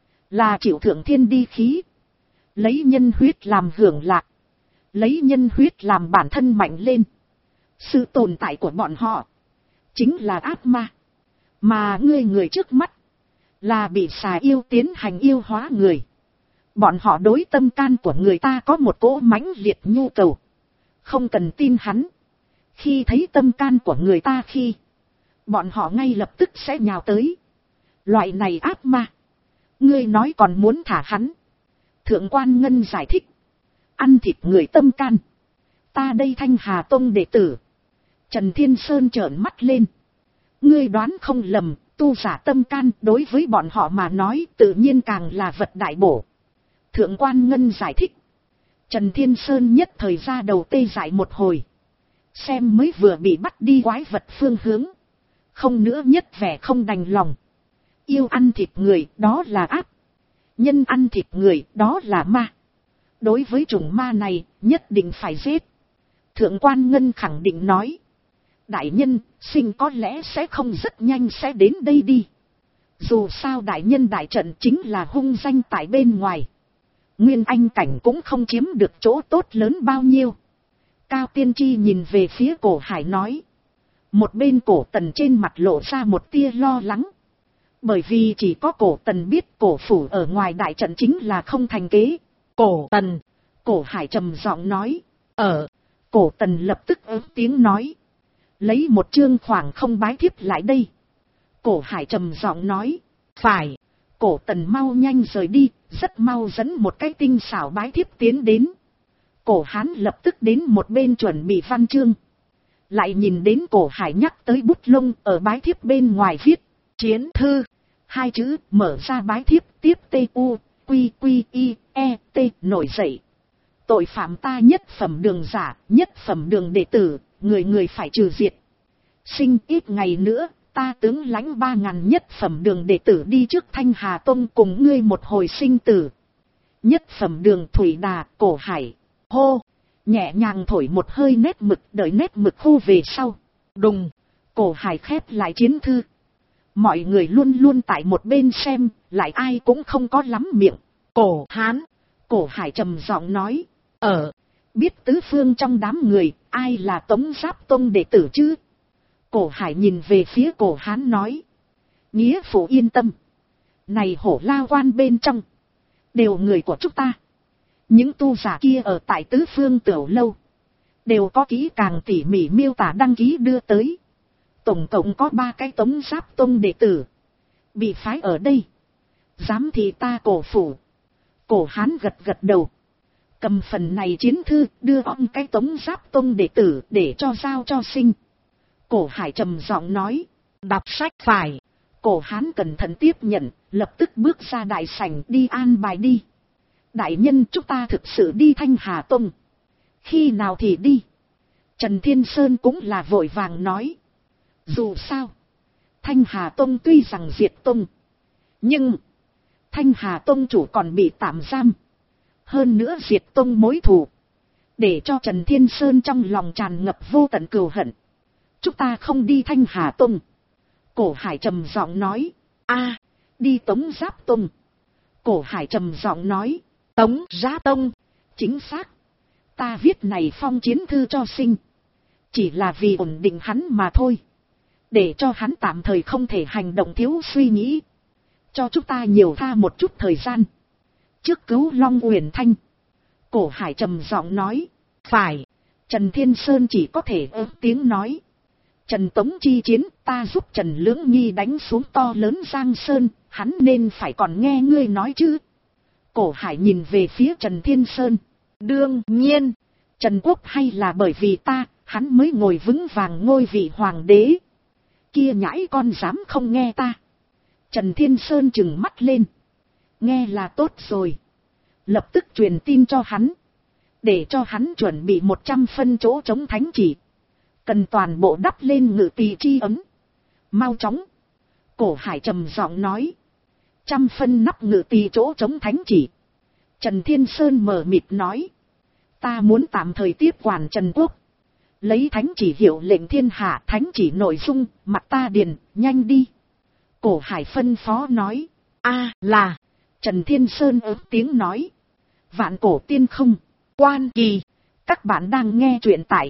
Là chịu thượng thiên đi khí. Lấy nhân huyết làm hưởng lạc. Lấy nhân huyết làm bản thân mạnh lên. Sự tồn tại của bọn họ. Chính là ác ma. Mà người trước mắt. Là bị xà yêu tiến hành yêu hóa người. Bọn họ đối tâm can của người ta có một cỗ mãnh liệt nhu cầu. Không cần tin hắn. Khi thấy tâm can của người ta khi. Bọn họ ngay lập tức sẽ nhào tới. Loại này ác ma. Ngươi nói còn muốn thả hắn. Thượng quan Ngân giải thích. Ăn thịt người tâm can. Ta đây Thanh Hà Tông đệ tử. Trần Thiên Sơn trợn mắt lên. Ngươi đoán không lầm. Tu giả tâm can đối với bọn họ mà nói tự nhiên càng là vật đại bổ. Thượng quan Ngân giải thích. Trần Thiên Sơn nhất thời ra đầu tê dại một hồi. Xem mới vừa bị bắt đi quái vật phương hướng. Không nữa nhất vẻ không đành lòng. Yêu ăn thịt người đó là ác. Nhân ăn thịt người đó là ma. Đối với chủng ma này nhất định phải giết. Thượng quan Ngân khẳng định nói. Đại nhân, Sinh có lẽ sẽ không rất nhanh sẽ đến đây đi. Dù sao đại nhân đại trận chính là hung danh tại bên ngoài. Nguyên Anh cảnh cũng không chiếm được chỗ tốt lớn bao nhiêu. Cao Tiên Tri nhìn về phía Cổ Hải nói. Một bên Cổ Tần trên mặt lộ ra một tia lo lắng. Bởi vì chỉ có Cổ Tần biết Cổ phủ ở ngoài đại trận chính là không thành kế. Cổ Tần. Cổ Hải trầm giọng nói. Cổ Tần lập tức ớn tiếng nói. Lấy một chương khoảng không bái thiếp lại đây. Cổ Hải trầm giọng nói. Phải. Cổ Tần mau nhanh rời đi, rất mau dẫn một cái tinh xảo bái thiếp tiến đến. Cổ Hán lập tức đến một bên chuẩn bị văn chương. Lại nhìn đến Cổ Hải nhắc tới bút lông ở bái thiếp bên ngoài viết, chiến thư, hai chữ, mở ra bái thiếp tiếp TUQQIE-T nổi dậy. Tội phạm ta nhất phẩm đường giả, nhất phẩm đường đệ tử, người người phải trừ diệt. Sinh ít ngày nữa, ta tướng lãnh 3.000 nhất phẩm đường đệ tử đi trước Thanh Hà Tông cùng ngươi một hồi sinh tử. Nhất phẩm đường Thủy Đà, Cổ Hải, hô, nhẹ nhàng thổi một hơi nét mực, đợi nét mực khô về sau. Đùng, Cổ Hải khép lại chiến thư. Mọi người luôn luôn tại một bên xem, lại ai cũng không có lắm miệng. Cổ Hán, Cổ Hải trầm giọng nói, biết tứ phương trong đám người, ai là Tống Giáp Tông đệ tử chứ? Cổ Hải nhìn về phía Cổ Hán nói, nghĩa phụ yên tâm. Này Hổ Lao Quan bên trong, đều người của chúng ta. Những tu giả kia ở tại tứ phương tiểu lâu, đều có kỹ càng tỉ mỉ miêu tả đăng ký đưa tới. Tổng cộng có 3 cái Tống Giáp Tông đệ tử bị phái ở đây. Dám thì ta cổ phủ. Cổ Hán gật gật đầu, cầm phần này chiến thư đưa on cái Tống Giáp Tông đệ tử để cho giao cho Sinh. Cổ Hải trầm giọng nói, đọc sách phải. Cổ Hán cẩn thận tiếp nhận, lập tức bước ra đại sảnh đi an bài đi. Đại nhân, chúng ta thực sự đi Thanh Hà Tông. Khi nào thì đi? Trần Thiên Sơn cũng là vội vàng nói. Dù sao, Thanh Hà Tông tuy rằng diệt tông, nhưng Thanh Hà Tông chủ còn bị tạm giam. Hơn nữa diệt tông mối thù, để cho Trần Thiên Sơn trong lòng tràn ngập vô tận cừu hận. Chúng ta không đi Thanh Hà Tông. Cổ Hải trầm giọng nói, đi Tống Giáp Tông. Cổ Hải trầm giọng nói, Tống Giáp Tông, chính xác. Ta viết này phong chiến thư cho Sinh, chỉ là vì ổn định hắn mà thôi. Để cho hắn tạm thời không thể hành động thiếu suy nghĩ. Cho chúng ta nhiều tha một chút thời gian. Trước cứu Long Uyển Thanh. Cổ Hải trầm giọng nói, phải. Trần Thiên Sơn chỉ có thể tiếng nói. Trần Tống chi chiến, ta giúp Trần Lưỡng Nghi đánh xuống to lớn Giang Sơn, hắn nên phải còn nghe ngươi nói chứ. Cổ Hải nhìn về phía Trần Thiên Sơn. Đương nhiên, Trần Quốc hay là bởi vì ta, hắn mới ngồi vững vàng ngôi vị hoàng đế. Kia nhãi con dám không nghe ta. Trần Thiên Sơn trừng mắt lên. Nghe là tốt rồi. Lập tức truyền tin cho hắn, để cho hắn chuẩn bị 100 phân chỗ chống thánh chỉ. Cần toàn bộ đắp lên ngự tỳ chi ấm. Mau chóng. Cổ Hải trầm giọng nói. 100 phân nắp ngự tỳ chỗ chống thánh chỉ. Trần Thiên Sơn mờ mịt nói. Ta muốn tạm thời tiếp quản Trần Quốc. Lấy thánh chỉ hiệu lệnh thiên hạ, thánh chỉ nội dung, mặt ta điền, nhanh đi. Cổ Hải phân phó nói. Là. Trần Thiên Sơn tiếng nói. Vạn Cổ Tiên Không, Quan Kỳ. Các bạn đang nghe truyện tại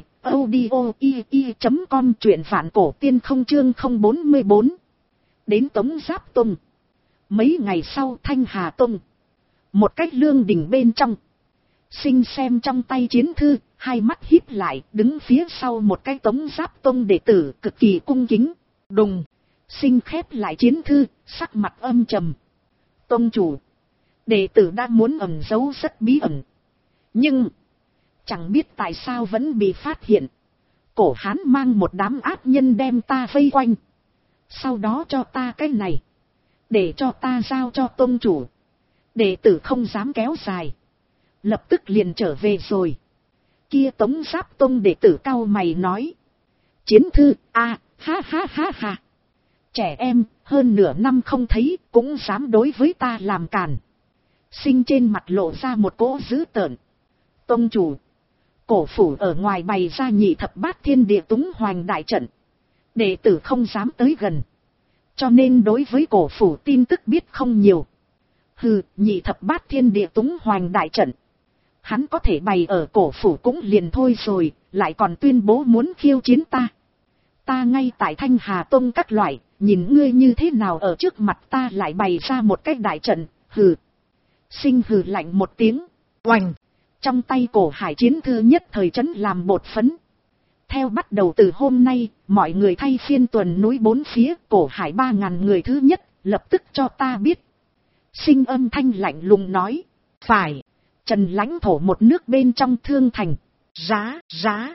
audio.com, truyện Vạn Cổ Tiên Không chương 044. Đến Tống Giáp Tông. Mấy ngày sau Thanh Hà Tông. Một cách lương đình bên trong. Sinh xem trong tay chiến thư, hai mắt híp lại, đứng phía sau một cái Tống Giáp Tông đệ tử cực kỳ cung kính. Đùng, Sinh khép lại chiến thư, sắc mặt âm trầm. Tông chủ, đệ tử đã muốn ẩn giấu rất bí ẩn, nhưng chẳng biết tại sao vẫn bị phát hiện. Cổ Hán mang một đám ác nhân đem ta vây quanh, sau đó cho ta cái này, để cho ta giao cho tông chủ. Đệ tử không dám kéo dài, lập tức liền trở về rồi. Kia Tống Giáp Tông đệ tử cau mày nói. Chiến thư, ha ha ha ha. Trẻ em, hơn nửa năm không thấy, cũng dám đối với ta làm càn. Sinh trên mặt lộ ra một cỗ dữ tợn. Tông chủ, cổ phủ ở ngoài bày ra nhị thập bát thiên địa túng hoành đại trận. Đệ tử không dám tới gần, cho nên đối với cổ phủ tin tức biết không nhiều. Hừ, nhị thập bát thiên địa túng hoành đại trận, hắn có thể bày ở cổ phủ cũng liền thôi rồi, lại còn tuyên bố muốn khiêu chiến ta. Ta ngay tại Thanh Hà Tông các loại, nhìn ngươi như thế nào ở trước mặt ta lại bày ra một cái đại trận. Hừ. Sinh hừ lạnh một tiếng, oành. Trong tay Cổ Hải chiến thư nhất thời trấn làm bột phấn. Theo bắt đầu từ hôm nay, mọi người thay phiên tuần núi bốn phía. Cổ Hải 3.000 người thứ nhất, lập tức cho ta biết. sinh âm thanh lạnh lùng nói. Phải. Trần lãnh thổ một nước bên trong Thương Thành. Giá,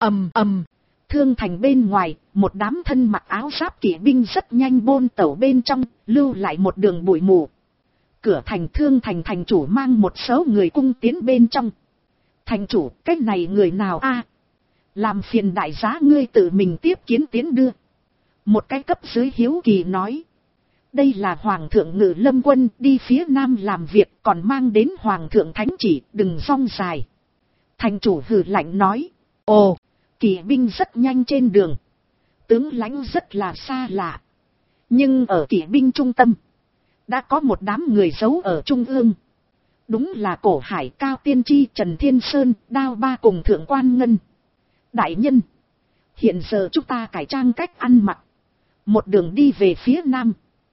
ầm. Thương Thành bên ngoài, một đám thân mặc áo giáp kỵ binh rất nhanh bôn tẩu bên trong, lưu lại một đường bụi mù. Cửa thành Thương Thành thành chủ mang một số người cung tiến bên trong. Thành chủ, cái này người nào a? Làm phiền đại giá ngươi tự mình tiếp kiến tiến đưa. Một cái cấp dưới hiếu kỳ nói. Đây là Hoàng thượng Ngự Lâm quân đi phía nam làm việc, còn mang đến Hoàng thượng thánh chỉ, đừng rong dài. Thành chủ hừ lạnh nói. Ồ, kỵ binh rất nhanh trên đường. Tướng lãnh rất là xa lạ. Nhưng ở kỵ binh trung tâm, đã có một đám người giấu ở trung ương. Đúng là Cổ Hải, Cao Tiên Chi, Trần Thiên Sơn, Đao Ba cùng Thượng Quan Ngân. Đại nhân, hiện giờ chúng ta cải trang cách ăn mặc, một đường đi về phía nam.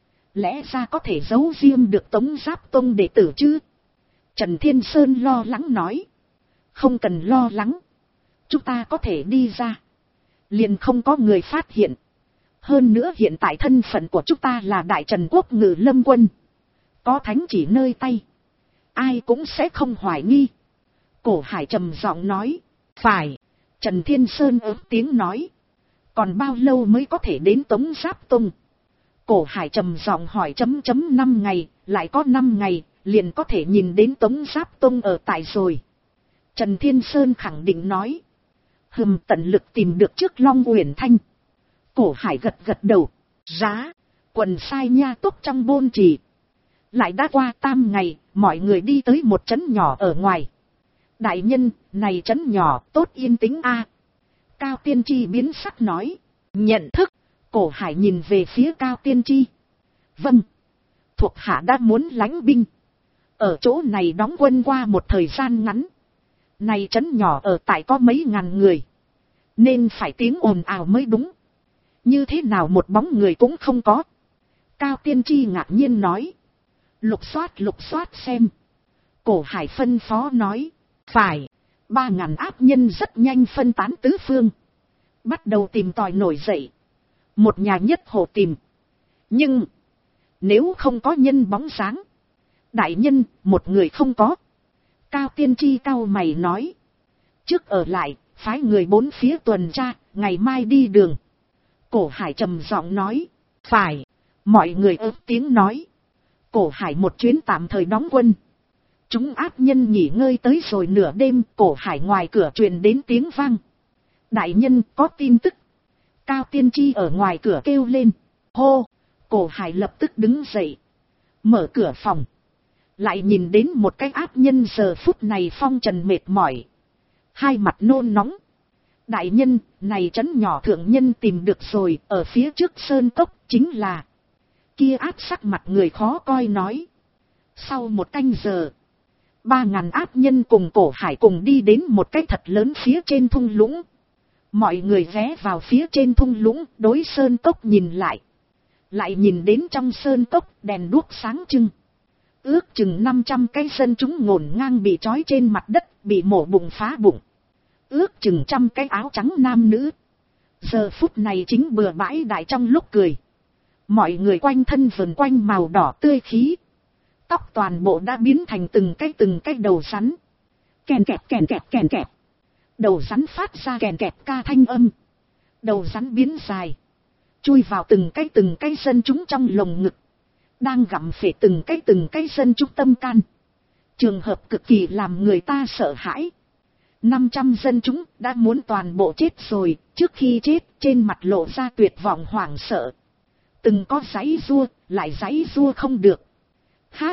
Lẽ ra có thể giấu riêng được Tống Giáp Tông đệ tử chứ? Trần Thiên Sơn lo lắng nói. Không cần lo lắng. Chúng ta có thể đi ra. Liền không có người phát hiện. Hơn nữa hiện tại thân phận của chúng ta là Đại Trần Quốc Ngự Lâm quân. Có thánh chỉ nơi tay. Ai cũng sẽ không hoài nghi. Cổ Hải trầm giọng nói. Phải. Trần Thiên Sơn ớt tiếng nói. Còn bao lâu mới có thể đến Tống Giáp Tông? Cổ Hải trầm giọng hỏi. 5 ngày, lại có 5 ngày, liền có thể nhìn đến Tống Giáp Tông ở tại rồi. Trần Thiên Sơn khẳng định nói. Tận lực tìm được trước Long Uyển Thanh. Cổ Hải gật gật đầu. Giá, quần sai nha túc trong bôn trì. Lại đã qua 3 ngày, mọi người đi tới một trấn nhỏ ở ngoài. Đại nhân, này trấn nhỏ tốt yên tĩnh a. Cao Tiên Chi biến sắc nói. Nhận thức. Cổ Hải nhìn về phía Cao Tiên Chi. Vâng. Thuộc hạ đã muốn lãnh binh. Ở chỗ này đóng quân qua một thời gian ngắn. Này trấn nhỏ ở tại có mấy ngàn người. Nên phải tiếng ồn ào mới đúng. Như thế nào một bóng người cũng không có. Cao Tiên Chi ngạc nhiên nói. Lục soát xem. Cổ Hải phân phó nói. Phải. 3.000 áp nhân rất nhanh phân tán tứ phương. Bắt đầu tìm tòi nổi dậy. Một nhà nhất hộ tìm. Nhưng. Nếu không có nhân bóng sáng. Đại nhân, một người không có. Cao Tiên Chi cau mày nói. Trước ở lại, phái người 4 phía tuần tra, ngày mai đi đường. Cổ Hải trầm giọng nói. Phải. Mọi người ớt tiếng nói. Cổ Hải một chuyến tạm thời đóng quân. Chúng áp nhân nghỉ ngơi tới rồi nửa đêm. Cổ Hải ngoài cửa truyền đến tiếng vang. Đại nhân có tin tức. Cao Tiên Chi ở ngoài cửa kêu lên. Hô. Cổ Hải lập tức đứng dậy. Mở cửa phòng. Lại nhìn đến một cái áp nhân giờ phút này phong trần mệt mỏi. Hai mặt nôn nóng. Đại nhân, này trấn nhỏ thượng nhân tìm được rồi, ở phía trước sơn cốc, chính là. Kia áp sắc mặt người khó coi nói. Sau một canh giờ, 3.000 áp nhân cùng Cổ Hải cùng đi đến một cái thật lớn phía trên thung lũng. Mọi người ghé vào phía trên thung lũng, đối sơn cốc nhìn lại. Lại nhìn đến trong sơn cốc, đèn đuốc sáng trưng. Ước chừng 500 cái dân chúng ngổn ngang bị trói trên mặt đất, bị mổ bụng phá bụng. Ước chừng 100 cái áo trắng nam nữ. Giờ phút này chính bừa bãi đại trong lúc cười. Mọi người quanh thân vần quanh màu đỏ tươi khí. Tóc toàn bộ đã biến thành từng cái đầu rắn. Kèn kẹp. Đầu rắn phát ra kèn kẹp ca thanh âm. Đầu rắn biến dài. Chui vào từng cái dân chúng trong lồng ngực. Đang gặm phệ từng cái dân chúng tâm can. Trường hợp cực kỳ làm người ta sợ hãi. 500 dân chúng đã muốn toàn bộ chết rồi. Trước khi chết trên mặt lộ ra tuyệt vọng hoảng sợ. Từng có giãy giụa, lại giãy giụa không được. Ha,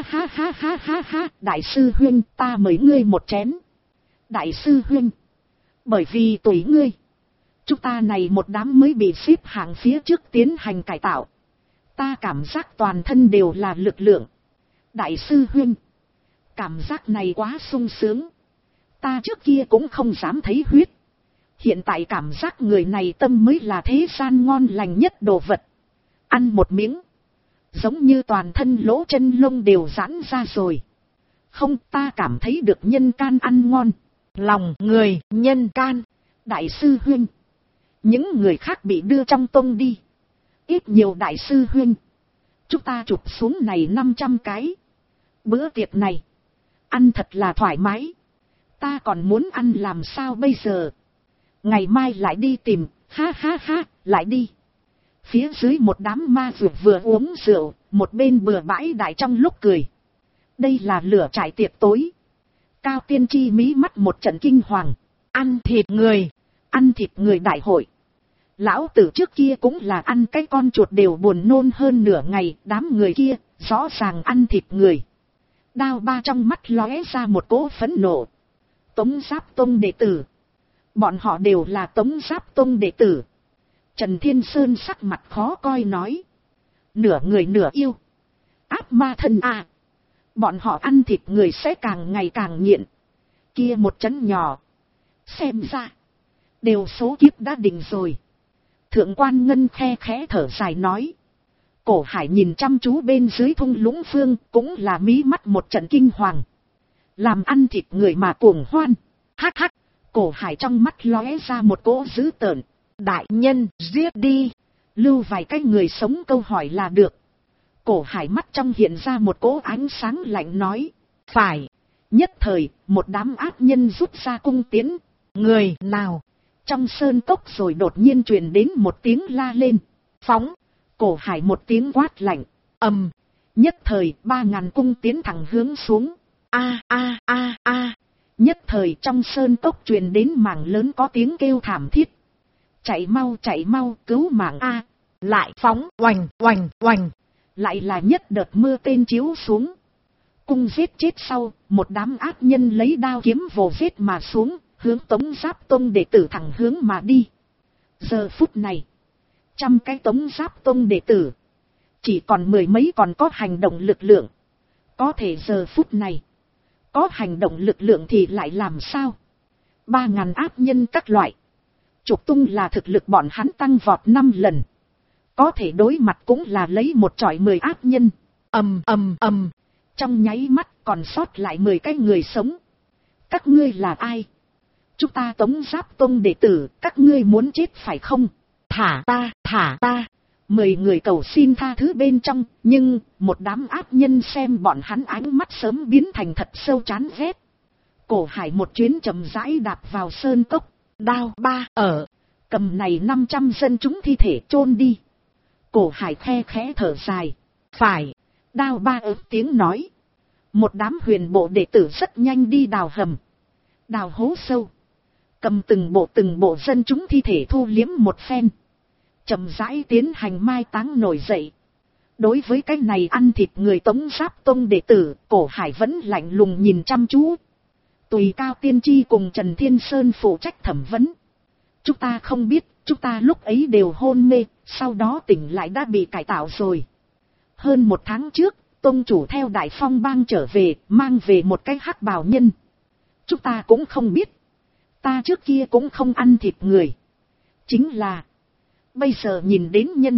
đại sư huynh, ta mời ngươi một chén. Đại sư huynh, bởi vì tùy ngươi, chúng ta này một đám mới bị xếp hạng phía trước tiến hành cải tạo. Ta cảm giác toàn thân đều là lực lượng. Đại sư huynh, cảm giác này quá sung sướng. Ta trước kia cũng không dám thấy huyết. Hiện tại cảm giác người này tâm mới là thế gian ngon lành nhất đồ vật. Ăn một miếng, giống như toàn thân lỗ chân lông đều giãn ra rồi. Không, ta cảm thấy được nhân can ăn ngon. Lòng người nhân can. Đại sư huynh, những người khác bị đưa trong tông đi. Ít nhiều đại sư huynh, chúng ta chụp xuống này 500 cái. Bữa tiệc này, ăn thật là thoải mái. Ta còn muốn ăn làm sao bây giờ? Ngày mai lại đi tìm, ha ha ha, lại đi. Phía dưới một đám ma dược vừa uống rượu, một bên bừa bãi đại trong lúc cười. Đây là lửa trại tiệc tối. Cao Tiên Tri mí mắt một trận kinh hoàng. Ăn thịt người đại hội. Lão tử trước kia cũng là ăn cái con chuột đều buồn nôn hơn nửa ngày, đám người kia, rõ ràng ăn thịt người. Đao Ba trong mắt lóe ra một cỗ phẫn nộ. Tống Giáp Tông đệ tử. Bọn họ đều là Tống Giáp Tông đệ tử. Trần Thiên Sơn sắc mặt khó coi nói. Nửa người nửa yêu. Ác ma thân à. Bọn họ ăn thịt người sẽ càng ngày càng nghiện. Kia một chấn nhỏ. Xem ra. Đều số kiếp đã định rồi. Thượng quan Ngân khe khẽ thở dài nói. Cổ Hải nhìn chăm chú bên dưới thung lũng phương cũng là mí mắt một trận kinh hoàng. Làm ăn thịt người mà cuồng hoan. Hắc hắc. Cổ Hải trong mắt lóe ra một cỗ dữ tợn. Đại nhân, giết đi. Lưu vài cái người sống câu hỏi là được. Cổ Hải mắt trong hiện ra một cỗ ánh sáng lạnh nói. Phải. Nhất thời, một đám ác nhân rút ra cung tiến. Người nào? Trong sơn cốc rồi đột nhiên truyền đến một tiếng la lên. Phóng. Cổ Hải một tiếng quát lạnh. Ầm. Nhất thời 3000 cung tiến thẳng hướng xuống. A a a a. Nhất thời trong sơn cốc truyền đến mảng lớn có tiếng kêu thảm thiết. Chạy mau cứu mạng a. Lại phóng oành oành oành. Lại là nhất đợt mưa tên chiếu xuống. Cung giết chết sau, một đám ác nhân lấy đao kiếm vồ giết mà xuống, hướng Tống Giáp Tông đệ tử thẳng hướng mà đi. Giờ phút này, 100 cái Tống Giáp Tông đệ tử, chỉ còn 10 mấy còn có hành động lực lượng. Có thể giờ phút này, có hành động lực lượng thì lại làm sao? 3000 ác nhân các loại. Trục tung là thực lực bọn hắn tăng vọt 5 lần. Có thể đối mặt cũng là lấy một chọi 10 ác nhân. Ầm. Trong nháy mắt còn sót lại 10 cái người sống. Các ngươi là ai? Chúng ta Tống Giáp Tông đệ tử, các ngươi muốn chết phải không? Thả ta. 10 người cầu xin tha thứ bên trong, nhưng một đám ác nhân xem bọn hắn ánh mắt sớm biến thành thật sâu chán ghét. Cổ Hải một chuyến chậm rãi đạp vào sơn cốc. Đao Ba ở. Cầm này 500 dân chúng thi thể chôn đi. Cổ Hải khe khẽ thở dài. Phải. Đao Ba ớt tiếng nói. Một đám huyền bộ đệ tử rất nhanh đi đào hầm. Đào hố sâu. Cầm từng bộ dân chúng thi thể thu liếm một phen. Chậm rãi tiến hành mai táng nổi dậy. Đối với cái này ăn thịt người Tống Giáp Tông đệ tử, Cổ Hải vẫn lạnh lùng nhìn chăm chú. Tùy Cao Tiên Tri cùng Trần Thiên Sơn phụ trách thẩm vấn. Chúng ta không biết, chúng ta lúc ấy đều hôn mê, sau đó tỉnh lại đã bị cải tạo rồi. Hơn 1 tháng trước, Tông chủ theo Đại Phong bang trở về, mang về một cái hắc bào nhân. Chúng ta cũng không biết. Ta trước kia cũng không ăn thịt người. Chính là, bây giờ nhìn đến nhân,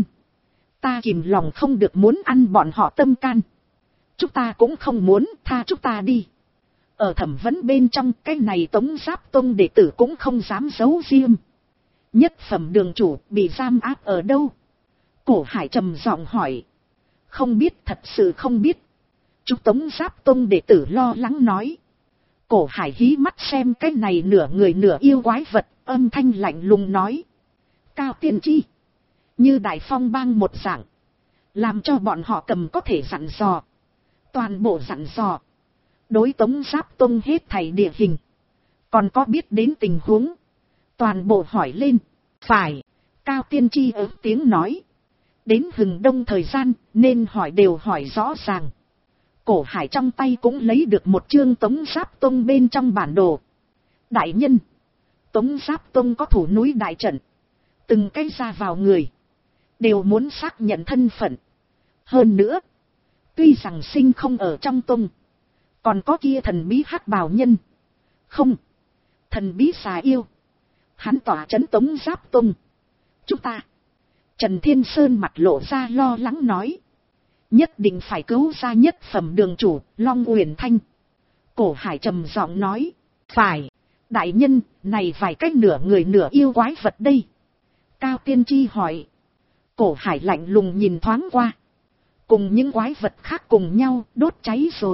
ta kìm lòng không được muốn ăn bọn họ tâm can. Chúng ta cũng không muốn, tha chúng ta đi. Ở thẩm vấn bên trong, cái này Tống Giáp Tông đệ tử cũng không dám giấu riêng. Nhất phẩm đường chủ bị giam áp ở đâu? Cổ Hải trầm giọng hỏi. Không biết, thật sự không biết. Chúng Tống Giáp Tông đệ tử lo lắng nói. Cổ Hải hí mắt xem cái này nửa người nửa yêu quái vật, âm thanh lạnh lùng nói. Cao Tiên Tri, như Đại Phong bang một dạng, làm cho bọn họ cầm có thể dặn dò. Toàn bộ dặn dò. Đối Tống Giáp Tông hết thảy địa hình. Còn có biết đến tình huống. Toàn bộ hỏi lên. Phải. Cao Tiên Tri ớt tiếng nói. Đến hừng đông thời gian nên hỏi đều hỏi rõ ràng. Cổ Hải trong tay cũng lấy được một chương Tống Giáp Tông bên trong bản đồ. Đại nhân. Tống Giáp Tông có thủ núi đại trận. Từng cái ra vào người. Đều muốn xác nhận thân phận. Hơn nữa. Tuy rằng sinh không ở trong tông. Còn có kia thần bí hắc bào nhân. Không. Thần bí xà yêu. Hắn tỏa trấn Tống Giáp Tông. Chúng ta. Trần Thiên Sơn mặt lộ ra lo lắng nói. Nhất định phải cứu ra nhất phẩm đường chủ, Long Uyển Thanh. Cổ Hải trầm giọng nói. Phải. Đại nhân, này vài cách nửa người nửa yêu quái vật đây. Cao Tiên Tri hỏi. Cổ Hải lạnh lùng nhìn thoáng qua. Cùng những quái vật khác cùng nhau đốt cháy rồi.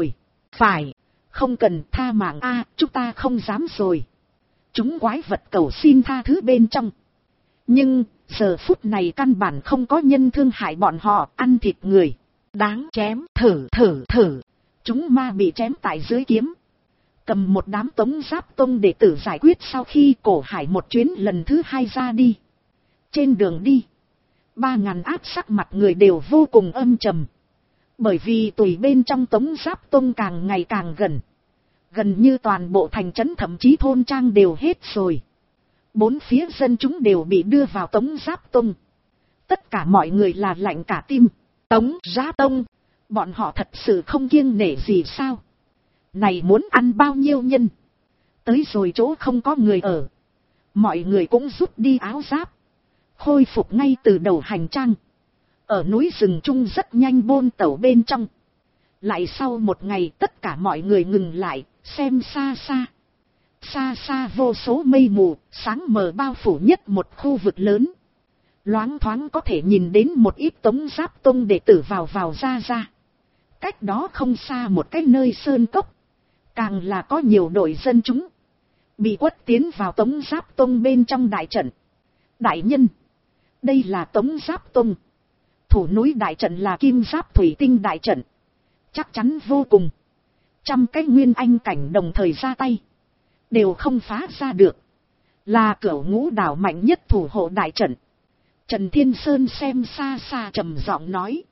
phải, không cần tha mạng a, chúng ta không dám rồi. Chúng quái vật cầu xin tha thứ bên trong. Nhưng, giờ phút này căn bản không có nhân thương hại bọn họ, ăn thịt người. Đáng chém, thử. Chúng ma bị chém tại dưới kiếm. Cầm một đám Tống Giáp Tông đệ tử giải quyết sau khi Cổ Hải một chuyến lần thứ 2 ra đi. Trên đường đi, 3.000 áp sắc mặt người đều vô cùng âm trầm. Bởi vì tùy bên trong Tống Giáp Tông càng ngày càng gần. Gần như toàn bộ thành trấn thậm chí thôn trang đều hết rồi. 4 phía dân chúng đều bị đưa vào Tống Giáp Tông. Tất cả mọi người là lạnh cả tim. Tống Giáp Tông, bọn họ thật sự không kiêng nể gì sao? Này muốn ăn bao nhiêu nhân? Tới rồi chỗ không có người ở. Mọi người cũng rút đi áo giáp. Khôi phục ngay từ đầu hành trang. Ở núi rừng trung rất nhanh bôn tẩu bên trong. Lại sau một ngày tất cả mọi người ngừng lại, xem xa xa. Xa xa vô số mây mù, sáng mờ bao phủ nhất một khu vực lớn. Loáng thoáng có thể nhìn đến một ít Tống Giáp Tông đệ tử vào vào ra. Cách đó không xa một cái nơi sơn cốc. Càng là có nhiều đội dân chúng. Bị quất tiến vào Tống Giáp Tông bên trong đại trận. Đại nhân, đây là Tống Giáp Tông. Thủ núi đại trận là Kim Giáp Thủy Tinh đại trận. Chắc chắn vô cùng. 100 cái nguyên anh cảnh đồng thời ra tay. Đều không phá ra được. Là Cửu Ngũ Đảo mạnh nhất thủ hộ đại trận. Trần Thiên Sơn xem xa xa trầm giọng nói.